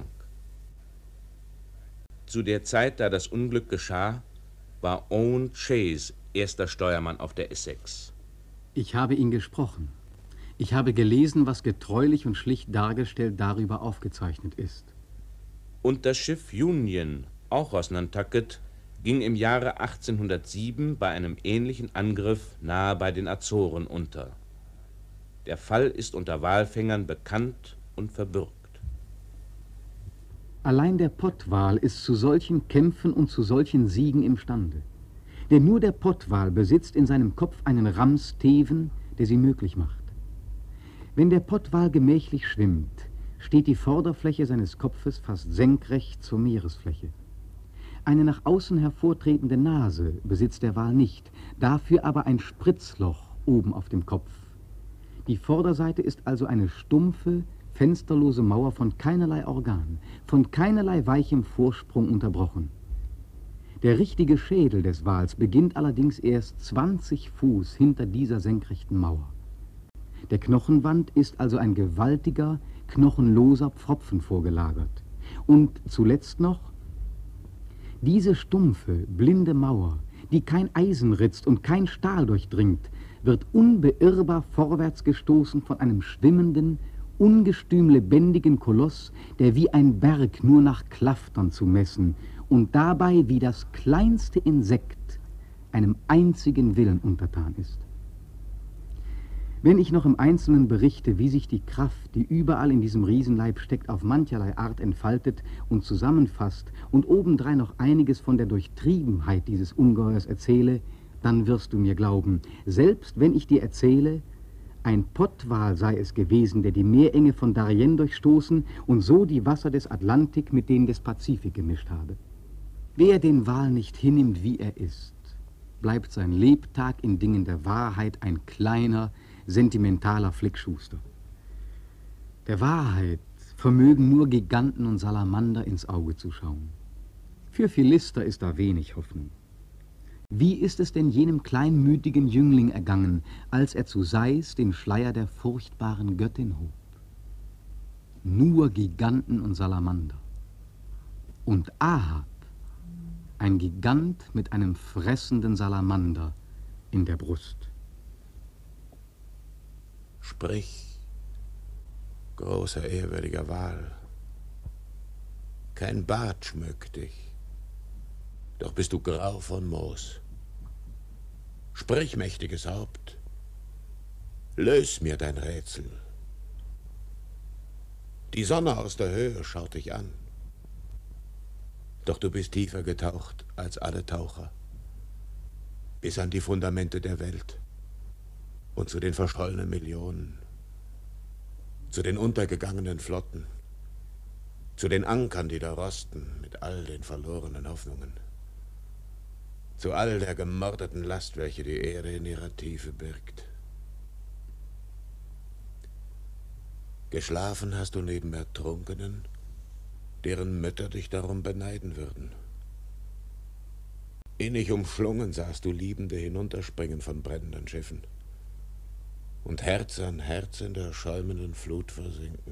Zu der Zeit, da das Unglück geschah, war Owen Chase erster Steuermann auf der Essex. Ich habe ihn gesprochen. Ich habe gelesen, was getreulich und schlicht dargestellt darüber aufgezeichnet ist. Und das Schiff Union, auch aus Nantucket, ging im Jahre achtzehnhundertsieben bei einem ähnlichen Angriff nahe bei den Azoren unter. Der Fall ist unter Walfängern bekannt und verbürgt. Allein der Pottwal ist zu solchen Kämpfen und zu solchen Siegen imstande. Denn nur der Pottwal besitzt in seinem Kopf einen Ramsteven, der sie möglich macht. Wenn der Pottwal gemächlich schwimmt, steht die Vorderfläche seines Kopfes fast senkrecht zur Meeresfläche. Eine nach außen hervortretende Nase besitzt der Wal nicht, dafür aber ein Spritzloch oben auf dem Kopf. Die Vorderseite ist also eine stumpfe, fensterlose Mauer von keinerlei Organ, von keinerlei weichem Vorsprung unterbrochen. Der richtige Schädel des Wals beginnt allerdings erst zwanzig Fuß hinter dieser senkrechten Mauer. Der Knochenwand ist also ein gewaltiger, knochenloser Pfropfen vorgelagert. Und zuletzt noch, diese stumpfe, blinde Mauer, die kein Eisen ritzt und kein Stahl durchdringt, wird unbeirrbar vorwärts gestoßen von einem schwimmenden, ungestüm lebendigen Koloss, der wie ein Berg nur nach Klaftern zu messen und dabei wie das kleinste Insekt einem einzigen Willen untertan ist. Wenn ich noch im Einzelnen berichte, wie sich die Kraft, die überall in diesem Riesenleib steckt, auf mancherlei Art entfaltet und zusammenfasst und obendrein noch einiges von der Durchtriebenheit dieses Ungeheuers erzähle, dann wirst du mir glauben, selbst wenn ich dir erzähle, ein Pottwal sei es gewesen, der die Meerenge von Darien durchstoßen und so die Wasser des Atlantik mit denen des Pazifik gemischt habe. Wer den Wal nicht hinnimmt, wie er ist, bleibt sein Lebtag in Dingen der Wahrheit ein kleiner, sentimentaler Flickschuster. Der Wahrheit vermögen nur Giganten und Salamander ins Auge zu schauen. Für Philister ist da wenig Hoffnung. Wie ist es denn jenem kleinmütigen Jüngling ergangen, als er zu Sais den Schleier der furchtbaren Göttin hob? Nur Giganten und Salamander. Und Ahab, ein Gigant mit einem fressenden Salamander in der Brust. Sprich, großer, ehrwürdiger Wal. Kein Bart schmückt dich, doch bist du grau von Moos. Sprich, mächtiges Haupt, lös mir dein Rätsel. Die Sonne aus der Höhe schaut dich an, doch du bist tiefer getaucht als alle Taucher, bis an die Fundamente der Welt. Und zu den verschollenen Millionen, zu den untergegangenen Flotten, zu den Ankern, die da rosten, mit all den verlorenen Hoffnungen, zu all der gemordeten Last, welche die Erde in ihrer Tiefe birgt. Geschlafen hast du neben Ertrunkenen, deren Mütter dich darum beneiden würden. Innig umschlungen sahst du Liebende hinunterspringen von brennenden Schiffen und Herz an Herz in der schäumenden Flut versinken.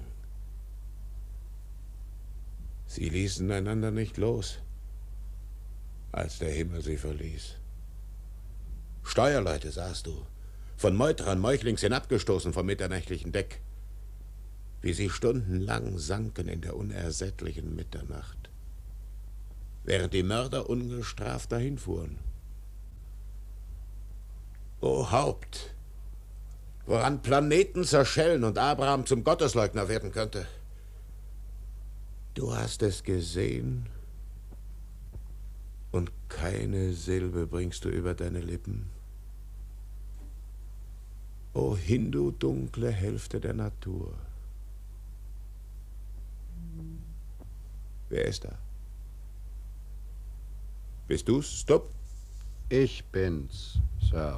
Sie ließen einander nicht los, als der Himmel sie verließ. Steuerleute sahst du, von Meuterern meuchlings hinabgestoßen vom mitternächtlichen Deck, wie sie stundenlang sanken in der unersättlichen Mitternacht, während die Mörder ungestraft dahinfuhren. O Haupt, woran Planeten zerschellen und Abraham zum Gottesleugner werden könnte. Du hast es gesehen und keine Silbe bringst du über deine Lippen. O Hindu, dunkle Hälfte der Natur. Wer ist da? Bist du's, Stubb? Ich bin's, Sir.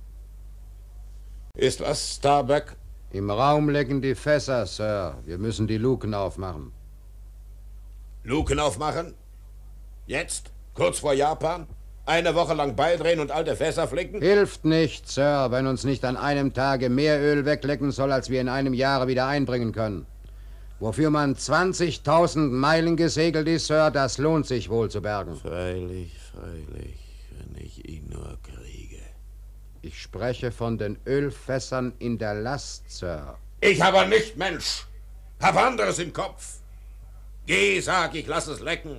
Ist was, Starbuck? Im Raum lecken die Fässer, Sir. Wir müssen die Luken aufmachen. Luken aufmachen? Jetzt? Kurz vor Japan? Eine Woche lang beidrehen und alte Fässer flicken? Hilft nicht, Sir, wenn uns nicht an einem Tage mehr Öl weglecken soll, als wir in einem Jahre wieder einbringen können. Wofür man zwanzigtausend Meilen gesegelt ist, Sir, das lohnt sich wohl zu bergen. Freilich, freilich, wenn ich ihn nur kriege. Ich spreche von den Ölfässern in der Last, Sir. Ich aber nicht, Mensch. Hab anderes im Kopf. Geh, sag, ich lass es lecken.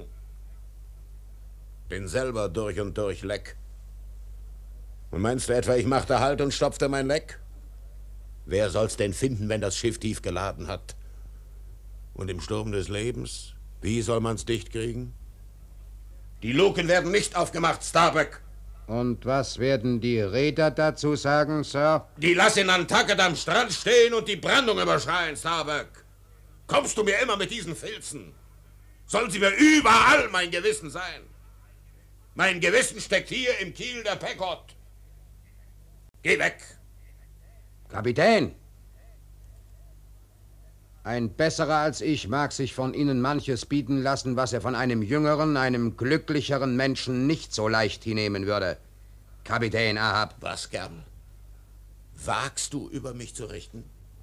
Bin selber durch und durch leck. Und meinst du etwa, ich machte Halt und stopfte mein Leck? Wer soll's denn finden, wenn das Schiff tief geladen hat? Und im Sturm des Lebens, wie soll man's dicht kriegen? Die Luken werden nicht aufgemacht, Starbuck. Und was werden die Räder dazu sagen, Sir? Die lassen Nantucket am Strand stehen und die Brandung überschreien, Starbuck. Kommst du mir immer mit diesen Filzen? Sollen sie mir überall mein Gewissen sein? Mein Gewissen steckt hier im Kiel der Pequod. Geh weg. Kapitän! Ein Besserer als ich mag sich von Ihnen manches bieten lassen, was er von einem jüngeren, einem glücklicheren Menschen nicht so leicht hinnehmen würde. Kapitän Ahab. Was, gern? Wagst du, über mich zu richten?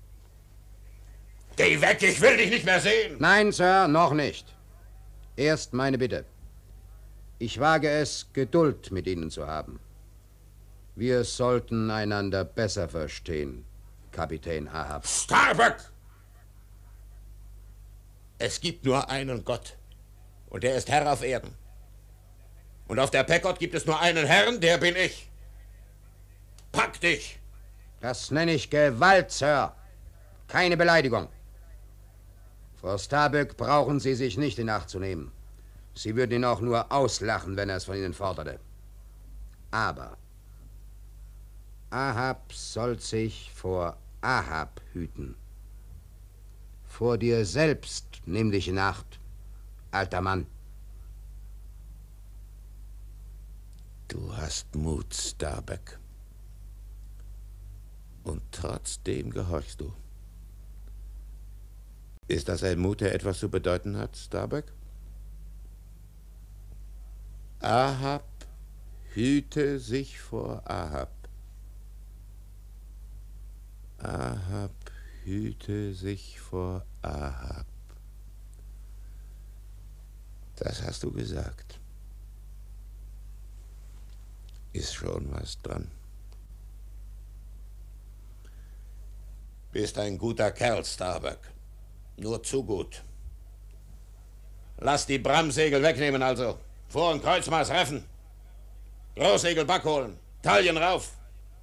Geh weg, ich will dich nicht mehr sehen! Nein, Sir, noch nicht. Erst meine Bitte. Ich wage es, Geduld mit Ihnen zu haben. Wir sollten einander besser verstehen, Kapitän Ahab. Starbuck! Es gibt nur einen Gott. Und der ist Herr auf Erden. Und auf der Packard gibt es nur einen Herrn, der bin ich. Pack dich! Das nenne ich Gewalt, Sir. Keine Beleidigung. Vor Starbuck brauchen Sie sich nicht in Acht zu nehmen. Sie würden ihn auch nur auslachen, wenn er es von Ihnen forderte. Aber Ahab soll sich vor Ahab hüten. Vor dir selbst nimm dich in Acht, alter Mann. Du hast Mut, Starbuck. Und trotzdem gehorchst du. Ist das ein Mut, der etwas zu bedeuten hat, Starbuck? Ahab hüte sich vor Ahab. Ahab hüte sich vor Ahab. Das hast du gesagt. Ist schon was dran. Bist ein guter Kerl, Starbuck. Nur zu gut. Lass die Bramsegel wegnehmen also. Vor- und Kreuzmaß reffen. Großsegel backholen. Taillen rauf.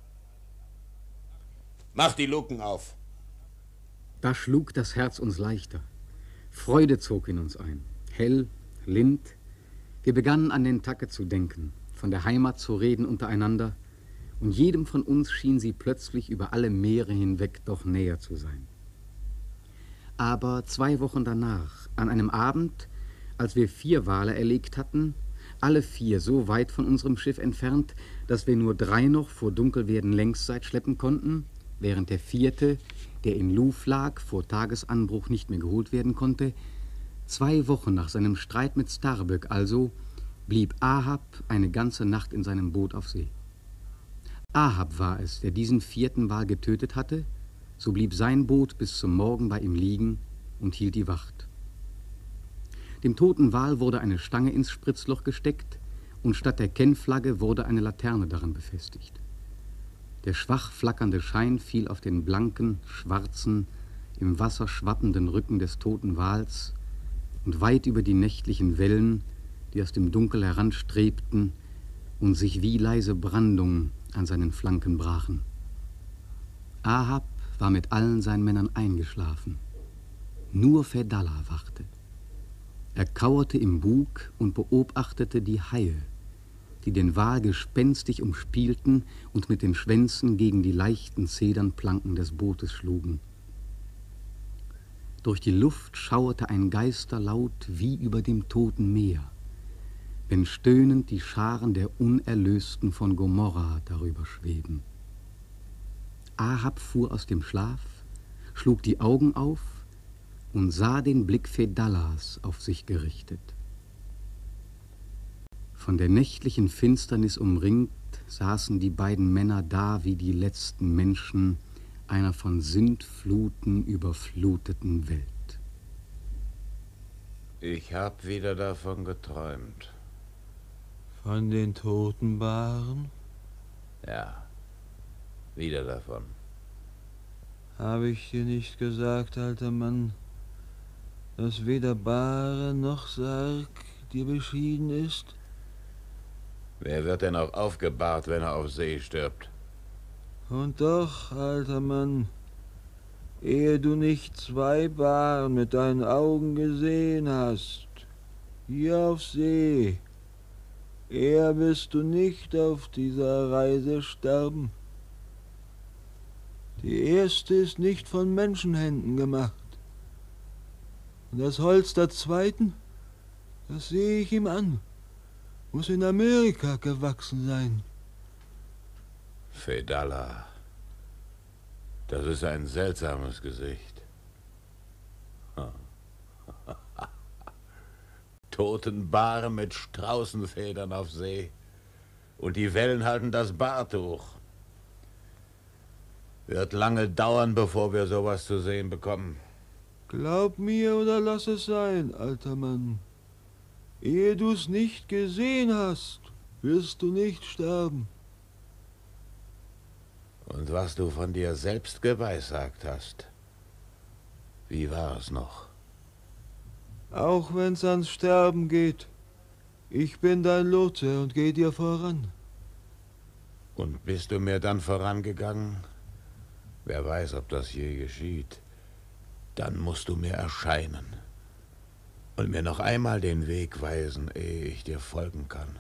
Mach die Luken auf. Da schlug das Herz uns leichter. Freude zog in uns ein. Hell, lind. Wir begannen an den Tacke zu denken, von der Heimat zu reden untereinander, und jedem von uns schien sie plötzlich über alle Meere hinweg doch näher zu sein. Aber zwei Wochen danach, an einem Abend, als wir vier Wale erlegt hatten, alle vier so weit von unserem Schiff entfernt, dass wir nur drei noch vor Dunkelwerden längsseit schleppen konnten, während der vierte, der in Luf lag, vor Tagesanbruch nicht mehr geholt werden konnte, zwei Wochen nach seinem Streit mit Starbuck also, blieb Ahab eine ganze Nacht in seinem Boot auf See. Ahab war es, der diesen vierten Wal getötet hatte, so blieb sein Boot bis zum Morgen bei ihm liegen und hielt die Wacht. Dem toten Wal wurde eine Stange ins Spritzloch gesteckt und statt der Kennflagge wurde eine Laterne daran befestigt. Der schwach flackernde Schein fiel auf den blanken, schwarzen, im Wasser schwappenden Rücken des toten Wals und weit über die nächtlichen Wellen, die aus dem Dunkel heranstrebten und sich wie leise Brandung an seinen Flanken brachen. Ahab war mit allen seinen Männern eingeschlafen. Nur Fedallah wachte. Er kauerte im Bug und beobachtete die Haie, die den Wal gespenstig umspielten und mit den Schwänzen gegen die leichten Zedernplanken des Bootes schlugen. Durch die Luft schauerte ein Geisterlaut wie über dem toten Meer, wenn stöhnend die Scharen der Unerlösten von Gomorra darüber schweben. Ahab fuhr aus dem Schlaf, schlug die Augen auf und sah den Blick Fedallahs auf sich gerichtet. Von der nächtlichen Finsternis umringt saßen die beiden Männer da wie die letzten Menschen einer von Sündfluten überfluteten Welt. Ich hab wieder davon geträumt. Von den toten Baren? Ja, wieder davon. Habe ich dir nicht gesagt, alter Mann, dass weder Bahre noch Sarg dir beschieden ist? Wer wird denn auch aufgebahrt, wenn er auf See stirbt? Und doch, alter Mann, ehe du nicht zwei Baren mit deinen Augen gesehen hast, hier auf See, eher wirst du nicht auf dieser Reise sterben. Die erste ist nicht von Menschenhänden gemacht. Und das Holz der zweiten, das sehe ich ihm an, muss in Amerika gewachsen sein. Fedallah, das ist ein seltsames Gesicht. toten Bar mit Straußenfedern auf See. Und die Wellen halten das Bahrtuch. Wird lange dauern, bevor wir sowas zu sehen bekommen. Glaub mir oder lass es sein, alter Mann. Ehe du's nicht gesehen hast, wirst du nicht sterben. Und was du von dir selbst geweissagt hast, wie war es noch? Auch wenn's ans Sterben geht, ich bin dein Lotse und geh dir voran. Und bist du mir dann vorangegangen? Wer weiß, ob das je geschieht. Dann musst du mir erscheinen und mir noch einmal den Weg weisen, ehe ich dir folgen kann.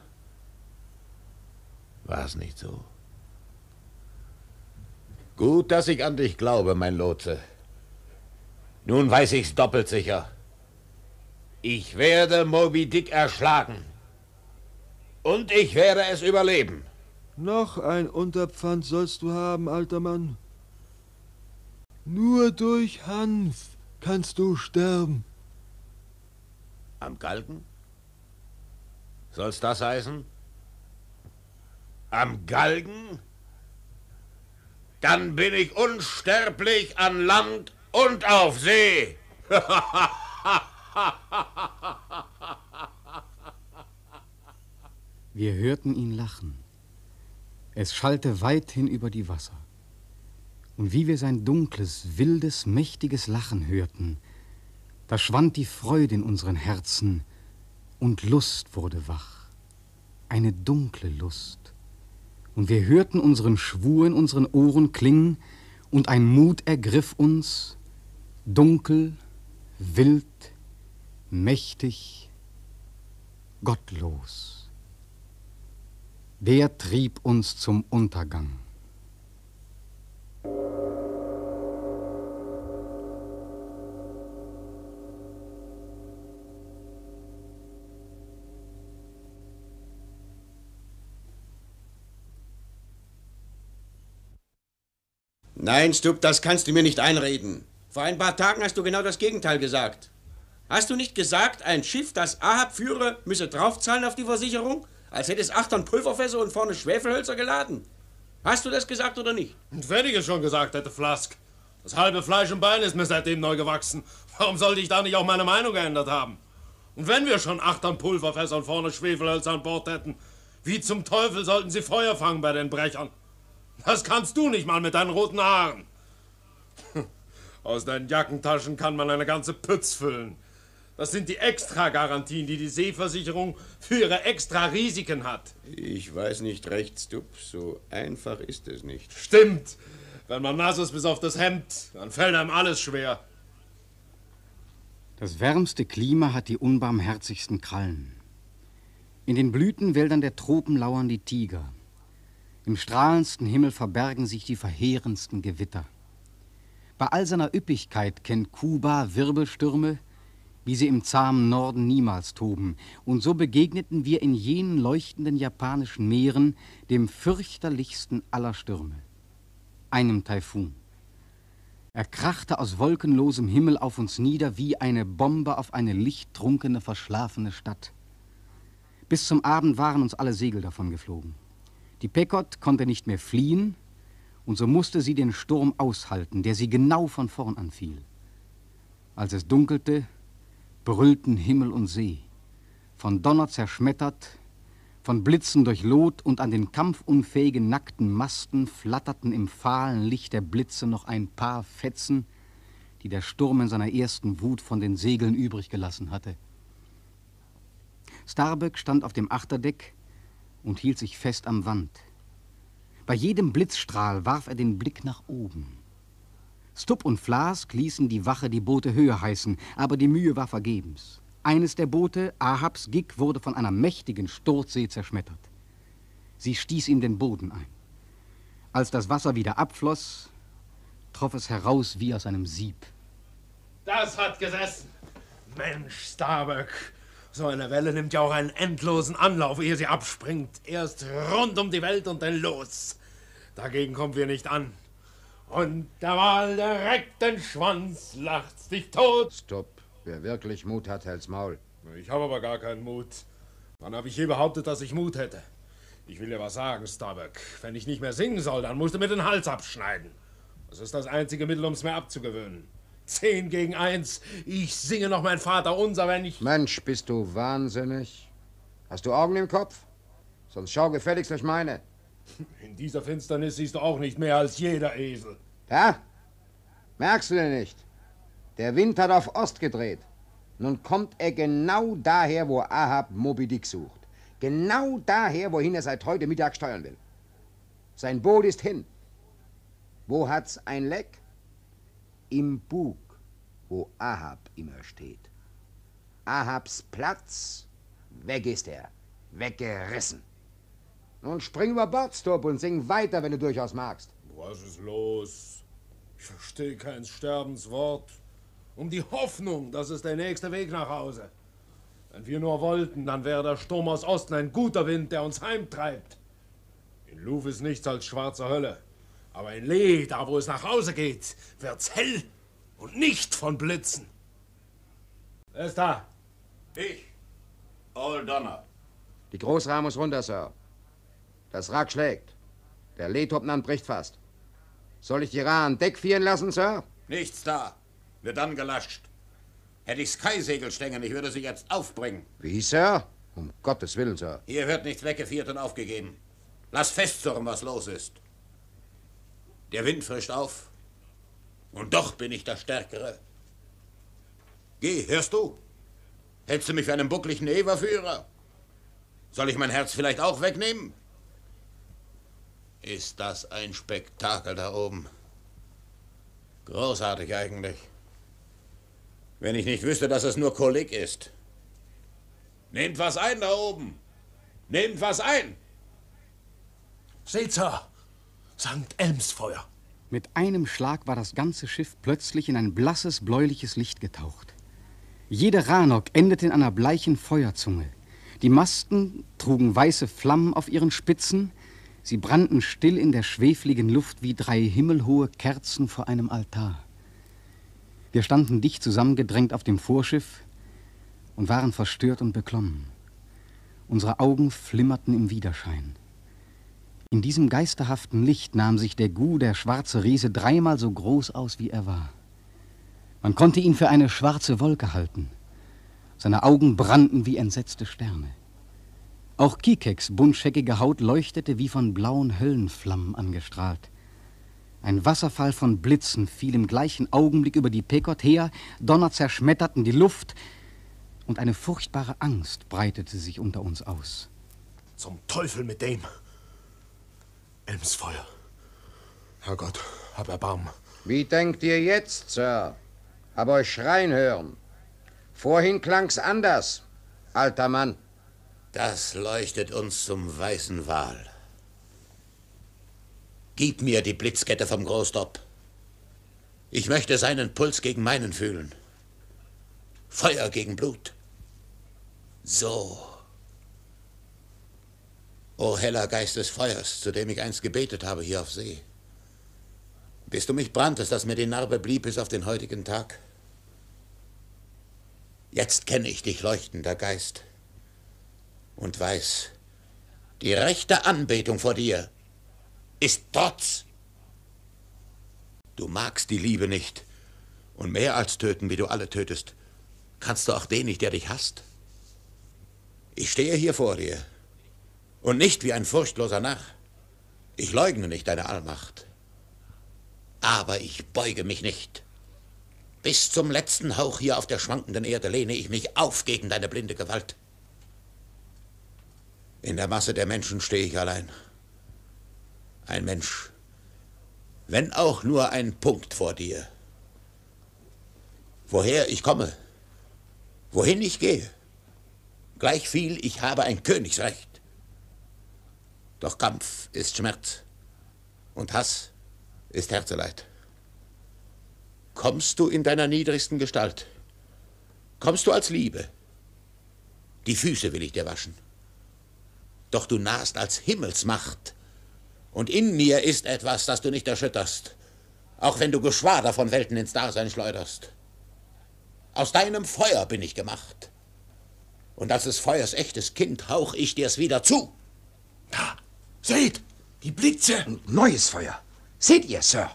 War's nicht so? Gut, dass ich an dich glaube, mein Lotse. Nun weiß ich's doppelt sicher. Ich werde Moby Dick erschlagen. Und ich werde es überleben. Noch ein Unterpfand sollst du haben, alter Mann. Nur durch Hanf kannst du sterben. Am Galgen? Soll's das heißen? Am Galgen? Dann bin ich unsterblich an Land und auf See. Wir hörten ihn lachen. Es schallte weithin über die Wasser. Und wie wir sein dunkles, wildes, mächtiges Lachen hörten, da schwand die Freude in unseren Herzen und Lust wurde wach. Eine dunkle Lust. Und wir hörten unseren Schwur in unseren Ohren klingen und ein Mut ergriff uns, dunkel, wild, mächtig, gottlos. Der trieb uns zum Untergang. Nein, Stubb, das kannst du mir nicht einreden. Vor ein paar Tagen hast du genau das Gegenteil gesagt. Hast du nicht gesagt, ein Schiff, das Ahab führe, müsse draufzahlen auf die Versicherung? Als hätte es acht Tonnen Pulverfässer und vorne Schwefelhölzer geladen. Hast du das gesagt oder nicht? Und wenn ich es schon gesagt hätte, Flask. Das halbe Fleisch und Bein ist mir seitdem neu gewachsen. Warum sollte ich da nicht auch meine Meinung geändert haben? Und wenn wir schon acht Tonnen Pulverfässer und vorne Schwefelhölzer an Bord hätten, wie zum Teufel sollten sie Feuer fangen bei den Brechern? Das kannst du nicht mal mit deinen roten Haaren. Aus deinen Jackentaschen kann man eine ganze Pütz füllen. Das sind die Extra-Garantien, die die Seeversicherung für ihre Extra-Risiken hat. Ich weiß nicht recht, Stubb. So einfach ist es nicht. Stimmt. Wenn man nass ist bis auf das Hemd, dann fällt einem alles schwer. Das wärmste Klima hat die unbarmherzigsten Krallen. In den Blütenwäldern der Tropen lauern die Tiger. Im strahlendsten Himmel verbergen sich die verheerendsten Gewitter. Bei all seiner Üppigkeit kennt Kuba Wirbelstürme, wie sie im zahmen Norden niemals toben. Und so begegneten wir in jenen leuchtenden japanischen Meeren dem fürchterlichsten aller Stürme, einem Taifun. Er krachte aus wolkenlosem Himmel auf uns nieder wie eine Bombe auf eine lichttrunkene, verschlafene Stadt. Bis zum Abend waren uns alle Segel davon geflogen. Die Pequod konnte nicht mehr fliehen, und so musste sie den Sturm aushalten, der sie genau von vorn anfiel. Als es dunkelte, brüllten Himmel und See, von Donner zerschmettert, von Blitzen durchlot, und an den kampfunfähigen nackten Masten flatterten im fahlen Licht der Blitze noch ein paar Fetzen, die der Sturm in seiner ersten Wut von den Segeln übrig gelassen hatte. Starbuck stand auf dem Achterdeck und hielt sich fest am Wand. Bei jedem Blitzstrahl warf er den Blick nach oben. Stubb und Flask ließen die Wache die Boote höher heißen, aber die Mühe war vergebens. Eines der Boote, Ahabs Gig, wurde von einer mächtigen Sturzsee zerschmettert. Sie stieß ihm den Boden ein. Als das Wasser wieder abfloss, troff es heraus wie aus einem Sieb. Das hat gesessen. Mensch, Starbuck. So eine Welle nimmt ja auch einen endlosen Anlauf, ehe sie abspringt. Erst rund um die Welt und dann los. Dagegen kommen wir nicht an. Und der Wal, der reckt den Schwanz, lacht dich tot. Stopp. Wer wirklich Mut hat, hält's Maul. Ich habe aber gar keinen Mut. Wann habe ich je behauptet, dass ich Mut hätte? Ich will dir was sagen, Starbuck. Wenn ich nicht mehr singen soll, dann musst du mir den Hals abschneiden. Das ist das einzige Mittel, um es mir abzugewöhnen. Zehn gegen eins. Ich singe noch mein Vater unser, wenn ich... Mensch, bist du wahnsinnig? Hast du Augen im Kopf? Sonst schau gefälligst durch meine. In dieser Finsternis siehst du auch nicht mehr als jeder Esel. Ja? Merkst du denn nicht? Der Wind hat auf Ost gedreht. Nun kommt er genau daher, wo Ahab Moby Dick sucht. Genau daher, wohin er seit heute Mittag steuern will. Sein Boot ist hin. Wo hat's ein Leck? Im Bug, wo Ahab immer steht. Ahabs Platz, weg ist er. Weggerissen. Nun spring über Bord, Stop, und sing weiter, wenn du durchaus magst. Was ist los? Ich verstehe kein Sterbenswort. Um die Hoffnung, das ist der nächste Weg nach Hause. Wenn wir nur wollten, dann wäre der Sturm aus Osten ein guter Wind, der uns heimtreibt. In Luv ist nichts als schwarze Hölle. Aber in Lee, da wo es nach Hause geht, wird's hell und nicht von Blitzen. Wer ist da? Ich, Old Donner. Die Großrahmen muss runter, Sir. Das Wrack schlägt. Der Leetopnant bricht fast. Soll ich die Ra an Deck fieren lassen, Sir? Nichts da. Wird dann gelascht. Hätte ich Sky-Segelstängen, ich würde sie jetzt aufbringen. Wie, Sir? Um Gottes Willen, Sir. Hier wird nichts weggefiert und aufgegeben. Lass festzurren, was los ist. Der Wind frischt auf. Und doch bin ich der Stärkere. Geh, hörst du? Hältst du mich für einen buckligen Eberführer? Soll ich mein Herz vielleicht auch wegnehmen? Ist das ein Spektakel da oben? Großartig eigentlich. Wenn ich nicht wüsste, dass es nur Kolik ist. Nehmt was ein da oben. Nehmt was ein. Seht, Sir. Sankt Elmsfeuer. Mit einem Schlag war das ganze Schiff plötzlich in ein blasses, bläuliches Licht getaucht. Jede Ranok endete in einer bleichen Feuerzunge. Die Masten trugen weiße Flammen auf ihren Spitzen. Sie brannten still in der schwefligen Luft wie drei himmelhohe Kerzen vor einem Altar. Wir standen dicht zusammengedrängt auf dem Vorschiff und waren verstört und beklommen. Unsere Augen flimmerten im Widerschein. In diesem geisterhaften Licht nahm sich der Gu, der schwarze Riese, dreimal so groß aus, wie er war. Man konnte ihn für eine schwarze Wolke halten. Seine Augen brannten wie entsetzte Sterne. Auch Kikeks buntscheckige Haut leuchtete wie von blauen Höllenflammen angestrahlt. Ein Wasserfall von Blitzen fiel im gleichen Augenblick über die Pekot her, Donner zerschmetterten die Luft und eine furchtbare Angst breitete sich unter uns aus. Zum Teufel mit dem! Elmsfeuer. Herrgott, hab Erbarmen. Wie denkt ihr jetzt, Sir? Hab euch schreien hören. Vorhin klang's anders, alter Mann. Das leuchtet uns zum weißen Wal. Gib mir die Blitzkette vom Großdopp. Ich möchte seinen Puls gegen meinen fühlen. Feuer gegen Blut. So. O heller Geist des Feuers, zu dem ich einst gebetet habe hier auf See. Bis du mich branntest, dass mir die Narbe blieb bis auf den heutigen Tag. Jetzt kenne ich dich, leuchtender Geist, und weiß, die rechte Anbetung vor dir ist Trotz. Du magst die Liebe nicht, und mehr als töten, wie du alle tötest, kannst du auch den nicht, der dich hasst. Ich stehe hier vor dir, und nicht wie ein furchtloser Narr. Ich leugne nicht deine Allmacht, aber ich beuge mich nicht. Bis zum letzten Hauch hier auf der schwankenden Erde lehne ich mich auf gegen deine blinde Gewalt. In der Masse der Menschen stehe ich allein. Ein Mensch, wenn auch nur ein Punkt vor dir. Woher ich komme, wohin ich gehe, gleichviel ich habe ein Königsrecht. Doch Kampf ist Schmerz und Hass ist Herzeleid. Kommst du in deiner niedrigsten Gestalt, kommst du als Liebe, die Füße will ich dir waschen. Doch du nahst als Himmelsmacht, und in mir ist etwas, das du nicht erschütterst, auch wenn du Geschwader von Welten ins Dasein schleuderst. Aus deinem Feuer bin ich gemacht, Und als des Feuers echtes Kind hauch ich dir's wieder zu. Da, seht, die Blitze. Und neues Feuer. Seht ihr, Sir?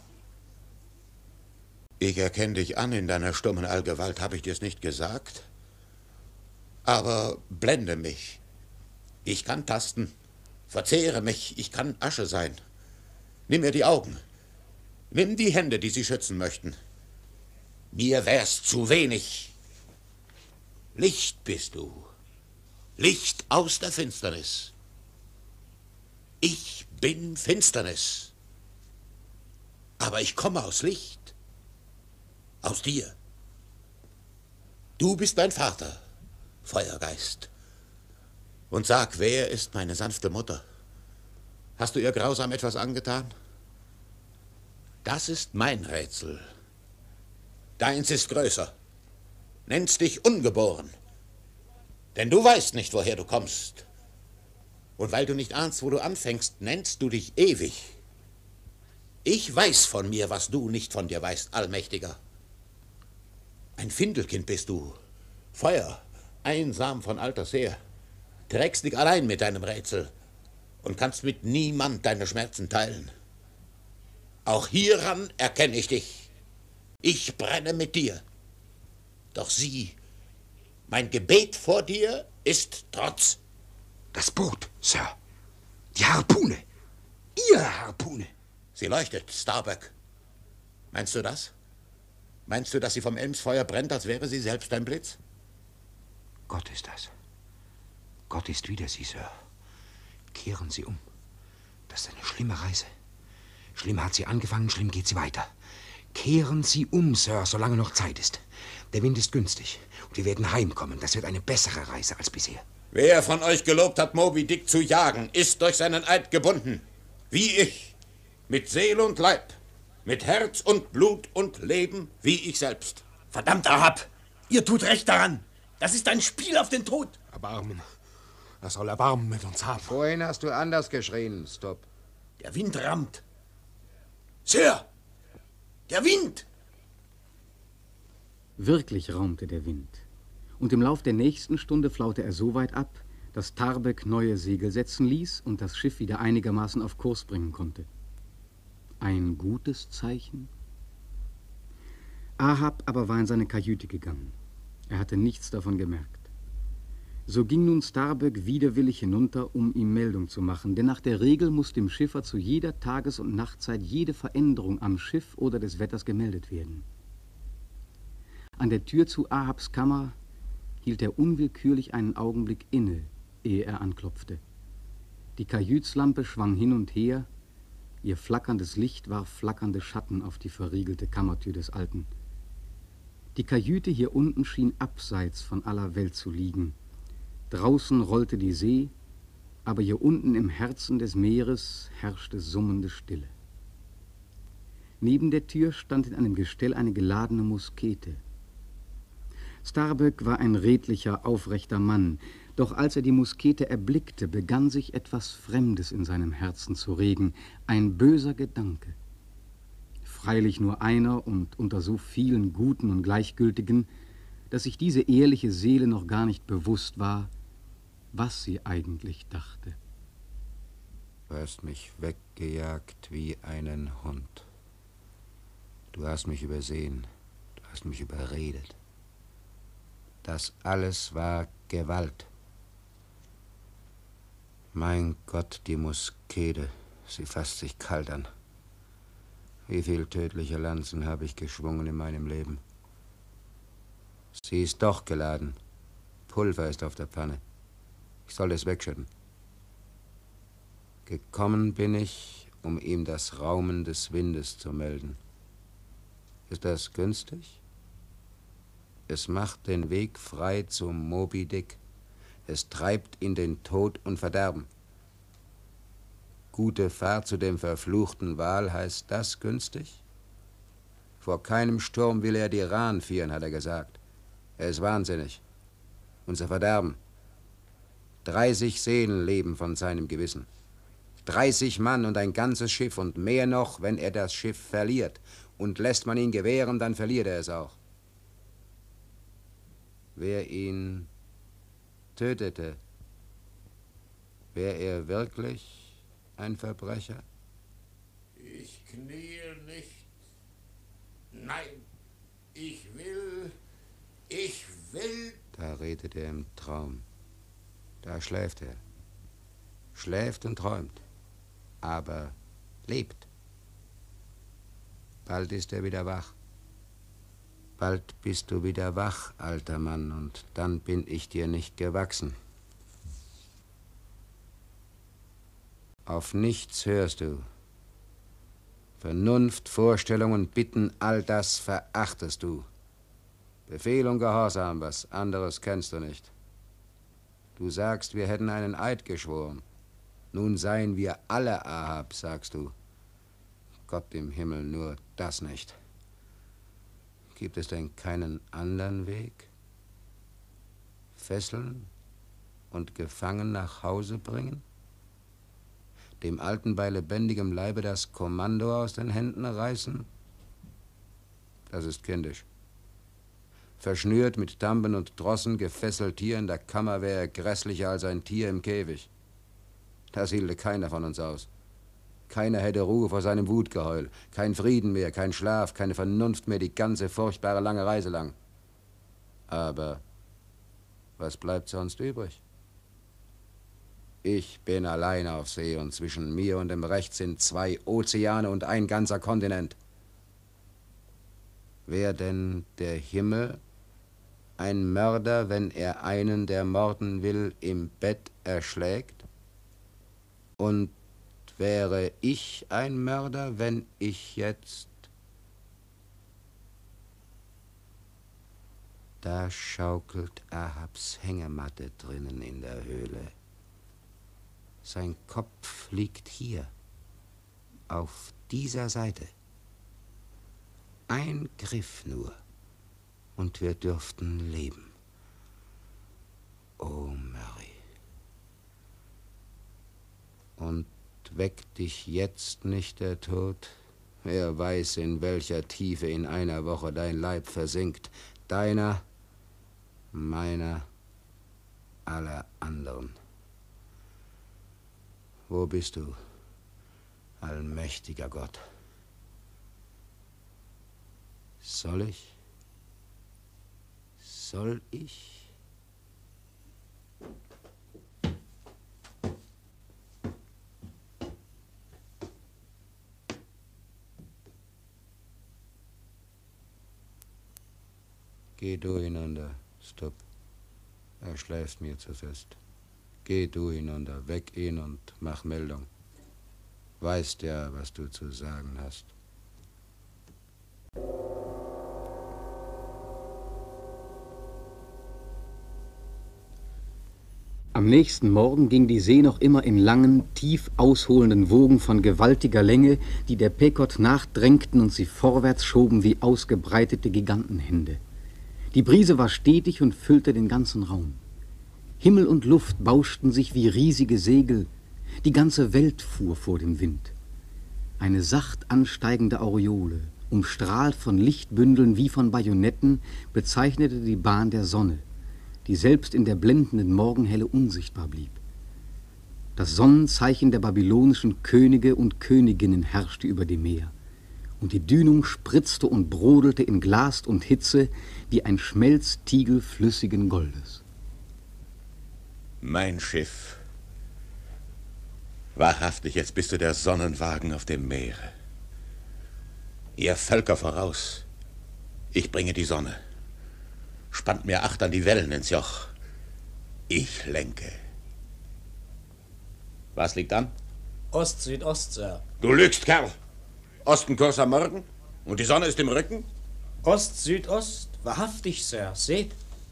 Ich erkenne dich an in deiner stummen Allgewalt, habe ich dir's nicht gesagt? Aber blende mich. Ich kann tasten. Verzehre mich, ich kann Asche sein. Nimm mir die Augen. Nimm die Hände, die sie schützen möchten. Mir wär's zu wenig. Licht bist du. Licht aus der Finsternis. Ich bin Finsternis. Aber ich komme aus Licht. Aus dir. Du bist mein Vater, Feuergeist. Und sag, wer ist meine sanfte Mutter? Hast du ihr grausam etwas angetan? Das ist mein Rätsel. Deins ist größer. Nennst dich ungeboren. Denn du weißt nicht, woher du kommst. Und weil du nicht ahnst, wo du anfängst, nennst du dich ewig. Ich weiß von mir, was du nicht von dir weißt, Allmächtiger. Ein Findelkind bist du. Feuer, einsam von alters her. Trägst dich allein mit deinem Rätsel und kannst mit niemand deine Schmerzen teilen. Auch hieran erkenne ich dich. Ich brenne mit dir. Doch sieh, mein Gebet vor dir ist Trotz. Das Boot, Sir. Die Harpune. Ihre Harpune. Sie leuchtet, Starbuck. Meinst du das? Meinst du, dass sie vom Elmsfeuer brennt, als wäre sie selbst ein Blitz? Gott ist das. Gott ist wider Sie, Sir. Kehren Sie um. Das ist eine schlimme Reise. Schlimm hat sie angefangen, schlimm geht sie weiter. Kehren Sie um, Sir, solange noch Zeit ist. Der Wind ist günstig und wir werden heimkommen. Das wird eine bessere Reise als bisher. Wer von euch gelobt hat, Moby Dick zu jagen, ist durch seinen Eid gebunden. Wie ich. Mit Seele und Leib. Mit Herz und Blut und Leben, wie ich selbst. Verdammt, Ahab! Ihr tut recht daran. Das ist ein Spiel auf den Tod. Erbarmen. Er soll Erbarmen mit uns haben. Vorhin hast du anders geschrien, Stopp. Der Wind rammt. Sir! Der Wind! Wirklich raumte der Wind. Und im Lauf der nächsten Stunde flaute er so weit ab, dass Tarbek neue Segel setzen ließ und das Schiff wieder einigermaßen auf Kurs bringen konnte. Ein gutes Zeichen? Ahab aber war in seine Kajüte gegangen. Er hatte nichts davon gemerkt. So ging nun Starbuck widerwillig hinunter, um ihm Meldung zu machen, denn nach der Regel muss dem Schiffer zu jeder Tages- und Nachtzeit jede Veränderung am Schiff oder des Wetters gemeldet werden. An der Tür zu Ahabs Kammer hielt er unwillkürlich einen Augenblick inne, ehe er anklopfte. Die Kajütslampe schwang hin und her, ihr flackerndes Licht warf flackernde Schatten auf die verriegelte Kammertür des Alten. Die Kajüte hier unten schien abseits von aller Welt zu liegen. Draußen rollte die See, aber hier unten im Herzen des Meeres herrschte summende Stille. Neben der Tür stand in einem Gestell eine geladene Muskete. Starbuck war ein redlicher, aufrechter Mann, doch als er die Muskete erblickte, begann sich etwas Fremdes in seinem Herzen zu regen, ein böser Gedanke. Freilich nur einer und unter so vielen Guten und Gleichgültigen, dass sich diese ehrliche Seele noch gar nicht bewusst war, was sie eigentlich dachte. Du hast mich weggejagt wie einen Hund. Du hast mich übersehen, du hast mich überredet. Das alles war Gewalt. Mein Gott, die Muskete, sie fasst sich kalt an. Wie viel tödliche Lanzen habe ich geschwungen in meinem Leben. Sie ist doch geladen. Pulver ist auf der Pfanne. Ich soll es wegschütten. Gekommen bin ich, um ihm das Raumen des Windes zu melden. Ist das günstig? Es macht den Weg frei zum Moby Dick. Es treibt in den Tod und Verderben. Gute Fahrt zu dem verfluchten Wal, heißt das günstig? Vor keinem Sturm will er die Rahn führen, hat er gesagt. Er ist wahnsinnig. Unser Verderben. Dreißig Seelen leben von seinem Gewissen. Dreißig Mann und ein ganzes Schiff und mehr noch, wenn er das Schiff verliert. Und lässt man ihn gewähren, dann verliert er es auch. Wer ihn tötete, wäre er wirklich ein Verbrecher? Ich knie nicht. Nein, ich will, ich will. Da redet er im Traum. Da schläft er. Schläft und träumt, aber lebt. Bald ist er wieder wach. Bald bist du wieder wach, alter Mann, und dann bin ich dir nicht gewachsen. Auf nichts hörst du. Vernunft, Vorstellungen, Bitten, all das verachtest du. Befehl und Gehorsam, was anderes kennst du nicht. Du sagst, wir hätten einen Eid geschworen. Nun seien wir alle Ahab, sagst du. Gott im Himmel, nur das nicht. Gibt es denn keinen anderen Weg? Fesseln und gefangen nach Hause bringen? Dem Alten bei lebendigem Leibe das Kommando aus den Händen reißen? Das ist kindisch. Verschnürt mit Tamben und Drossen, gefesselt hier in der Kammer, wäre er grässlicher als ein Tier im Käfig. Das hielte keiner von uns aus. Keiner hätte Ruhe vor seinem Wutgeheul. Kein Frieden mehr, kein Schlaf, keine Vernunft mehr, die ganze furchtbare lange Reise lang. Aber was bleibt sonst übrig? Ich bin allein auf See und zwischen mir und dem Recht sind zwei Ozeane und ein ganzer Kontinent. Wär denn der Himmel ein Mörder, wenn er einen, der morden will, im Bett erschlägt? Und wäre ich ein Mörder, wenn ich jetzt... Da schaukelt Ahabs Hängematte drinnen in der Höhle. Sein Kopf liegt hier, auf dieser Seite. Ein Griff nur, und wir dürften leben. Oh, Mary. Und weckt dich jetzt nicht der Tod? Wer weiß, in welcher Tiefe in einer Woche dein Leib versinkt. Deiner, meiner, aller anderen. Wo bist du, allmächtiger Gott? Soll ich? Soll ich? Geh du hinunter, Stubb. Er schläft mir zu fest. Geh du hinunter, weck ihn und mach Meldung. Weißt ja, was du zu sagen hast. Am nächsten Morgen ging die See noch immer in langen, tief ausholenden Wogen von gewaltiger Länge, die der Pequod nachdrängten und sie vorwärts schoben wie ausgebreitete Gigantenhände. Die Brise war stetig und füllte den ganzen Raum. Himmel und Luft bauschten sich wie riesige Segel, die ganze Welt fuhr vor dem Wind. Eine sacht ansteigende Aureole, umstrahlt von Lichtbündeln wie von Bajonetten, bezeichnete die Bahn der Sonne, die selbst in der blendenden Morgenhelle unsichtbar blieb. Das Sonnenzeichen der babylonischen Könige und Königinnen herrschte über dem Meer, und die Dünung spritzte und brodelte in Glast und Hitze wie ein Schmelztiegel flüssigen Goldes. Mein Schiff. Wahrhaftig, jetzt bist du der Sonnenwagen auf dem Meere. Ihr Völker voraus. Ich bringe die Sonne. Spannt mir Acht an die Wellen ins Joch. Ich lenke. Was liegt an? Ost-Südost, Sir. Du lügst, Kerl. Ostenkurs am Morgen? Und die Sonne ist im Rücken? Ost-Südost? Wahrhaftig, Sir. Seht.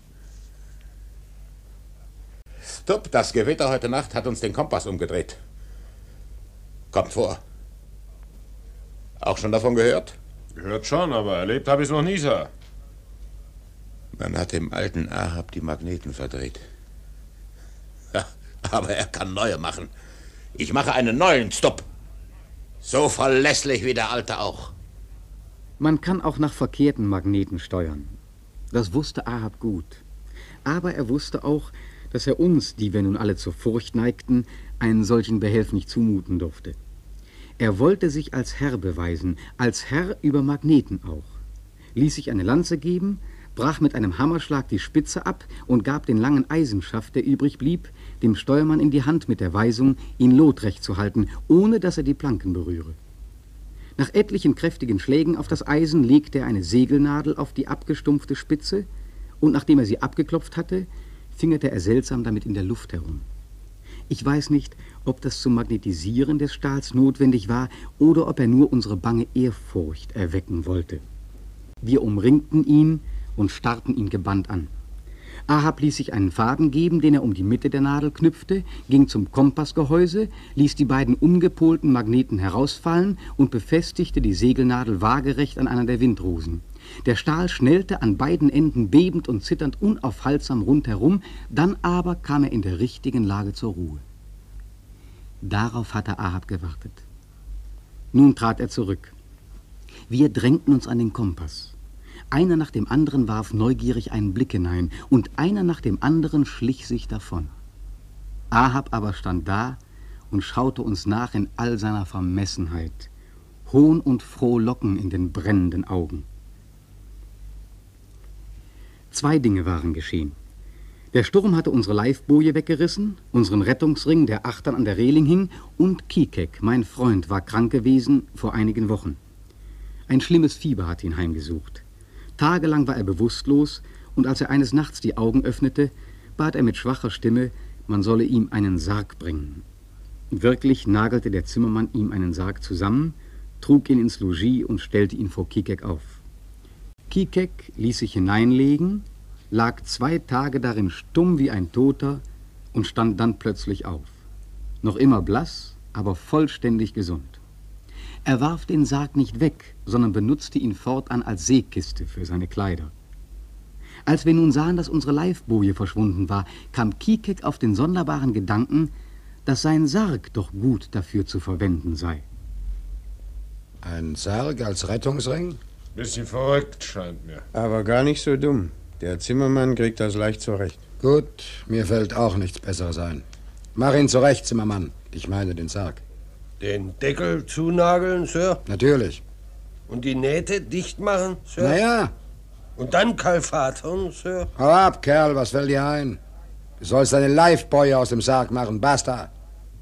Stubb, das Gewitter heute Nacht hat uns den Kompass umgedreht. Kommt vor. Auch schon davon gehört? Gehört schon, aber erlebt habe ich es noch nie, Sir. Man hat dem alten Ahab die Magneten verdreht. Ja, aber er kann neue machen. Ich mache einen neuen Stubb. So verlässlich wie der alte auch. Man kann auch nach verkehrten Magneten steuern. Das wusste Ahab gut. Aber er wusste auch, dass er uns, die wir nun alle zur Furcht neigten, einen solchen Behelf nicht zumuten durfte. Er wollte sich als Herr beweisen, als Herr über Magneten auch, ließ sich eine Lanze geben, brach mit einem Hammerschlag die Spitze ab und gab den langen Eisenschaft, der übrig blieb, dem Steuermann in die Hand mit der Weisung, ihn lotrecht zu halten, ohne dass er die Planken berühre. Nach etlichen kräftigen Schlägen auf das Eisen legte er eine Segelnadel auf die abgestumpfte Spitze, und nachdem er sie abgeklopft hatte, fingerte er seltsam damit in der Luft herum. Ich weiß nicht, ob das zum Magnetisieren des Stahls notwendig war oder ob er nur unsere bange Ehrfurcht erwecken wollte. Wir umringten ihn und starrten ihn gebannt an. Ahab ließ sich einen Faden geben, den er um die Mitte der Nadel knüpfte, ging zum Kompassgehäuse, ließ die beiden umgepolten Magneten herausfallen und befestigte die Segelnadel waagerecht an einer der Windrosen. Der Stahl schnellte an beiden Enden bebend und zitternd unaufhaltsam rundherum, dann aber kam er in der richtigen Lage zur Ruhe. Darauf hatte Ahab gewartet. Nun trat er zurück. Wir drängten uns an den Kompass. Einer nach dem anderen warf neugierig einen Blick hinein, und einer nach dem anderen schlich sich davon. Ahab aber stand da und schaute uns nach in all seiner Vermessenheit, Hohn und Frohlocken in den brennenden Augen. Zwei Dinge waren geschehen. Der Sturm hatte unsere Leifboje weggerissen, unseren Rettungsring, der achtern an der Reling hing, und Kikek, mein Freund, war krank gewesen vor einigen Wochen. Ein schlimmes Fieber hatte ihn heimgesucht. Tagelang war er bewusstlos, und als er eines Nachts die Augen öffnete, bat er mit schwacher Stimme, man solle ihm einen Sarg bringen. Wirklich nagelte der Zimmermann ihm einen Sarg zusammen, trug ihn ins Logis und stellte ihn vor Kikek auf. Kikek ließ sich hineinlegen, lag zwei Tage darin stumm wie ein Toter und stand dann plötzlich auf. Noch immer blass, aber vollständig gesund. Er warf den Sarg nicht weg, sondern benutzte ihn fortan als Seekiste für seine Kleider. Als wir nun sahen, dass unsere Leifboje verschwunden war, kam Kikek auf den sonderbaren Gedanken, dass sein Sarg doch gut dafür zu verwenden sei. Ein Sarg als Rettungsring? Bisschen verrückt, scheint mir. Aber gar nicht so dumm. Der Zimmermann kriegt das leicht zurecht. Gut, mir fällt auch nichts Besseres ein. Mach ihn zurecht, Zimmermann. Ich meine den Sarg. Den Deckel zunageln, Sir? Natürlich. Und die Nähte dicht machen, Sir? Naja. Und dann kalfatern, Sir? Hau ab, Kerl, was fällt dir ein? Du sollst eine Leifboje aus dem Sarg machen, basta.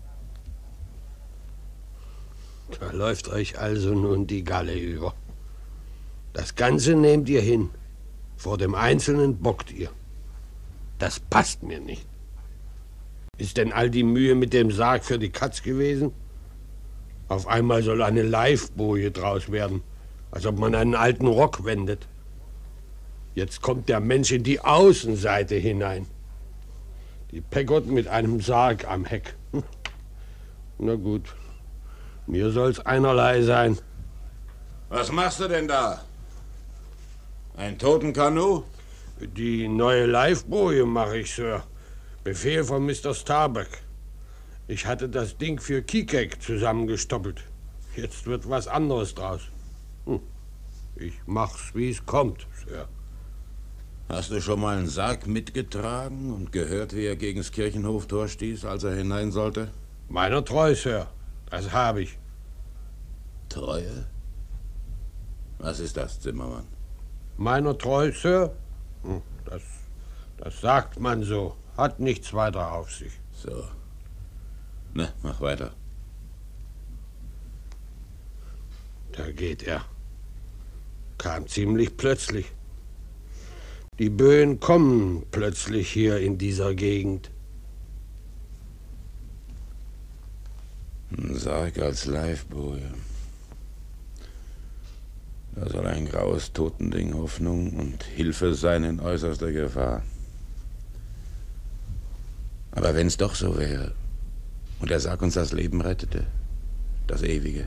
Da läuft euch also nun die Galle über. Das Ganze nehmt ihr hin. Vor dem Einzelnen bockt ihr. Das passt mir nicht. Ist denn all die Mühe mit dem Sarg für die Katz gewesen? Auf einmal soll eine Leifboje draus werden, als ob man einen alten Rock wendet. Jetzt kommt der Mensch in die Außenseite hinein. Die Peggott mit einem Sarg am Heck. Na gut, mir soll's einerlei sein. Was machst du denn da? Ein Totenkanu? Die neue Leifboje mache ich, Sir. Befehl von Mister Starbuck. Ich hatte das Ding für Kikek zusammengestoppelt. Jetzt wird was anderes draus. Hm. Ich mach's, wie es kommt, Sir. Hast du schon mal einen Sarg mitgetragen und gehört, wie er gegens Kirchenhoftor stieß, als er hinein sollte? Meiner treu, Sir. Das habe ich. Treue? Was ist das, Zimmermann? Meiner treu, Sir? Hm, das, das sagt man so. Hat nichts weiter auf sich. So. Na, mach weiter. Da geht er. Kam ziemlich plötzlich. Die Böen kommen plötzlich hier in dieser Gegend. Ein Sarg als Leifboje. Da soll ein graues Totending Hoffnung und Hilfe sein in äußerster Gefahr. Aber wenn's doch so wäre und der Sarg uns das Leben rettete, das Ewige.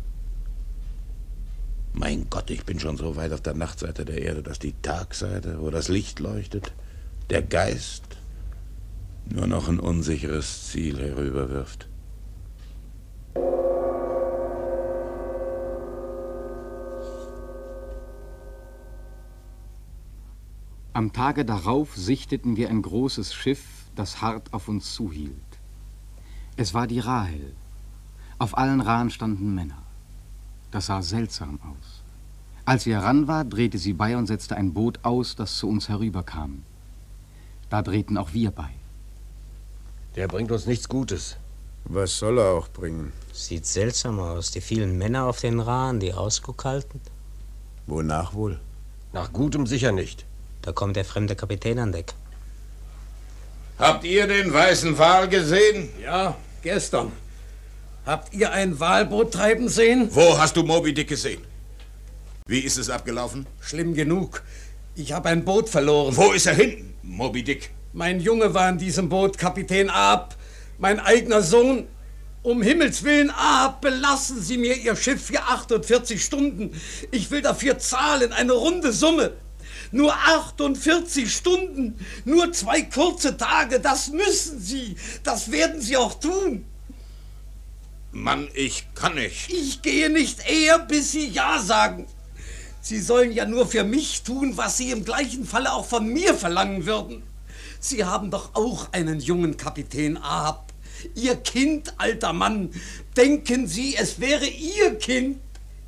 Mein Gott, ich bin schon so weit auf der Nachtseite der Erde, dass die Tagseite, wo das Licht leuchtet, der Geist, nur noch ein unsicheres Ziel herüberwirft. Am Tage darauf sichteten wir ein großes Schiff, das hart auf uns zuhielt. Es war die Rahel. Auf allen Rahen standen Männer. Das sah seltsam aus. Als sie heran war, drehte sie bei und setzte ein Boot aus, das zu uns herüberkam. Da drehten auch wir bei. Der bringt uns nichts Gutes. Was soll er auch bringen? Sieht seltsam aus. Die vielen Männer auf den Rahen, die Ausguck halten. Wonach wohl? Nach Gutem sicher nicht. Da kommt der fremde Kapitän an Deck. Habt ihr den weißen Wal gesehen? Ja, gestern. Habt ihr ein Walboot treiben sehen? Wo hast du Moby Dick gesehen? Wie ist es abgelaufen? Schlimm genug. Ich habe ein Boot verloren. Wo ist er hin, Moby Dick? Mein Junge war in diesem Boot, Kapitän Ahab. Mein eigener Sohn. Um Himmels Willen, Ahab, belassen Sie mir Ihr Schiff für achtundvierzig Stunden. Ich will dafür zahlen, eine runde Summe. Nur achtundvierzig Stunden, nur zwei kurze Tage, das müssen Sie. Das werden Sie auch tun. Mann, ich kann nicht. Ich gehe nicht eher, bis Sie Ja sagen. Sie sollen ja nur für mich tun, was Sie im gleichen Falle auch von mir verlangen würden. Sie haben doch auch einen jungen Kapitän Ahab. Ihr Kind, alter Mann. Denken Sie, es wäre Ihr Kind?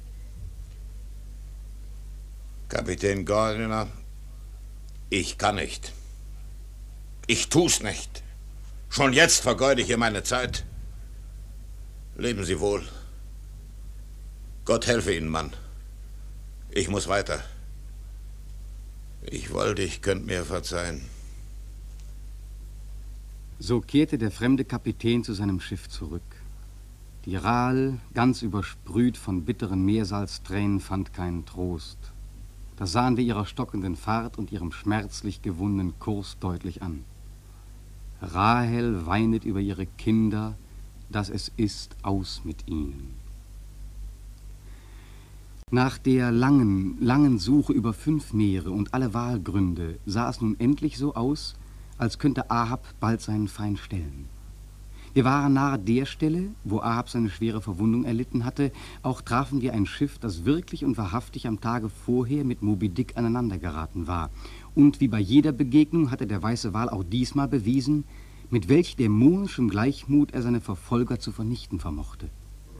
Kapitän Gardiner, ich kann nicht. Ich tu's nicht. Schon jetzt vergeude ich hier meine Zeit. Leben Sie wohl. Gott helfe Ihnen, Mann. Ich muss weiter. Ich wollte, ich könnt mir verzeihen. So kehrte der fremde Kapitän zu seinem Schiff zurück. Die Rahel, ganz übersprüht von bitteren Meersalztränen, fand keinen Trost. Das sahen wir ihrer stockenden Fahrt und ihrem schmerzlich gewundenen Kurs deutlich an. Rahel weinet über ihre Kinder, dass es ist aus mit ihnen. Nach der langen, langen Suche über fünf Meere und alle Wahlgründe sah es nun endlich so aus, als könnte Ahab bald seinen Feind stellen. Wir waren nahe der Stelle, wo Ahab seine schwere Verwundung erlitten hatte. Auch trafen wir ein Schiff, das wirklich und wahrhaftig am Tage vorher mit Moby Dick aneinandergeraten war. Und wie bei jeder Begegnung hatte der weiße Wal auch diesmal bewiesen, mit welch dämonischem Gleichmut er seine Verfolger zu vernichten vermochte.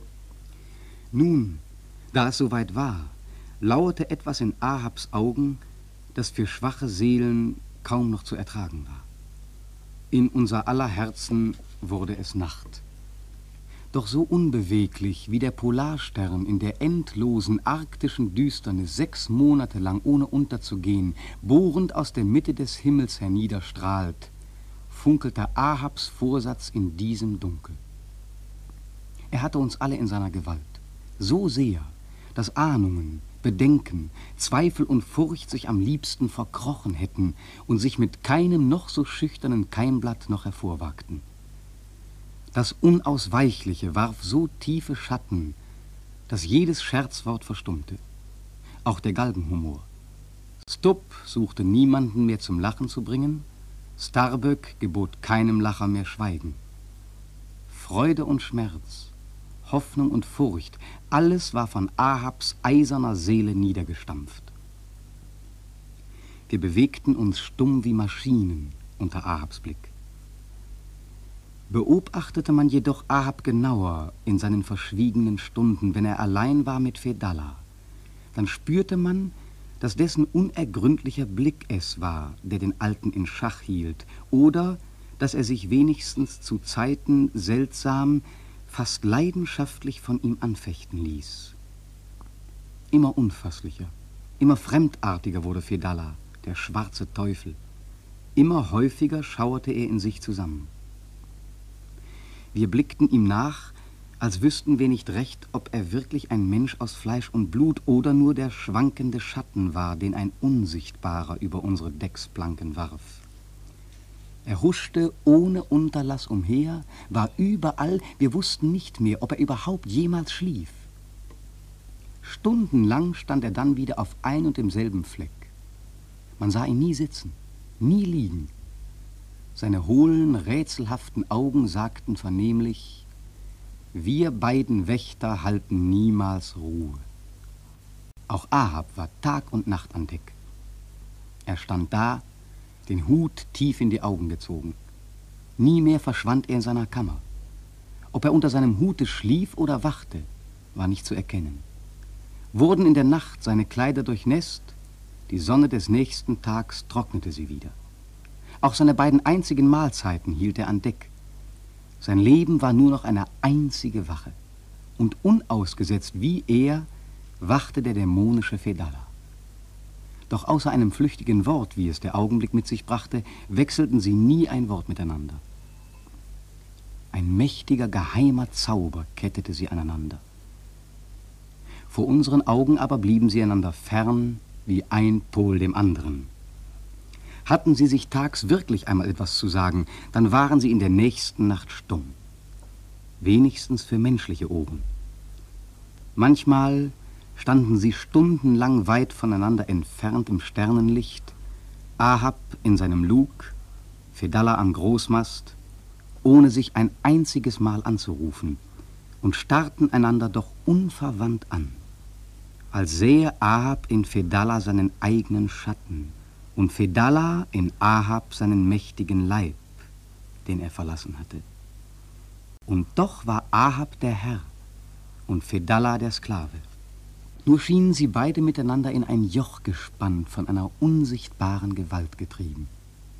Nun, da es soweit war, lauerte etwas in Ahabs Augen, das für schwache Seelen kaum noch zu ertragen war. In unser aller Herzen wurde es Nacht. Doch so unbeweglich wie der Polarstern in der endlosen arktischen Düsternis sechs Monate lang ohne unterzugehen, bohrend aus der Mitte des Himmels herniederstrahlt, funkelte Ahabs Vorsatz in diesem Dunkel. Er hatte uns alle in seiner Gewalt, so sehr, dass Ahnungen, Bedenken, Zweifel und Furcht sich am liebsten verkrochen hätten und sich mit keinem noch so schüchternen Keimblatt noch hervorwagten. Das Unausweichliche warf so tiefe Schatten, dass jedes Scherzwort verstummte, auch der Galgenhumor. Stubb suchte niemanden mehr zum Lachen zu bringen, Starbuck gebot keinem Lacher mehr Schweigen. Freude und Schmerz, Hoffnung und Furcht, alles war von Ahabs eiserner Seele niedergestampft. Wir bewegten uns stumm wie Maschinen unter Ahabs Blick. Beobachtete man jedoch Ahab genauer in seinen verschwiegenen Stunden, wenn er allein war mit Fedallah, dann spürte man, dass dessen unergründlicher Blick es war, der den Alten in Schach hielt, oder dass er sich wenigstens zu Zeiten seltsam, fast leidenschaftlich von ihm anfechten ließ. Immer unfasslicher, immer fremdartiger wurde Fedallah, der schwarze Teufel. Immer häufiger schauerte er in sich zusammen. Wir blickten ihm nach, als wüssten wir nicht recht, ob er wirklich ein Mensch aus Fleisch und Blut oder nur der schwankende Schatten war, den ein Unsichtbarer über unsere Decksplanken warf. Er huschte ohne Unterlass umher, war überall, wir wussten nicht mehr, ob er überhaupt jemals schlief. Stundenlang stand er dann wieder auf ein und demselben Fleck. Man sah ihn nie sitzen, nie liegen. Seine hohlen, rätselhaften Augen sagten vernehmlich: Wir beiden Wächter halten niemals Ruhe. Auch Ahab war Tag und Nacht an Deck. Er stand da, den Hut tief in die Augen gezogen. Nie mehr verschwand er in seiner Kammer. Ob er unter seinem Hute schlief oder wachte, war nicht zu erkennen. Wurden in der Nacht seine Kleider durchnässt, die Sonne des nächsten Tags trocknete sie wieder. Auch seine beiden einzigen Mahlzeiten hielt er an Deck. Sein Leben war nur noch eine einzige Wache. Und unausgesetzt wie er wachte der dämonische Fedallah. Doch außer einem flüchtigen Wort, wie es der Augenblick mit sich brachte, wechselten sie nie ein Wort miteinander. Ein mächtiger, geheimer Zauber kettete sie aneinander. Vor unseren Augen aber blieben sie einander fern, wie ein Pol dem anderen. Hatten sie sich tags wirklich einmal etwas zu sagen, dann waren sie in der nächsten Nacht stumm. Wenigstens für menschliche Ohren. Manchmal standen sie stundenlang weit voneinander entfernt im Sternenlicht, Ahab in seinem Lug, Fedallah am Großmast, ohne sich ein einziges Mal anzurufen, und starrten einander doch unverwandt an, als sähe Ahab in Fedallah seinen eigenen Schatten und Fedallah in Ahab seinen mächtigen Leib, den er verlassen hatte. Und doch war Ahab der Herr und Fedallah der Sklave. Nur schienen sie beide miteinander in ein Joch gespannt, von einer unsichtbaren Gewalt getrieben.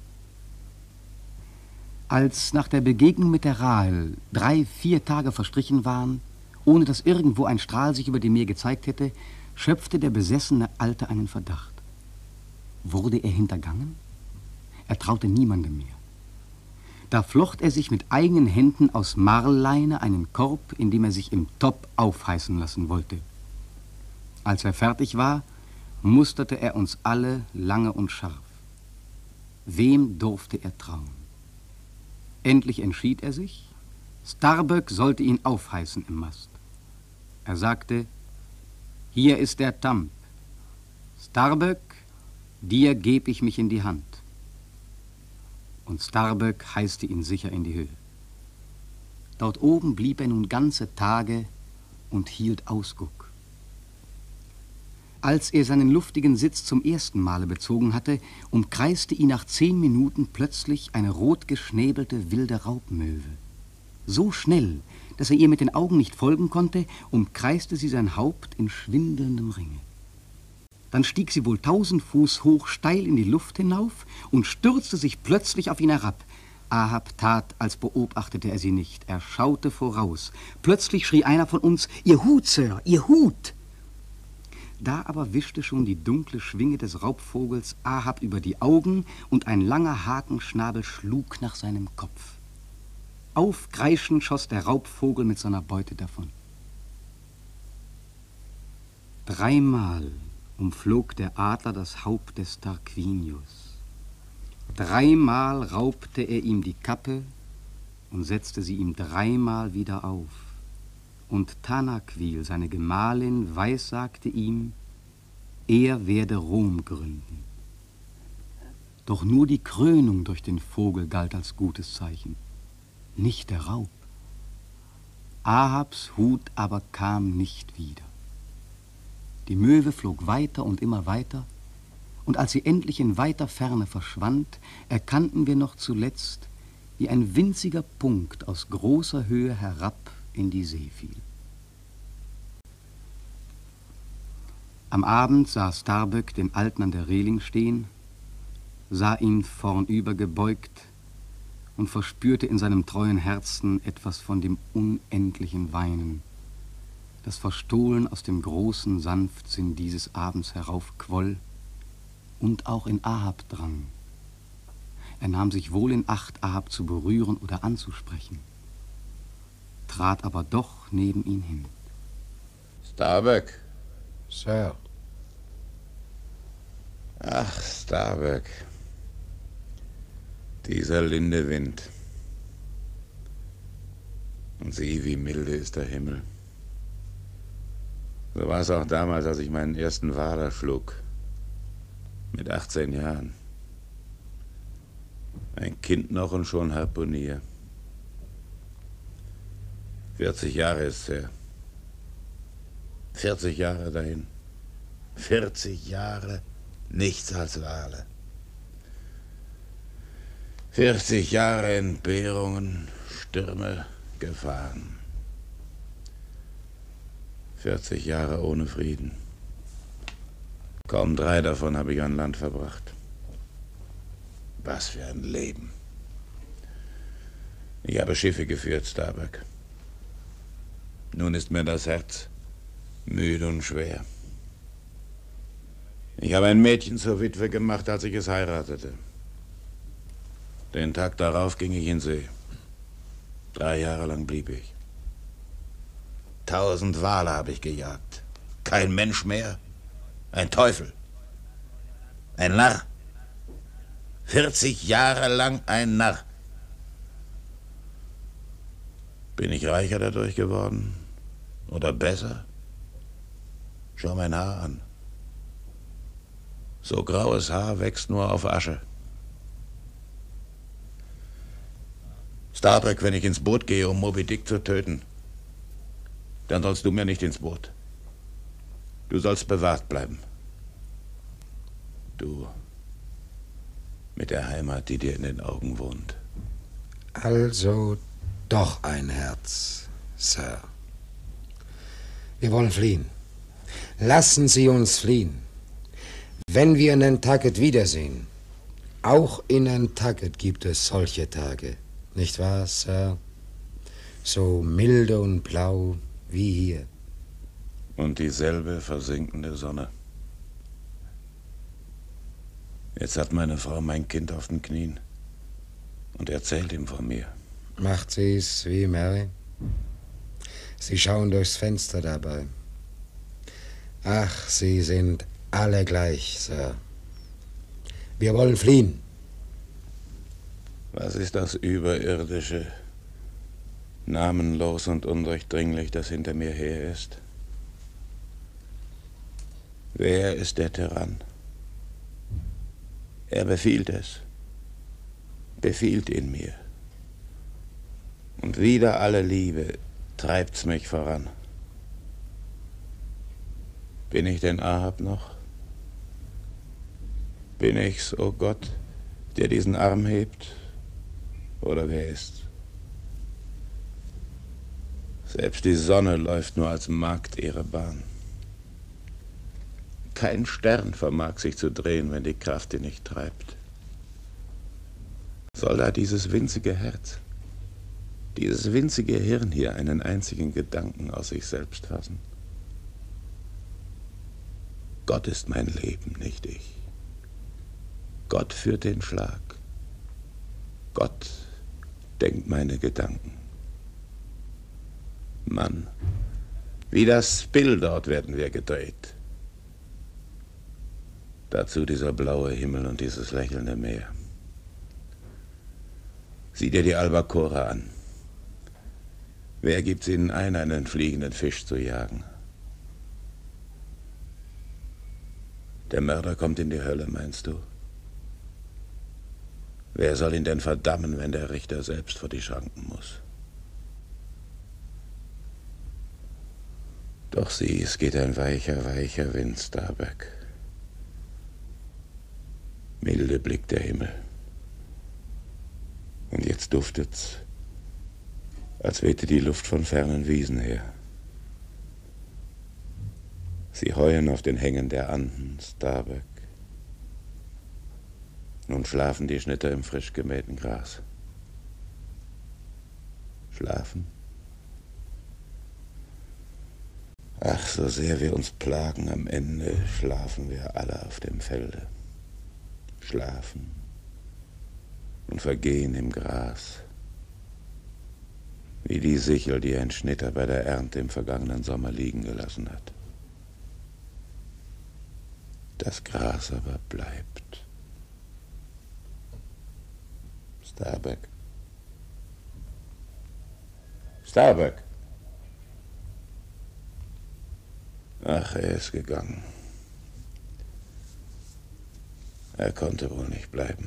Als nach der Begegnung mit der Rahel drei, vier Tage verstrichen waren, ohne dass irgendwo ein Strahl sich über dem Meer gezeigt hätte, schöpfte der besessene Alte einen Verdacht. Wurde er hintergangen? Er traute niemandem mehr. Da flocht er sich mit eigenen Händen aus Marlleine einen Korb, in dem er sich im Topp aufheißen lassen wollte. Als er fertig war, musterte er uns alle lange und scharf. Wem durfte er trauen? Endlich entschied er sich, Starbuck sollte ihn aufheißen im Mast. Er sagte, hier ist der Tamp. Starbuck, dir geb ich mich in die Hand. Und Starbuck heißte ihn sicher in die Höhe. Dort oben blieb er nun ganze Tage und hielt Ausguck. Als er seinen luftigen Sitz zum ersten Male bezogen hatte, umkreiste ihn nach zehn Minuten plötzlich eine rotgeschnäbelte wilde Raubmöwe. So schnell, dass er ihr mit den Augen nicht folgen konnte, umkreiste sie sein Haupt in schwindelndem Ringe. Dann stieg sie wohl tausend Fuß hoch steil in die Luft hinauf und stürzte sich plötzlich auf ihn herab. Ahab tat, als beobachtete er sie nicht. Er schaute voraus. Plötzlich schrie einer von uns, »Ihr Hut, Sir, Ihr Hut!« Da aber wischte schon die dunkle Schwinge des Raubvogels Ahab über die Augen und ein langer Hakenschnabel schlug nach seinem Kopf. Aufkreischend schoss der Raubvogel mit seiner Beute davon. Dreimal umflog der Adler das Haupt des Tarquinius. Dreimal raubte er ihm die Kappe und setzte sie ihm dreimal wieder auf. Und Tanaquil, seine Gemahlin, weissagte ihm, er werde Rom gründen. Doch nur die Krönung durch den Vogel galt als gutes Zeichen, nicht der Raub. Ahabs Hut aber kam nicht wieder. Die Möwe flog weiter und immer weiter, und als sie endlich in weiter Ferne verschwand, erkannten wir noch zuletzt, wie ein winziger Punkt aus großer Höhe herab in die See fiel. Am Abend sah Starbuck den Alten an der Reling stehen, sah ihn vornüber gebeugt und verspürte in seinem treuen Herzen etwas von dem unendlichen Weinen, das verstohlen aus dem großen Sanftsinn dieses Abends heraufquoll und auch in Ahab drang. Er nahm sich wohl in Acht, Ahab zu berühren oder anzusprechen, trat aber doch neben ihn hin. Starbuck. Sir. Ach, Starbuck. Dieser linde Wind. Und sieh, wie milde ist der Himmel. So war es auch damals, als ich meinen ersten Wader schlug. Mit achtzehn Jahren. Ein Kind noch und schon Harpunier. vierzig Jahre ist's her. vierzig Jahre dahin. vierzig Jahre nichts als Wale. vierzig Jahre Entbehrungen, Stürme, Gefahren. vierzig Jahre ohne Frieden. Kaum drei davon habe ich an Land verbracht. Was für ein Leben. Ich habe Schiffe geführt, Starbuck. Nun ist mir das Herz müde und schwer. Ich habe ein Mädchen zur Witwe gemacht, als ich es heiratete. Den Tag darauf ging ich in See. Drei Jahre lang blieb ich. Tausend Wale habe ich gejagt. Kein Mensch mehr. Ein Teufel. Ein Narr. vierzig Jahre lang ein Narr. Bin ich reicher dadurch geworden? Oder besser? Schau mein Haar an. So graues Haar wächst nur auf Asche. Starbuck, wenn ich ins Boot gehe, um Moby Dick zu töten, dann sollst du mir nicht ins Boot. Du sollst bewahrt bleiben. Du mit der Heimat, die dir in den Augen wohnt. Also doch ein Herz, Sir. Wir wollen fliehen. Lassen Sie uns fliehen. Wenn wir Nantucket wiedersehen, auch in Nantucket gibt es solche Tage, nicht wahr, Sir? So milde und blau wie hier. Und dieselbe versinkende Sonne. Jetzt hat meine Frau mein Kind auf den Knien und erzählt ihm von mir. Macht sie's wie Mary? Sie schauen durchs Fenster dabei. Ach, Sie sind alle gleich, Sir. Wir wollen fliehen. Was ist das Überirdische, namenlos und undurchdringlich, das hinter mir her ist? Wer ist der Tyrann? Er befiehlt es, befiehlt in mir. Und wider alle Liebe treibt's mich voran. Bin ich denn Ahab noch? Bin ich's, o oh Gott, der diesen Arm hebt? Oder wer ist's? Selbst die Sonne läuft nur als Magd ihre Bahn. Kein Stern vermag sich zu drehen, wenn die Kraft ihn nicht treibt. Soll da dieses winzige Herz, dieses winzige Hirn hier einen einzigen Gedanken aus sich selbst fassen? Gott ist mein Leben, nicht ich. Gott führt den Schlag. Gott denkt meine Gedanken. Mann, wie das Spill dort werden wir gedreht. Dazu dieser blaue Himmel und dieses lächelnde Meer. Sieh dir die Albacora an. Wer gibt's ihnen ein, einen fliegenden Fisch zu jagen? Der Mörder kommt in die Hölle, meinst du? Wer soll ihn denn verdammen, wenn der Richter selbst vor die Schranken muss? Doch sieh, es geht ein weicher, weicher Wind, Starbuck. Milde blickt der Himmel. Und jetzt duftet's, als wehte die Luft von fernen Wiesen her. Sie heuen auf den Hängen der Anden, Starbuck. Nun schlafen die Schnitter im frisch gemähten Gras. Schlafen? Ach, so sehr wir uns plagen, am Ende schlafen wir alle auf dem Felde. Schlafen und vergehen im Gras, wie die Sichel, die ein Schnitter bei der Ernte im vergangenen Sommer liegen gelassen hat. Das Gras aber bleibt. Starbuck. Starbuck. Ach, er ist gegangen. Er konnte wohl nicht bleiben.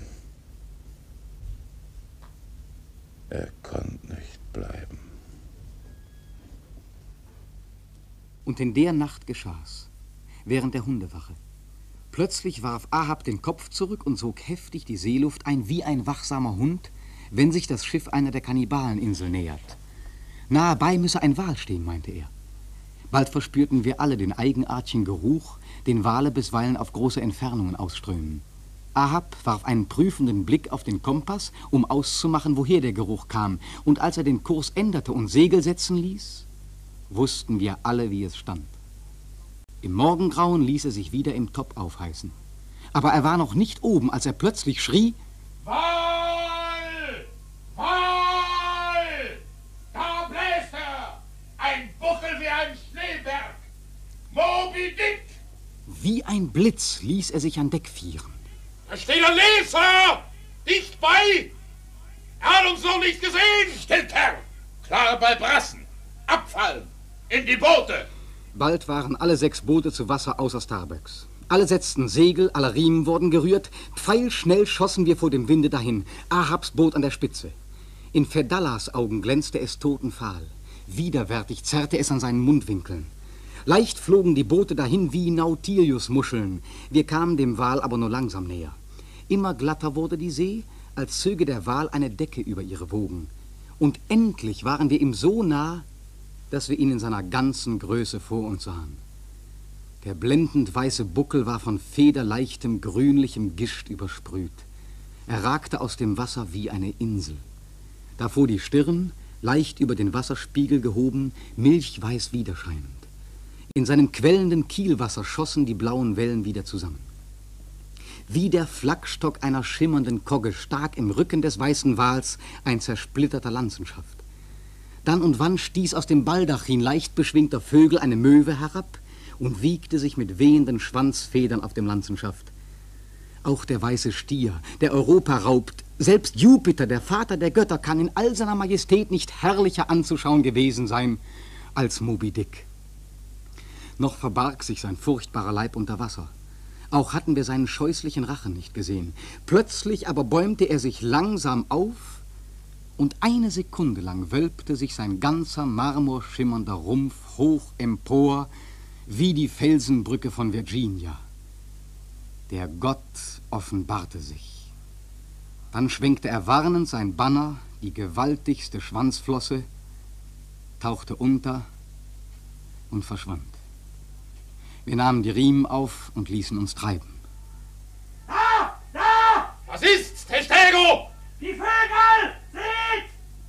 Er konnte nicht bleiben. Und in der Nacht geschah's, während der Hundewache. Plötzlich warf Ahab den Kopf zurück und sog heftig die Seeluft ein wie ein wachsamer Hund, wenn sich das Schiff einer der Kannibaleninsel nähert. Nahe bei müsse ein Wal stehen, meinte er. Bald verspürten wir alle den eigenartigen Geruch, den Wale bisweilen auf große Entfernungen ausströmen. Ahab warf einen prüfenden Blick auf den Kompass, um auszumachen, woher der Geruch kam, und als er den Kurs änderte und Segel setzen ließ, wussten wir alle, wie es stand. Im Morgengrauen ließ er sich wieder im Top aufheißen. Aber er war noch nicht oben, als er plötzlich schrie: Wal! Wal! Da bläst er! Ein Buckel wie ein Schneeberg! Moby Dick! Wie ein Blitz ließ er sich an Deck vieren. Da steht ein Leser! Dicht bei! Er hat uns noch nicht gesehen! Still, Kerl! Klar bei Brassen! Abfallen! In die Boote! Bald waren alle sechs Boote zu Wasser außer Starbucks. Alle setzten Segel, alle Riemen wurden gerührt. Pfeilschnell schossen wir vor dem Winde dahin. Ahabs Boot an der Spitze. In Fedallas Augen glänzte es totenfahl. Widerwärtig zerrte es an seinen Mundwinkeln. Leicht flogen die Boote dahin wie Nautilus-Muscheln. Wir kamen dem Wal aber nur langsam näher. Immer glatter wurde die See, als zöge der Wal eine Decke über ihre Wogen. Und endlich waren wir ihm so nah, dass wir ihn in seiner ganzen Größe vor uns sahen. Der blendend weiße Buckel war von federleichtem, grünlichem Gischt übersprüht. Er ragte aus dem Wasser wie eine Insel. Davor die Stirn, leicht über den Wasserspiegel gehoben, milchweiß widerscheinend. In seinem quellenden Kielwasser schossen die blauen Wellen wieder zusammen. Wie der Flagstock einer schimmernden Kogge stak im Rücken des weißen Wals ein zersplitterter Lanzenschaft. Dann und wann stieß aus dem Baldachin leicht beschwingter Vögel eine Möwe herab und wiegte sich mit wehenden Schwanzfedern auf dem Lanzenschaft. Auch der weiße Stier, der Europa raubt, selbst Jupiter, der Vater der Götter, kann in all seiner Majestät nicht herrlicher anzuschauen gewesen sein als Moby Dick. Noch verbarg sich sein furchtbarer Leib unter Wasser. Auch hatten wir seinen scheußlichen Rachen nicht gesehen. Plötzlich aber bäumte er sich langsam auf, und eine Sekunde lang wölbte sich sein ganzer marmorschimmernder Rumpf hoch empor, wie die Felsenbrücke von Virginia. Der Gott offenbarte sich. Dann schwenkte er warnend sein Banner, die gewaltigste Schwanzflosse, tauchte unter und verschwand. Wir nahmen die Riemen auf und ließen uns treiben. Da! Da! Was ist's, Testego? Die Vögel! Seht!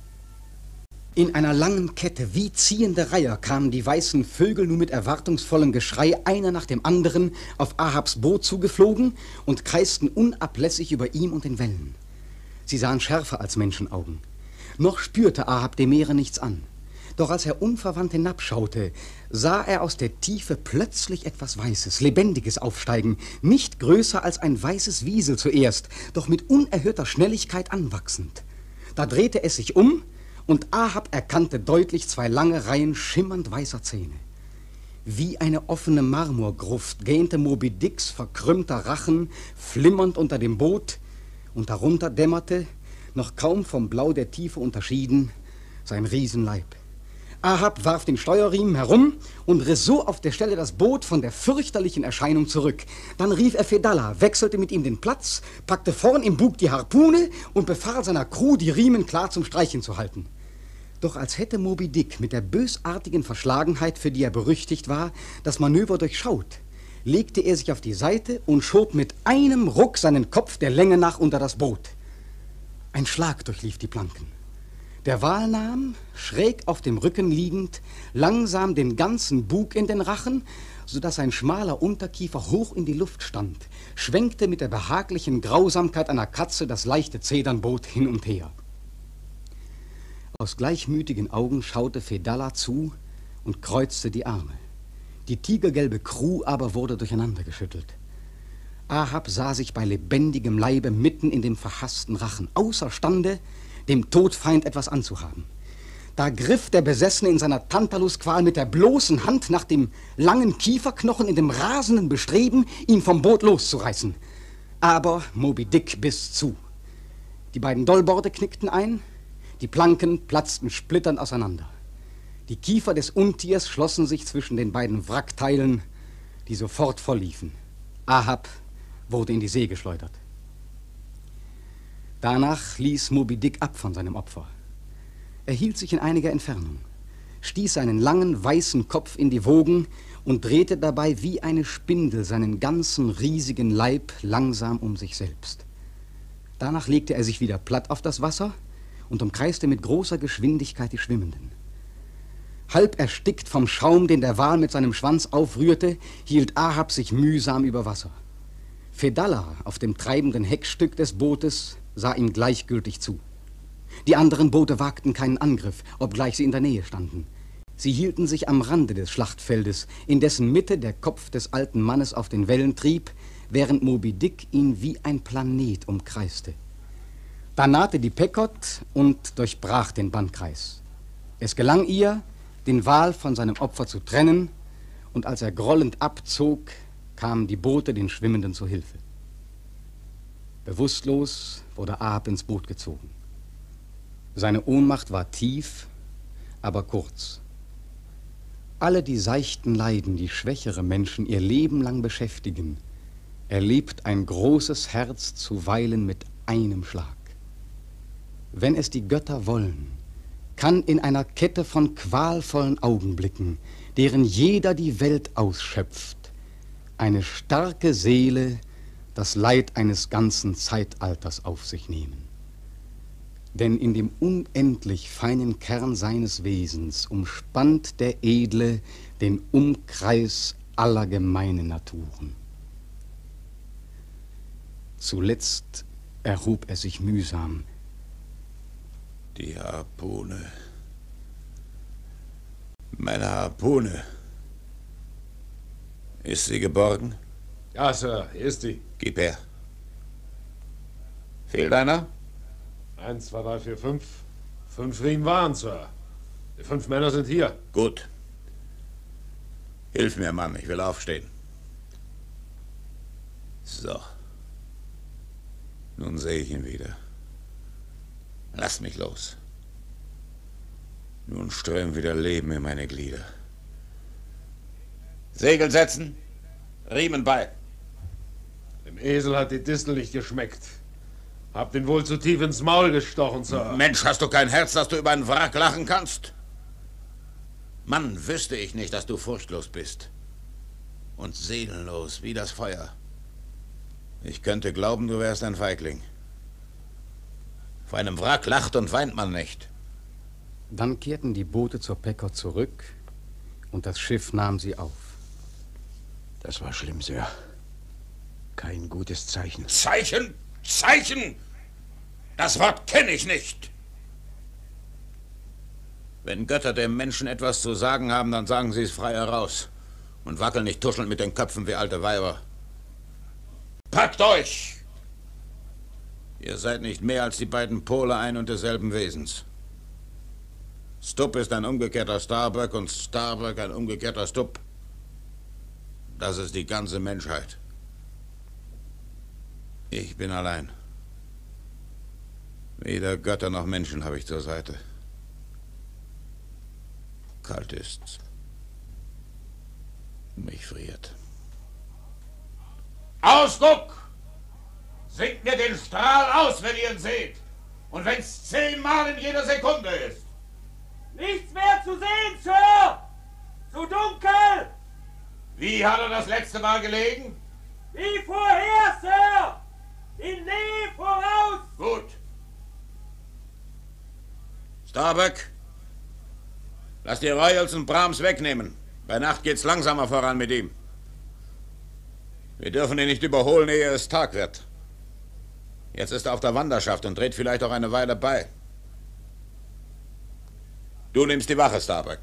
In einer langen Kette, wie ziehende Reiher, kamen die weißen Vögel nun mit erwartungsvollem Geschrei einer nach dem anderen auf Ahabs Boot zugeflogen und kreisten unablässig über ihm und den Wellen. Sie sahen schärfer als Menschenaugen. Noch spürte Ahab dem Meere nichts an. Doch als er unverwandt hinabschaute, sah er aus der Tiefe plötzlich etwas Weißes, Lebendiges aufsteigen, nicht größer als ein weißes Wiesel zuerst, doch mit unerhörter Schnelligkeit anwachsend. Da drehte es sich um, und Ahab erkannte deutlich zwei lange Reihen schimmernd weißer Zähne. Wie eine offene Marmorgruft gähnte Moby Dicks verkrümmter Rachen, flimmernd unter dem Boot, und darunter dämmerte, noch kaum vom Blau der Tiefe unterschieden, sein Riesenleib. Ahab warf den Steuerriemen herum und riss so auf der Stelle das Boot von der fürchterlichen Erscheinung zurück. Dann rief er Fedallah, wechselte mit ihm den Platz, packte vorn im Bug die Harpune und befahl seiner Crew, die Riemen klar zum Streichen zu halten. Doch als hätte Moby Dick mit der bösartigen Verschlagenheit, für die er berüchtigt war, das Manöver durchschaut, legte er sich auf die Seite und schob mit einem Ruck seinen Kopf der Länge nach unter das Boot. Ein Schlag durchlief die Planken. Der Wal nahm, schräg auf dem Rücken liegend, langsam den ganzen Bug in den Rachen, sodass ein schmaler Unterkiefer hoch in die Luft stand, schwenkte mit der behaglichen Grausamkeit einer Katze das leichte Zedernboot hin und her. Aus gleichmütigen Augen schaute Fedallah zu und kreuzte die Arme. Die tigergelbe Crew aber wurde durcheinandergeschüttelt. Ahab sah sich bei lebendigem Leibe mitten in dem verhassten Rachen, außerstande, dem Todfeind etwas anzuhaben. Da griff der Besessene in seiner Tantalusqual mit der bloßen Hand nach dem langen Kieferknochen in dem rasenden Bestreben, ihn vom Boot loszureißen. Aber Moby Dick biss zu. Die beiden Dollborde knickten ein, die Planken platzten splitternd auseinander. Die Kiefer des Untiers schlossen sich zwischen den beiden Wrackteilen, die sofort vollliefen. Ahab wurde in die See geschleudert. Danach ließ Moby Dick ab von seinem Opfer. Er hielt sich in einiger Entfernung, stieß seinen langen, weißen Kopf in die Wogen und drehte dabei wie eine Spindel seinen ganzen riesigen Leib langsam um sich selbst. Danach legte er sich wieder platt auf das Wasser und umkreiste mit großer Geschwindigkeit die Schwimmenden. Halb erstickt vom Schaum, den der Wal mit seinem Schwanz aufrührte, hielt Ahab sich mühsam über Wasser. Fedallah auf dem treibenden Heckstück des Bootes sah ihm gleichgültig zu. Die anderen Boote wagten keinen Angriff, obgleich sie in der Nähe standen. Sie hielten sich am Rande des Schlachtfeldes, in dessen Mitte der Kopf des alten Mannes auf den Wellen trieb, während Moby Dick ihn wie ein Planet umkreiste. Da nahte die Pequod und durchbrach den Bandkreis. Es gelang ihr, den Wal von seinem Opfer zu trennen, und als er grollend abzog, kamen die Boote den Schwimmenden zu Hilfe. Bewusstlos wurde Ahab ins Boot gezogen. Seine Ohnmacht war tief, aber kurz. Alle die seichten Leiden, die schwächere Menschen ihr Leben lang beschäftigen, erlebt ein großes Herz zuweilen mit einem Schlag. Wenn es die Götter wollen, kann in einer Kette von qualvollen Augenblicken, deren jeder die Welt ausschöpft, eine starke Seele das Leid eines ganzen Zeitalters auf sich nehmen. Denn in dem unendlich feinen Kern seines Wesens umspannt der Edle den Umkreis aller gemeinen Naturen. Zuletzt erhob er sich mühsam. Die Harpune. Meine Harpune. Ist sie geborgen? Ja, Sir, hier ist sie. Gib her. Fehlt einer? Eins, zwei, drei, vier, fünf. Fünf Riemen waren, Sir. Die fünf Männer sind hier. Gut. Hilf mir, Mann, ich will aufstehen. So. Nun sehe ich ihn wieder. Lass mich los. Nun strömt wieder Leben in meine Glieder. Segel setzen, Riemen bei. Dem Esel hat die Distel nicht geschmeckt. Hab den wohl zu tief ins Maul gestochen, Sir. Mensch, hast du kein Herz, dass du über einen Wrack lachen kannst? Mann, wüsste ich nicht, dass du furchtlos bist. Und seelenlos wie das Feuer. Ich könnte glauben, du wärst ein Feigling. Vor einem Wrack lacht und weint man nicht. Dann kehrten die Boote zur Pequod zurück und das Schiff nahm sie auf. Das war schlimm, Sir. Kein gutes Zeichen. Zeichen? Zeichen? Das Wort kenne ich nicht. Wenn Götter dem Menschen etwas zu sagen haben, dann sagen sie es frei heraus. Und wackeln nicht tuschelnd mit den Köpfen wie alte Weiber. Packt euch! Ihr seid nicht mehr als die beiden Pole ein und desselben Wesens. Stubb ist ein umgekehrter Starbuck und Starbuck ein umgekehrter Stubb. Das ist die ganze Menschheit. Ich bin allein. Weder Götter noch Menschen habe ich zur Seite. Kalt ist's. Mich friert. Ausguck! Singt mir den Strahl aus, wenn ihr ihn seht. Und wenn's zehnmal in jeder Sekunde ist. Nichts mehr zu sehen, Sir! Zu dunkel! Wie hat er das letzte Mal gelegen? Wie vorher, Sir! In Lee voraus! Gut. Starbuck, lass die Royals und Brahms wegnehmen. Bei Nacht geht's langsamer voran mit ihm. Wir dürfen ihn nicht überholen, ehe es Tag wird. Jetzt ist er auf der Wanderschaft und dreht vielleicht auch eine Weile bei. Du nimmst die Wache, Starbuck.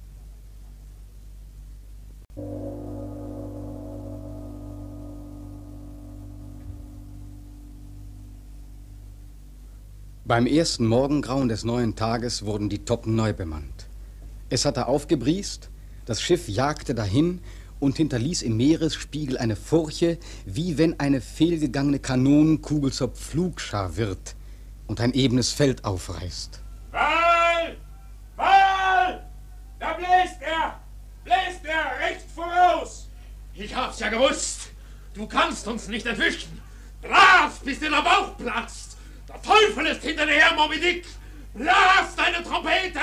Beim ersten Morgengrauen des neuen Tages wurden die Toppen neu bemannt. Es hatte aufgebriest, das Schiff jagte dahin und hinterließ im Meeresspiegel eine Furche, wie wenn eine fehlgegangene Kanonenkugel zur Pflugschar wird und ein ebenes Feld aufreißt. Wal! Wal! Da bläst er! Bläst er recht voraus! Ich hab's ja gewusst! Du kannst uns nicht entwischen. Blas, bis dir der Bauch platzt. Der Teufel ist hinter dir her, Moby Dick. Blas deine Trompete.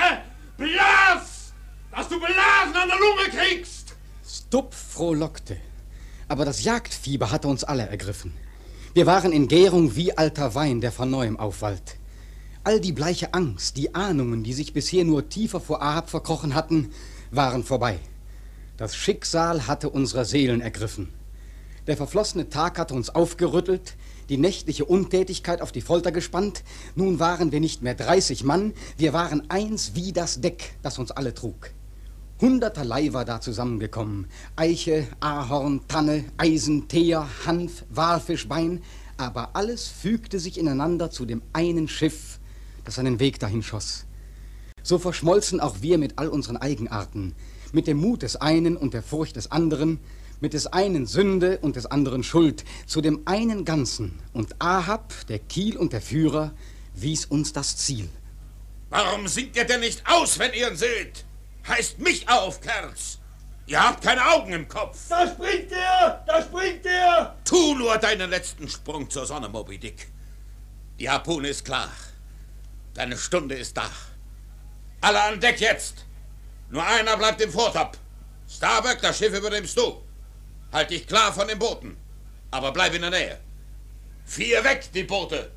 Blas, dass du Blasen an der Lunge kriegst. Stubb frohlockte. Aber das Jagdfieber hatte uns alle ergriffen. Wir waren in Gärung wie alter Wein, der von neuem aufwallt. All die bleiche Angst, die Ahnungen, die sich bisher nur tiefer vor Ahab verkrochen hatten, waren vorbei. Das Schicksal hatte unsere Seelen ergriffen. Der verflossene Tag hatte uns aufgerüttelt, die nächtliche Untätigkeit auf die Folter gespannt. Nun waren wir nicht mehr dreißig Mann, wir waren eins wie das Deck, das uns alle trug. Hunderterlei war da zusammengekommen. Eiche, Ahorn, Tanne, Eisen, Teer, Hanf, Walfischbein. Aber alles fügte sich ineinander zu dem einen Schiff, das seinen Weg dahin schoss. So verschmolzen auch wir mit all unseren Eigenarten, mit dem Mut des einen und der Furcht des anderen, mit des einen Sünde und des anderen Schuld, zu dem einen Ganzen. Und Ahab, der Kiel und der Führer, wies uns das Ziel. Warum singt ihr denn nicht aus, wenn ihr ihn seht? Heißt mich auf, Kerls. Ihr habt keine Augen im Kopf. Da springt er! Da springt er! Tu nur deinen letzten Sprung zur Sonne, Moby Dick. Die Harpune ist klar. Deine Stunde ist da. Alle an Deck jetzt. Nur einer bleibt im Vortop. Starbuck, das Schiff übernimmst du. Halt dich klar von den Booten. Aber bleib in der Nähe. Vier weg, die Boote.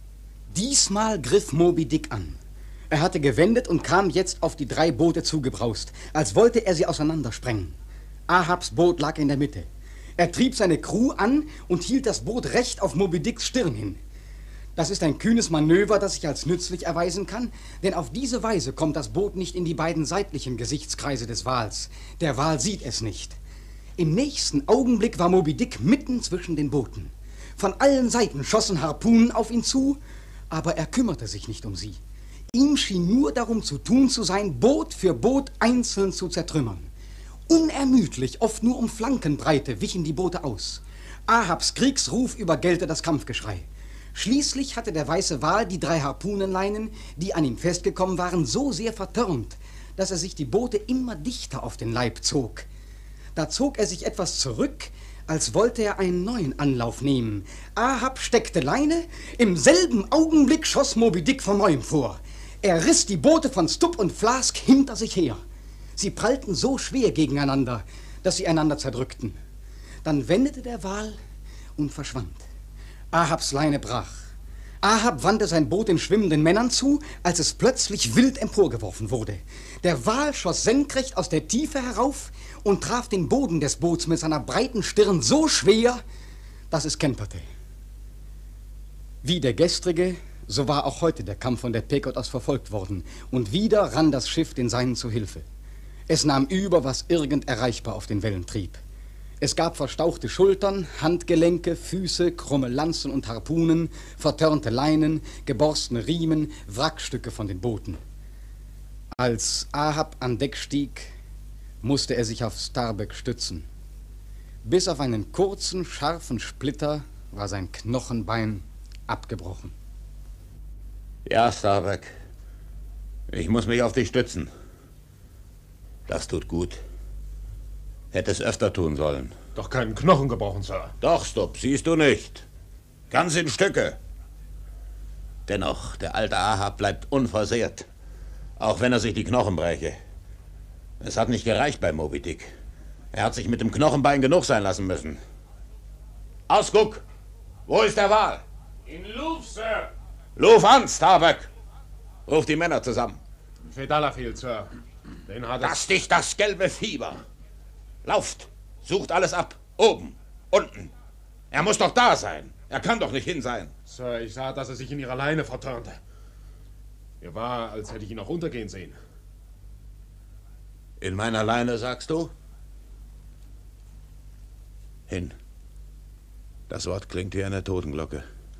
Diesmal griff Moby Dick an. Er hatte gewendet und kam jetzt auf die drei Boote zugebraust, als wollte er sie auseinandersprengen. Ahabs Boot lag in der Mitte. Er trieb seine Crew an und hielt das Boot recht auf Moby Dicks Stirn hin. Das ist ein kühnes Manöver, das sich als nützlich erweisen kann, denn auf diese Weise kommt das Boot nicht in die beiden seitlichen Gesichtskreise des Wals. Der Wal sieht es nicht. Im nächsten Augenblick war Moby Dick mitten zwischen den Booten. Von allen Seiten schossen Harpunen auf ihn zu, aber er kümmerte sich nicht um sie. Ihm schien nur darum zu tun zu sein, Boot für Boot einzeln zu zertrümmern. Unermüdlich, oft nur um Flankenbreite, wichen die Boote aus. Ahabs Kriegsruf übergellte das Kampfgeschrei. Schließlich hatte der weiße Wal die drei Harpunenleinen, die an ihm festgekommen waren, so sehr vertürmt, dass er sich die Boote immer dichter auf den Leib zog. Da zog er sich etwas zurück, als wollte er einen neuen Anlauf nehmen. Ahab steckte Leine, im selben Augenblick schoss Moby Dick von neuem vor. Er riss die Boote von Stubb und Flask hinter sich her. Sie prallten so schwer gegeneinander, dass sie einander zerdrückten. Dann wendete der Wal und verschwand. Ahabs Leine brach. Ahab wandte sein Boot den schwimmenden Männern zu, als es plötzlich wild emporgeworfen wurde. Der Wal schoss senkrecht aus der Tiefe herauf und traf den Boden des Boots mit seiner breiten Stirn so schwer, dass es kenterte. Wie der gestrige, so war auch heute der Kampf von der Pequod verfolgt worden, und wieder rann das Schiff den Seinen zu Hilfe. Es nahm über, was irgend erreichbar auf den Wellen trieb. Es gab verstauchte Schultern, Handgelenke, Füße, krumme Lanzen und Harpunen, vertörnte Leinen, geborstene Riemen, Wrackstücke von den Booten. Als Ahab an Deck stieg, musste er sich auf Starbuck stützen. Bis auf einen kurzen, scharfen Splitter war sein Knochenbein abgebrochen. Ja, Starbuck. Ich muss mich auf dich stützen. Das tut gut. Hätte es öfter tun sollen. Doch keinen Knochen gebrochen, Sir. Doch, Stubb, siehst du nicht. Ganz in Stücke. Dennoch, der alte Ahab bleibt unversehrt. Auch wenn er sich die Knochen bräche. Es hat nicht gereicht bei Moby Dick. Er hat sich mit dem Knochenbein genug sein lassen müssen. Ausguck! Wo ist der Wal? In Louvre, Sir. Louvre an, Starbuck! Ruf die Männer zusammen. Fedalafield, Sir. Den hat es... Lass dich das gelbe Fieber! Lauft! Sucht alles ab! Oben! Unten! Er muss doch da sein! Er kann doch nicht hin sein! Sir, ich sah, dass er sich in ihrer Leine vertörnte. Mir war, als hätte ich ihn auch untergehen sehen. In meiner Leine, sagst du? Hin. Das Wort klingt wie eine Totenglocke.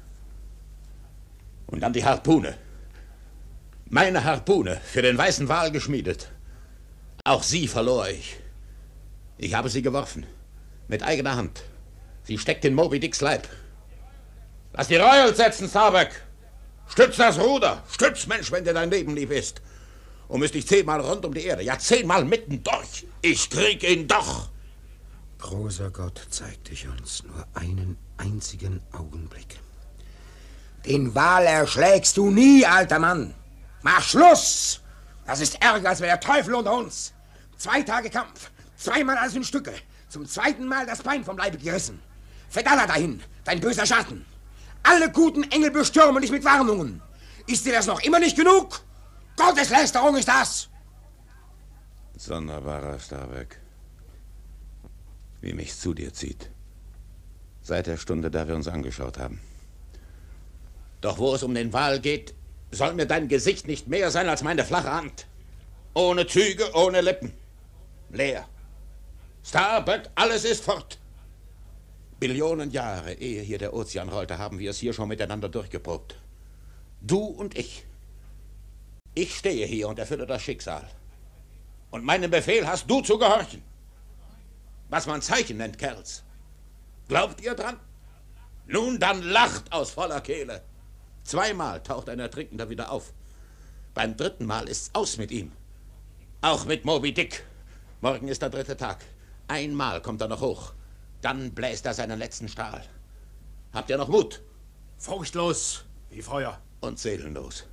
Und dann die Harpune. Meine Harpune, für den weißen Wal geschmiedet. Auch sie verlor ich. Ich habe sie geworfen. Mit eigener Hand. Sie steckt in Moby Dicks Leib. Lass die Royals setzen, Starbuck. Stütz das Ruder. Stütz, Mensch, wenn dir dein Leben lieb ist. Und müsste ich zehnmal rund um die Erde. Ja, zehnmal mittendurch. Ich krieg ihn doch. Großer Gott, zeig dich uns nur einen einzigen Augenblick. Den Wal erschlägst du nie, alter Mann. Mach Schluss! Das ist ärger, als wäre der Teufel unter uns. Zwei Tage Kampf, zweimal alles in Stücke, zum zweiten Mal das Bein vom Leibe gerissen. Fedallah dahin, dein böser Schatten. Alle guten Engel bestürmen dich mit Warnungen. Ist dir das noch immer nicht genug? Gotteslästerung ist das! Sonderbarer Starbeck. Wie mich's zu dir zieht. Seit der Stunde, da wir uns angeschaut haben. Doch wo es um den Wal geht, soll mir dein Gesicht nicht mehr sein als meine flache Hand. Ohne Züge, ohne Lippen. Leer. Starbeck, alles ist fort. Billionen Jahre, ehe hier der Ozean rollte, haben wir es hier schon miteinander durchgeprobt. Du und ich. Ich stehe hier und erfülle das Schicksal. Und meinem Befehl hast du zu gehorchen. Was man Zeichen nennt, Kerls. Glaubt ihr dran? Nun, dann lacht aus voller Kehle. Zweimal taucht ein Ertrinkender wieder auf. Beim dritten Mal ist's aus mit ihm. Auch mit Moby Dick. Morgen ist der dritte Tag. Einmal kommt er noch hoch. Dann bläst er seinen letzten Strahl. Habt ihr noch Mut? Furchtlos wie Feuer. Und seelenlos.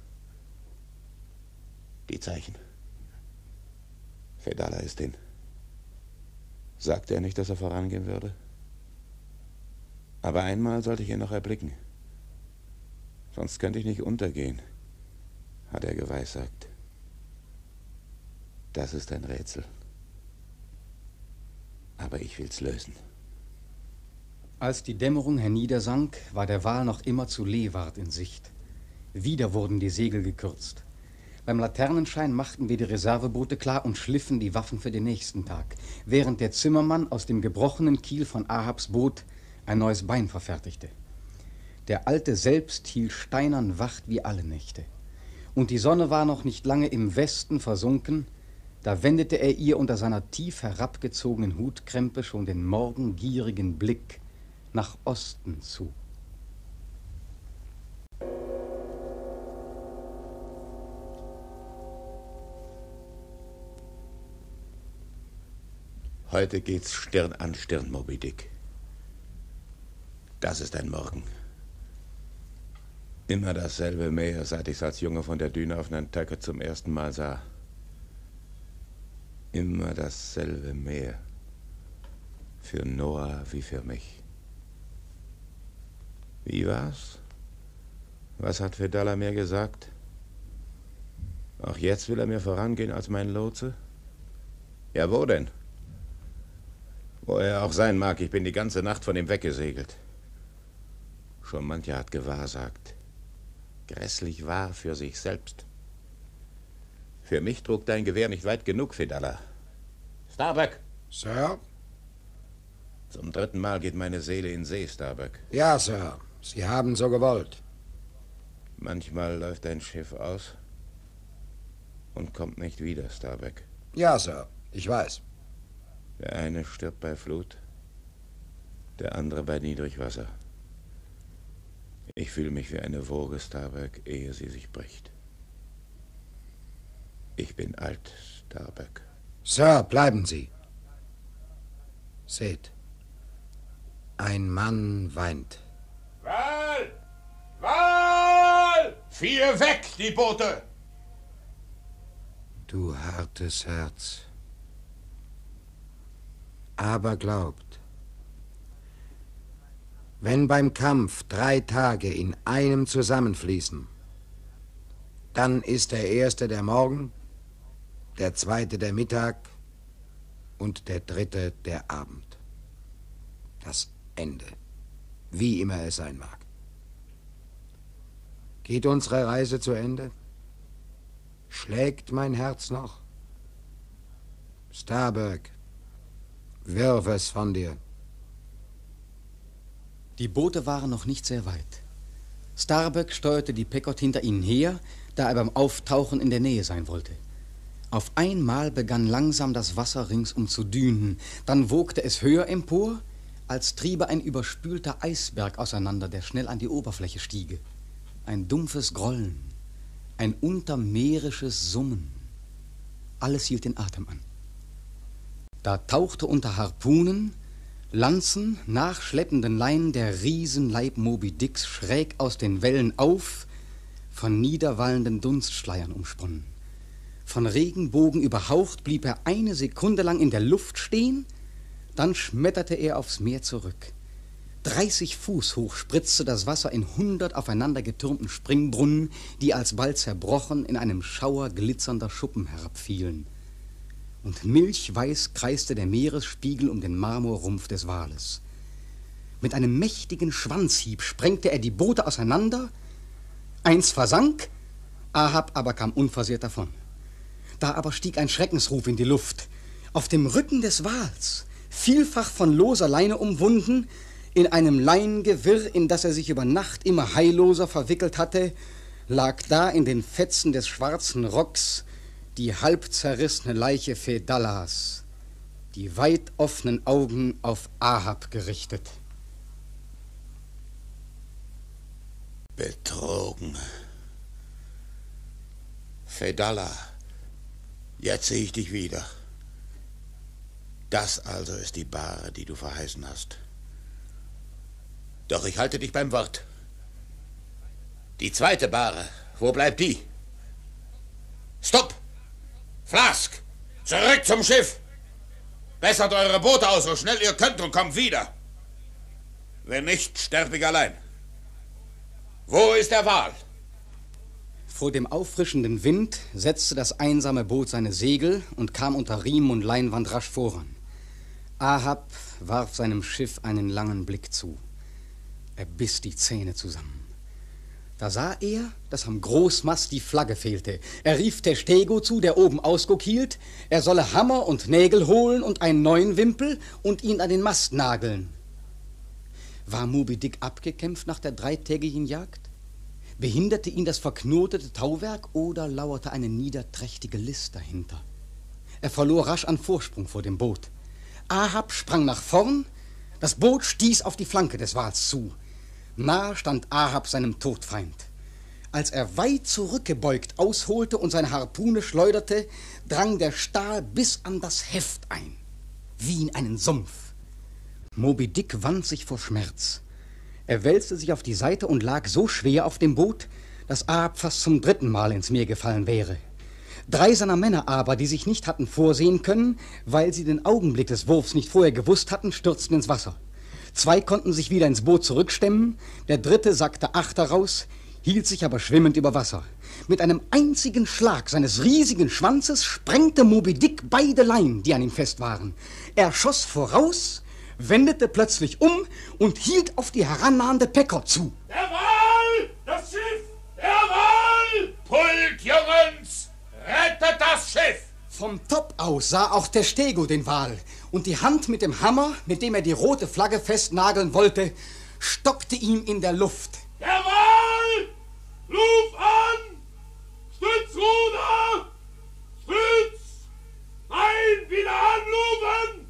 Die Zeichen. Fedallah ist hin. Sagte er nicht, dass er vorangehen würde? Aber einmal sollte ich ihn noch erblicken. Sonst könnte ich nicht untergehen, hat er geweissagt. Das ist ein Rätsel. Aber ich will's lösen. Als die Dämmerung herniedersank, war der Wal noch immer zu Leeward in Sicht. Wieder wurden die Segel gekürzt. Beim Laternenschein machten wir die Reserveboote klar und schliffen die Waffen für den nächsten Tag, während der Zimmermann aus dem gebrochenen Kiel von Ahabs Boot ein neues Bein verfertigte. Der Alte selbst hielt steinern Wacht wie alle Nächte. Und die Sonne war noch nicht lange im Westen versunken, da wendete er ihr unter seiner tief herabgezogenen Hutkrempe schon den morgengierigen Blick nach Osten zu. Heute geht's Stirn an Stirn, Moby Dick. Das ist ein Morgen. Immer dasselbe Meer, seit ich's als Junge von der Düne auf Nantucket zum ersten Mal sah. Immer dasselbe Meer. Für Noah wie für mich. Wie war's? Was hat Fedallah mir gesagt? Auch jetzt will er mir vorangehen als mein Lotse? Ja, wo denn? Wo er auch sein mag, ich bin die ganze Nacht von ihm weggesegelt. Schon mancher hat gewahrsagt. Grässlich wahr für sich selbst. Für mich trug dein Gewehr nicht weit genug, Fedallah. Starbuck! Sir? Zum dritten Mal geht meine Seele in See, Starbuck. Ja, Sir. Sie haben so gewollt. Manchmal läuft ein Schiff aus und kommt nicht wieder, Starbuck. Ja, Sir. Ich weiß. Der eine stirbt bei Flut, der andere bei Niedrigwasser. Ich fühle mich wie eine Woge, Starbuck, ehe sie sich bricht. Ich bin alt, Starbuck. Sir, bleiben Sie. Seht, ein Mann weint. Wal! Wal! Vier weg, die Boote! Du hartes Herz. Aber glaubt, wenn beim Kampf drei Tage in einem zusammenfließen, dann ist der erste der Morgen, der zweite der Mittag und der dritte der Abend. Das Ende, wie immer es sein mag. Geht unsere Reise zu Ende? Schlägt mein Herz noch? Starbuck, wirf es von dir. Die Boote waren noch nicht sehr weit. Starbuck steuerte die Pequod hinter ihnen her, da er beim Auftauchen in der Nähe sein wollte. Auf einmal begann langsam das Wasser ringsum zu dünen. Dann wogte es höher empor, als triebe ein überspülter Eisberg auseinander, der schnell an die Oberfläche stiege. Ein dumpfes Grollen, ein untermeerisches Summen. Alles hielt den Atem an. Da tauchte unter Harpunen Lanzen nach schleppenden Leinen der Riesenleib Moby Dicks schräg aus den Wellen auf, von niederwallenden Dunstschleiern umsponnen. Von Regenbogen überhaucht blieb er eine Sekunde lang in der Luft stehen, dann schmetterte er aufs Meer zurück. Dreißig Fuß hoch spritzte das Wasser in hundert aufeinander getürmten Springbrunnen, die alsbald zerbrochen in einem Schauer glitzernder Schuppen herabfielen. Und milchweiß kreiste der Meeresspiegel um den Marmorrumpf des Wales. Mit einem mächtigen Schwanzhieb sprengte er die Boote auseinander, eins versank, Ahab aber kam unversehrt davon. Da aber stieg ein Schreckensruf in die Luft. Auf dem Rücken des Wals, vielfach von loser Leine umwunden, in einem Leinengewirr, in das er sich über Nacht immer heilloser verwickelt hatte, lag da in den Fetzen des schwarzen Rocks die halb zerrissene Leiche Fedallas, die weit offenen Augen auf Ahab gerichtet. Betrogen. Fedallah, jetzt sehe ich dich wieder. Das also ist die Bahre, die du verheißen hast. Doch ich halte dich beim Wort. Die zweite Bahre, wo bleibt die? Stopp! Flask! Zurück zum Schiff! Bessert eure Boote aus, so schnell ihr könnt und kommt wieder. Wenn nicht, sterb ich allein. Wo ist der Wal? Vor dem auffrischenden Wind setzte das einsame Boot seine Segel und kam unter Riemen und Leinwand rasch voran. Ahab warf seinem Schiff einen langen Blick zu. Er biss die Zähne zusammen. Da sah er, dass am Großmast die Flagge fehlte. Er rief Teschtego zu, der oben Ausguck hielt, er solle Hammer und Nägel holen und einen neuen Wimpel und ihn an den Mast nageln. War Moby Dick abgekämpft nach der dreitägigen Jagd? Behinderte ihn das verknotete Tauwerk oder lauerte eine niederträchtige List dahinter? Er verlor rasch an Vorsprung vor dem Boot. Ahab sprang nach vorn, das Boot stieß auf die Flanke des Wals zu. Nahe stand Ahab seinem Todfeind. Als er weit zurückgebeugt ausholte und seine Harpune schleuderte, drang der Stahl bis an das Heft ein, wie in einen Sumpf. Moby Dick wand sich vor Schmerz. Er wälzte sich auf die Seite und lag so schwer auf dem Boot, dass Ahab fast zum dritten Mal ins Meer gefallen wäre. Drei seiner Männer aber, die sich nicht hatten vorsehen können, weil sie den Augenblick des Wurfs nicht vorher gewusst hatten, stürzten ins Wasser. Zwei konnten sich wieder ins Boot zurückstemmen, der dritte sackte achter raus, hielt sich aber schwimmend über Wasser. Mit einem einzigen Schlag seines riesigen Schwanzes sprengte Moby Dick beide Leinen, die an ihm fest waren. Er schoss voraus, wendete plötzlich um und hielt auf die herannahende Packer zu. Der Wal! Das Schiff! Der Wal! Pult, Jungens! Rettet das Schiff! Vom Top aus sah auch Teschtego den Wal, und die Hand mit dem Hammer, mit dem er die rote Flagge festnageln wollte, stockte ihm in der Luft. Der Wal! Ruf an! Stützruder! Stütz! Nein, wieder anrufen!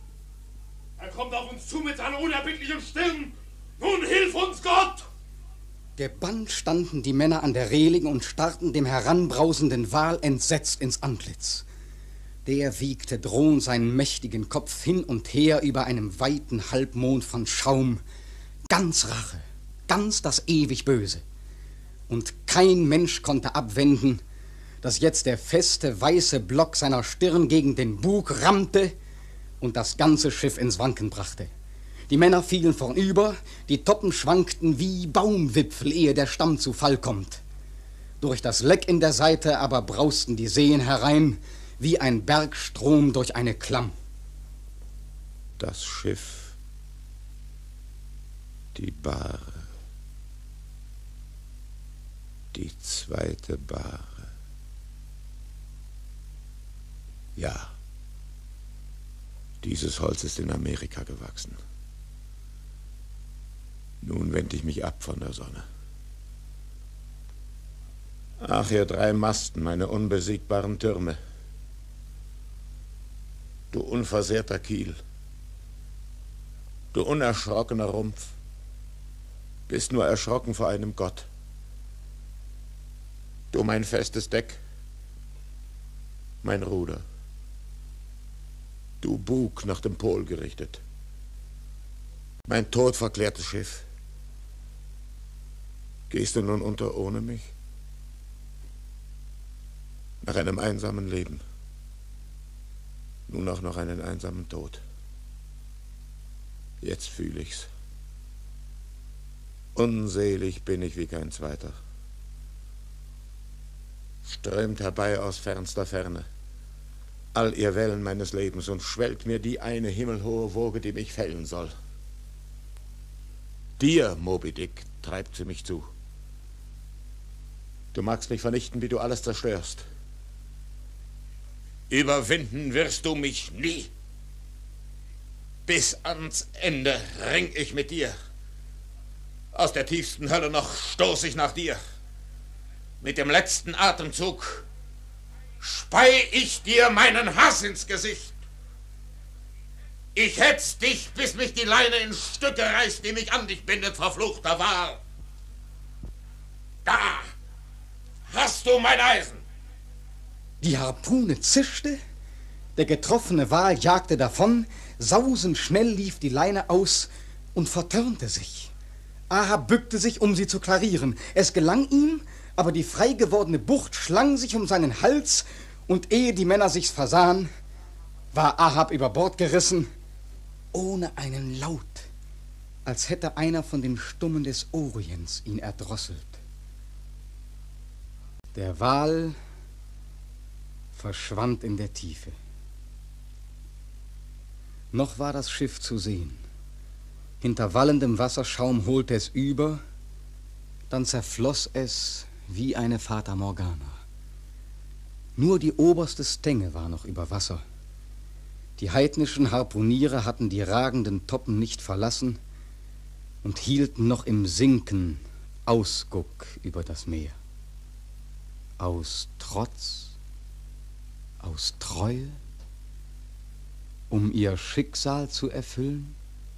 Er kommt auf uns zu mit seiner unerbittlichen Stirn. Nun hilf uns Gott! Gebannt standen die Männer an der Reling und starrten dem heranbrausenden Wal entsetzt ins Antlitz. Der wiegte drohend seinen mächtigen Kopf hin und her über einem weiten Halbmond von Schaum. Ganz Rache, ganz das ewig Böse. Und kein Mensch konnte abwenden, dass jetzt der feste, weiße Block seiner Stirn gegen den Bug rammte und das ganze Schiff ins Wanken brachte. Die Männer fielen vornüber, die Toppen schwankten wie Baumwipfel, ehe der Stamm zu Fall kommt. Durch das Leck in der Seite aber brausten die Seen herein, wie ein Bergstrom durch eine Klamm. Das Schiff, die Bahre, die zweite Bahre. Ja, dieses Holz ist in Amerika gewachsen. Nun wende ich mich ab von der Sonne. Ach, ihr drei Masten, meine unbesiegbaren Türme. Du unversehrter Kiel. Du unerschrockener Rumpf. Bist nur erschrocken vor einem Gott. Du mein festes Deck. Mein Ruder. Du Bug nach dem Pol gerichtet. Mein todverklärtes Schiff. Gehst du nun unter ohne mich? Nach einem einsamen Leben. Nun auch noch einen einsamen Tod. Jetzt fühle ich's. Unselig bin ich wie kein zweiter. Strömt herbei aus fernster Ferne all ihr Wellen meines Lebens und schwellt mir die eine himmelhohe Woge, die mich fällen soll. Dir, Moby Dick, treibt sie mich zu. Du magst mich vernichten, wie du alles zerstörst. Überwinden wirst du mich nie. Bis ans Ende ring ich mit dir. Aus der tiefsten Hölle noch stoß ich nach dir. Mit dem letzten Atemzug spei ich dir meinen Hass ins Gesicht. Ich hetz dich, bis mich die Leine in Stücke reißt, die mich an dich bindet, verfluchter Wal. Da hast du mein Eisen. Die Harpune zischte, der getroffene Wal jagte davon, sausend schnell lief die Leine aus und vertörnte sich. Ahab bückte sich, um sie zu klarieren. Es gelang ihm, aber die frei gewordene Bucht schlang sich um seinen Hals, und ehe die Männer sich's versahen, war Ahab über Bord gerissen, ohne einen Laut, als hätte einer von den Stummen des Orients ihn erdrosselt. Der Wal verschwand in der Tiefe. Noch war das Schiff zu sehen. Hinter wallendem Wasserschaum holte es über, dann zerfloss es wie eine Fata Morgana. Nur die oberste Stenge war noch über Wasser. Die heidnischen Harpuniere hatten die ragenden Toppen nicht verlassen und hielten noch im Sinken Ausguck über das Meer. Aus Trotz, aus Treue, um ihr Schicksal zu erfüllen?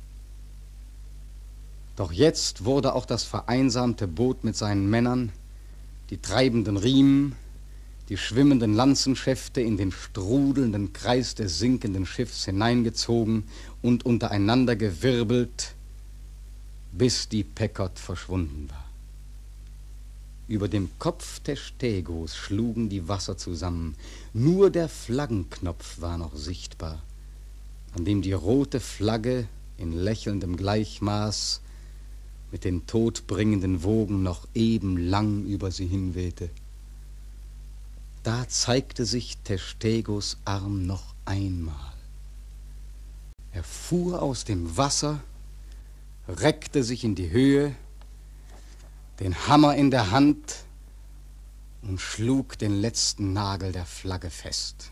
Doch jetzt wurde auch das vereinsamte Boot mit seinen Männern, die treibenden Riemen, die schwimmenden Lanzenschäfte in den strudelnden Kreis des sinkenden Schiffs hineingezogen und untereinander gewirbelt, bis die Pequod verschwunden war. Über dem Kopf Testegos schlugen die Wasser zusammen. Nur der Flaggenknopf war noch sichtbar, an dem die rote Flagge in lächelndem Gleichmaß mit den todbringenden Wogen noch eben lang über sie hinwehte. Da zeigte sich Testegos Arm noch einmal. Er fuhr aus dem Wasser, reckte sich in die Höhe, den Hammer in der Hand und schlug den letzten Nagel der Flagge fest.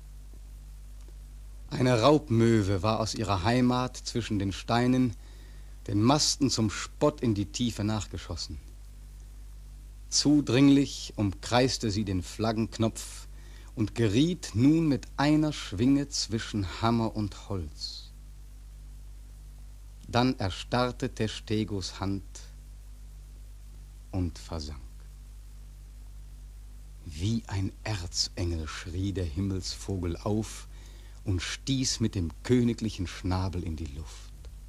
Eine Raubmöwe war aus ihrer Heimat zwischen den Steinen den Masten zum Spott in die Tiefe nachgeschossen. Zudringlich umkreiste sie den Flaggenknopf und geriet nun mit einer Schwinge zwischen Hammer und Holz. Dann erstarrte Testegos Hand und versank. Wie ein Erzengel schrie der Himmelsvogel auf und stieß mit dem königlichen Schnabel in die Luft.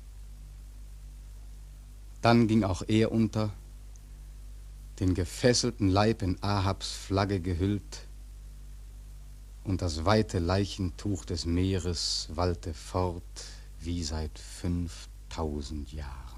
Dann ging auch er unter, den gefesselten Leib in Ahabs Flagge gehüllt, und das weite Leichentuch des Meeres wallte fort wie seit fünftausend Jahren.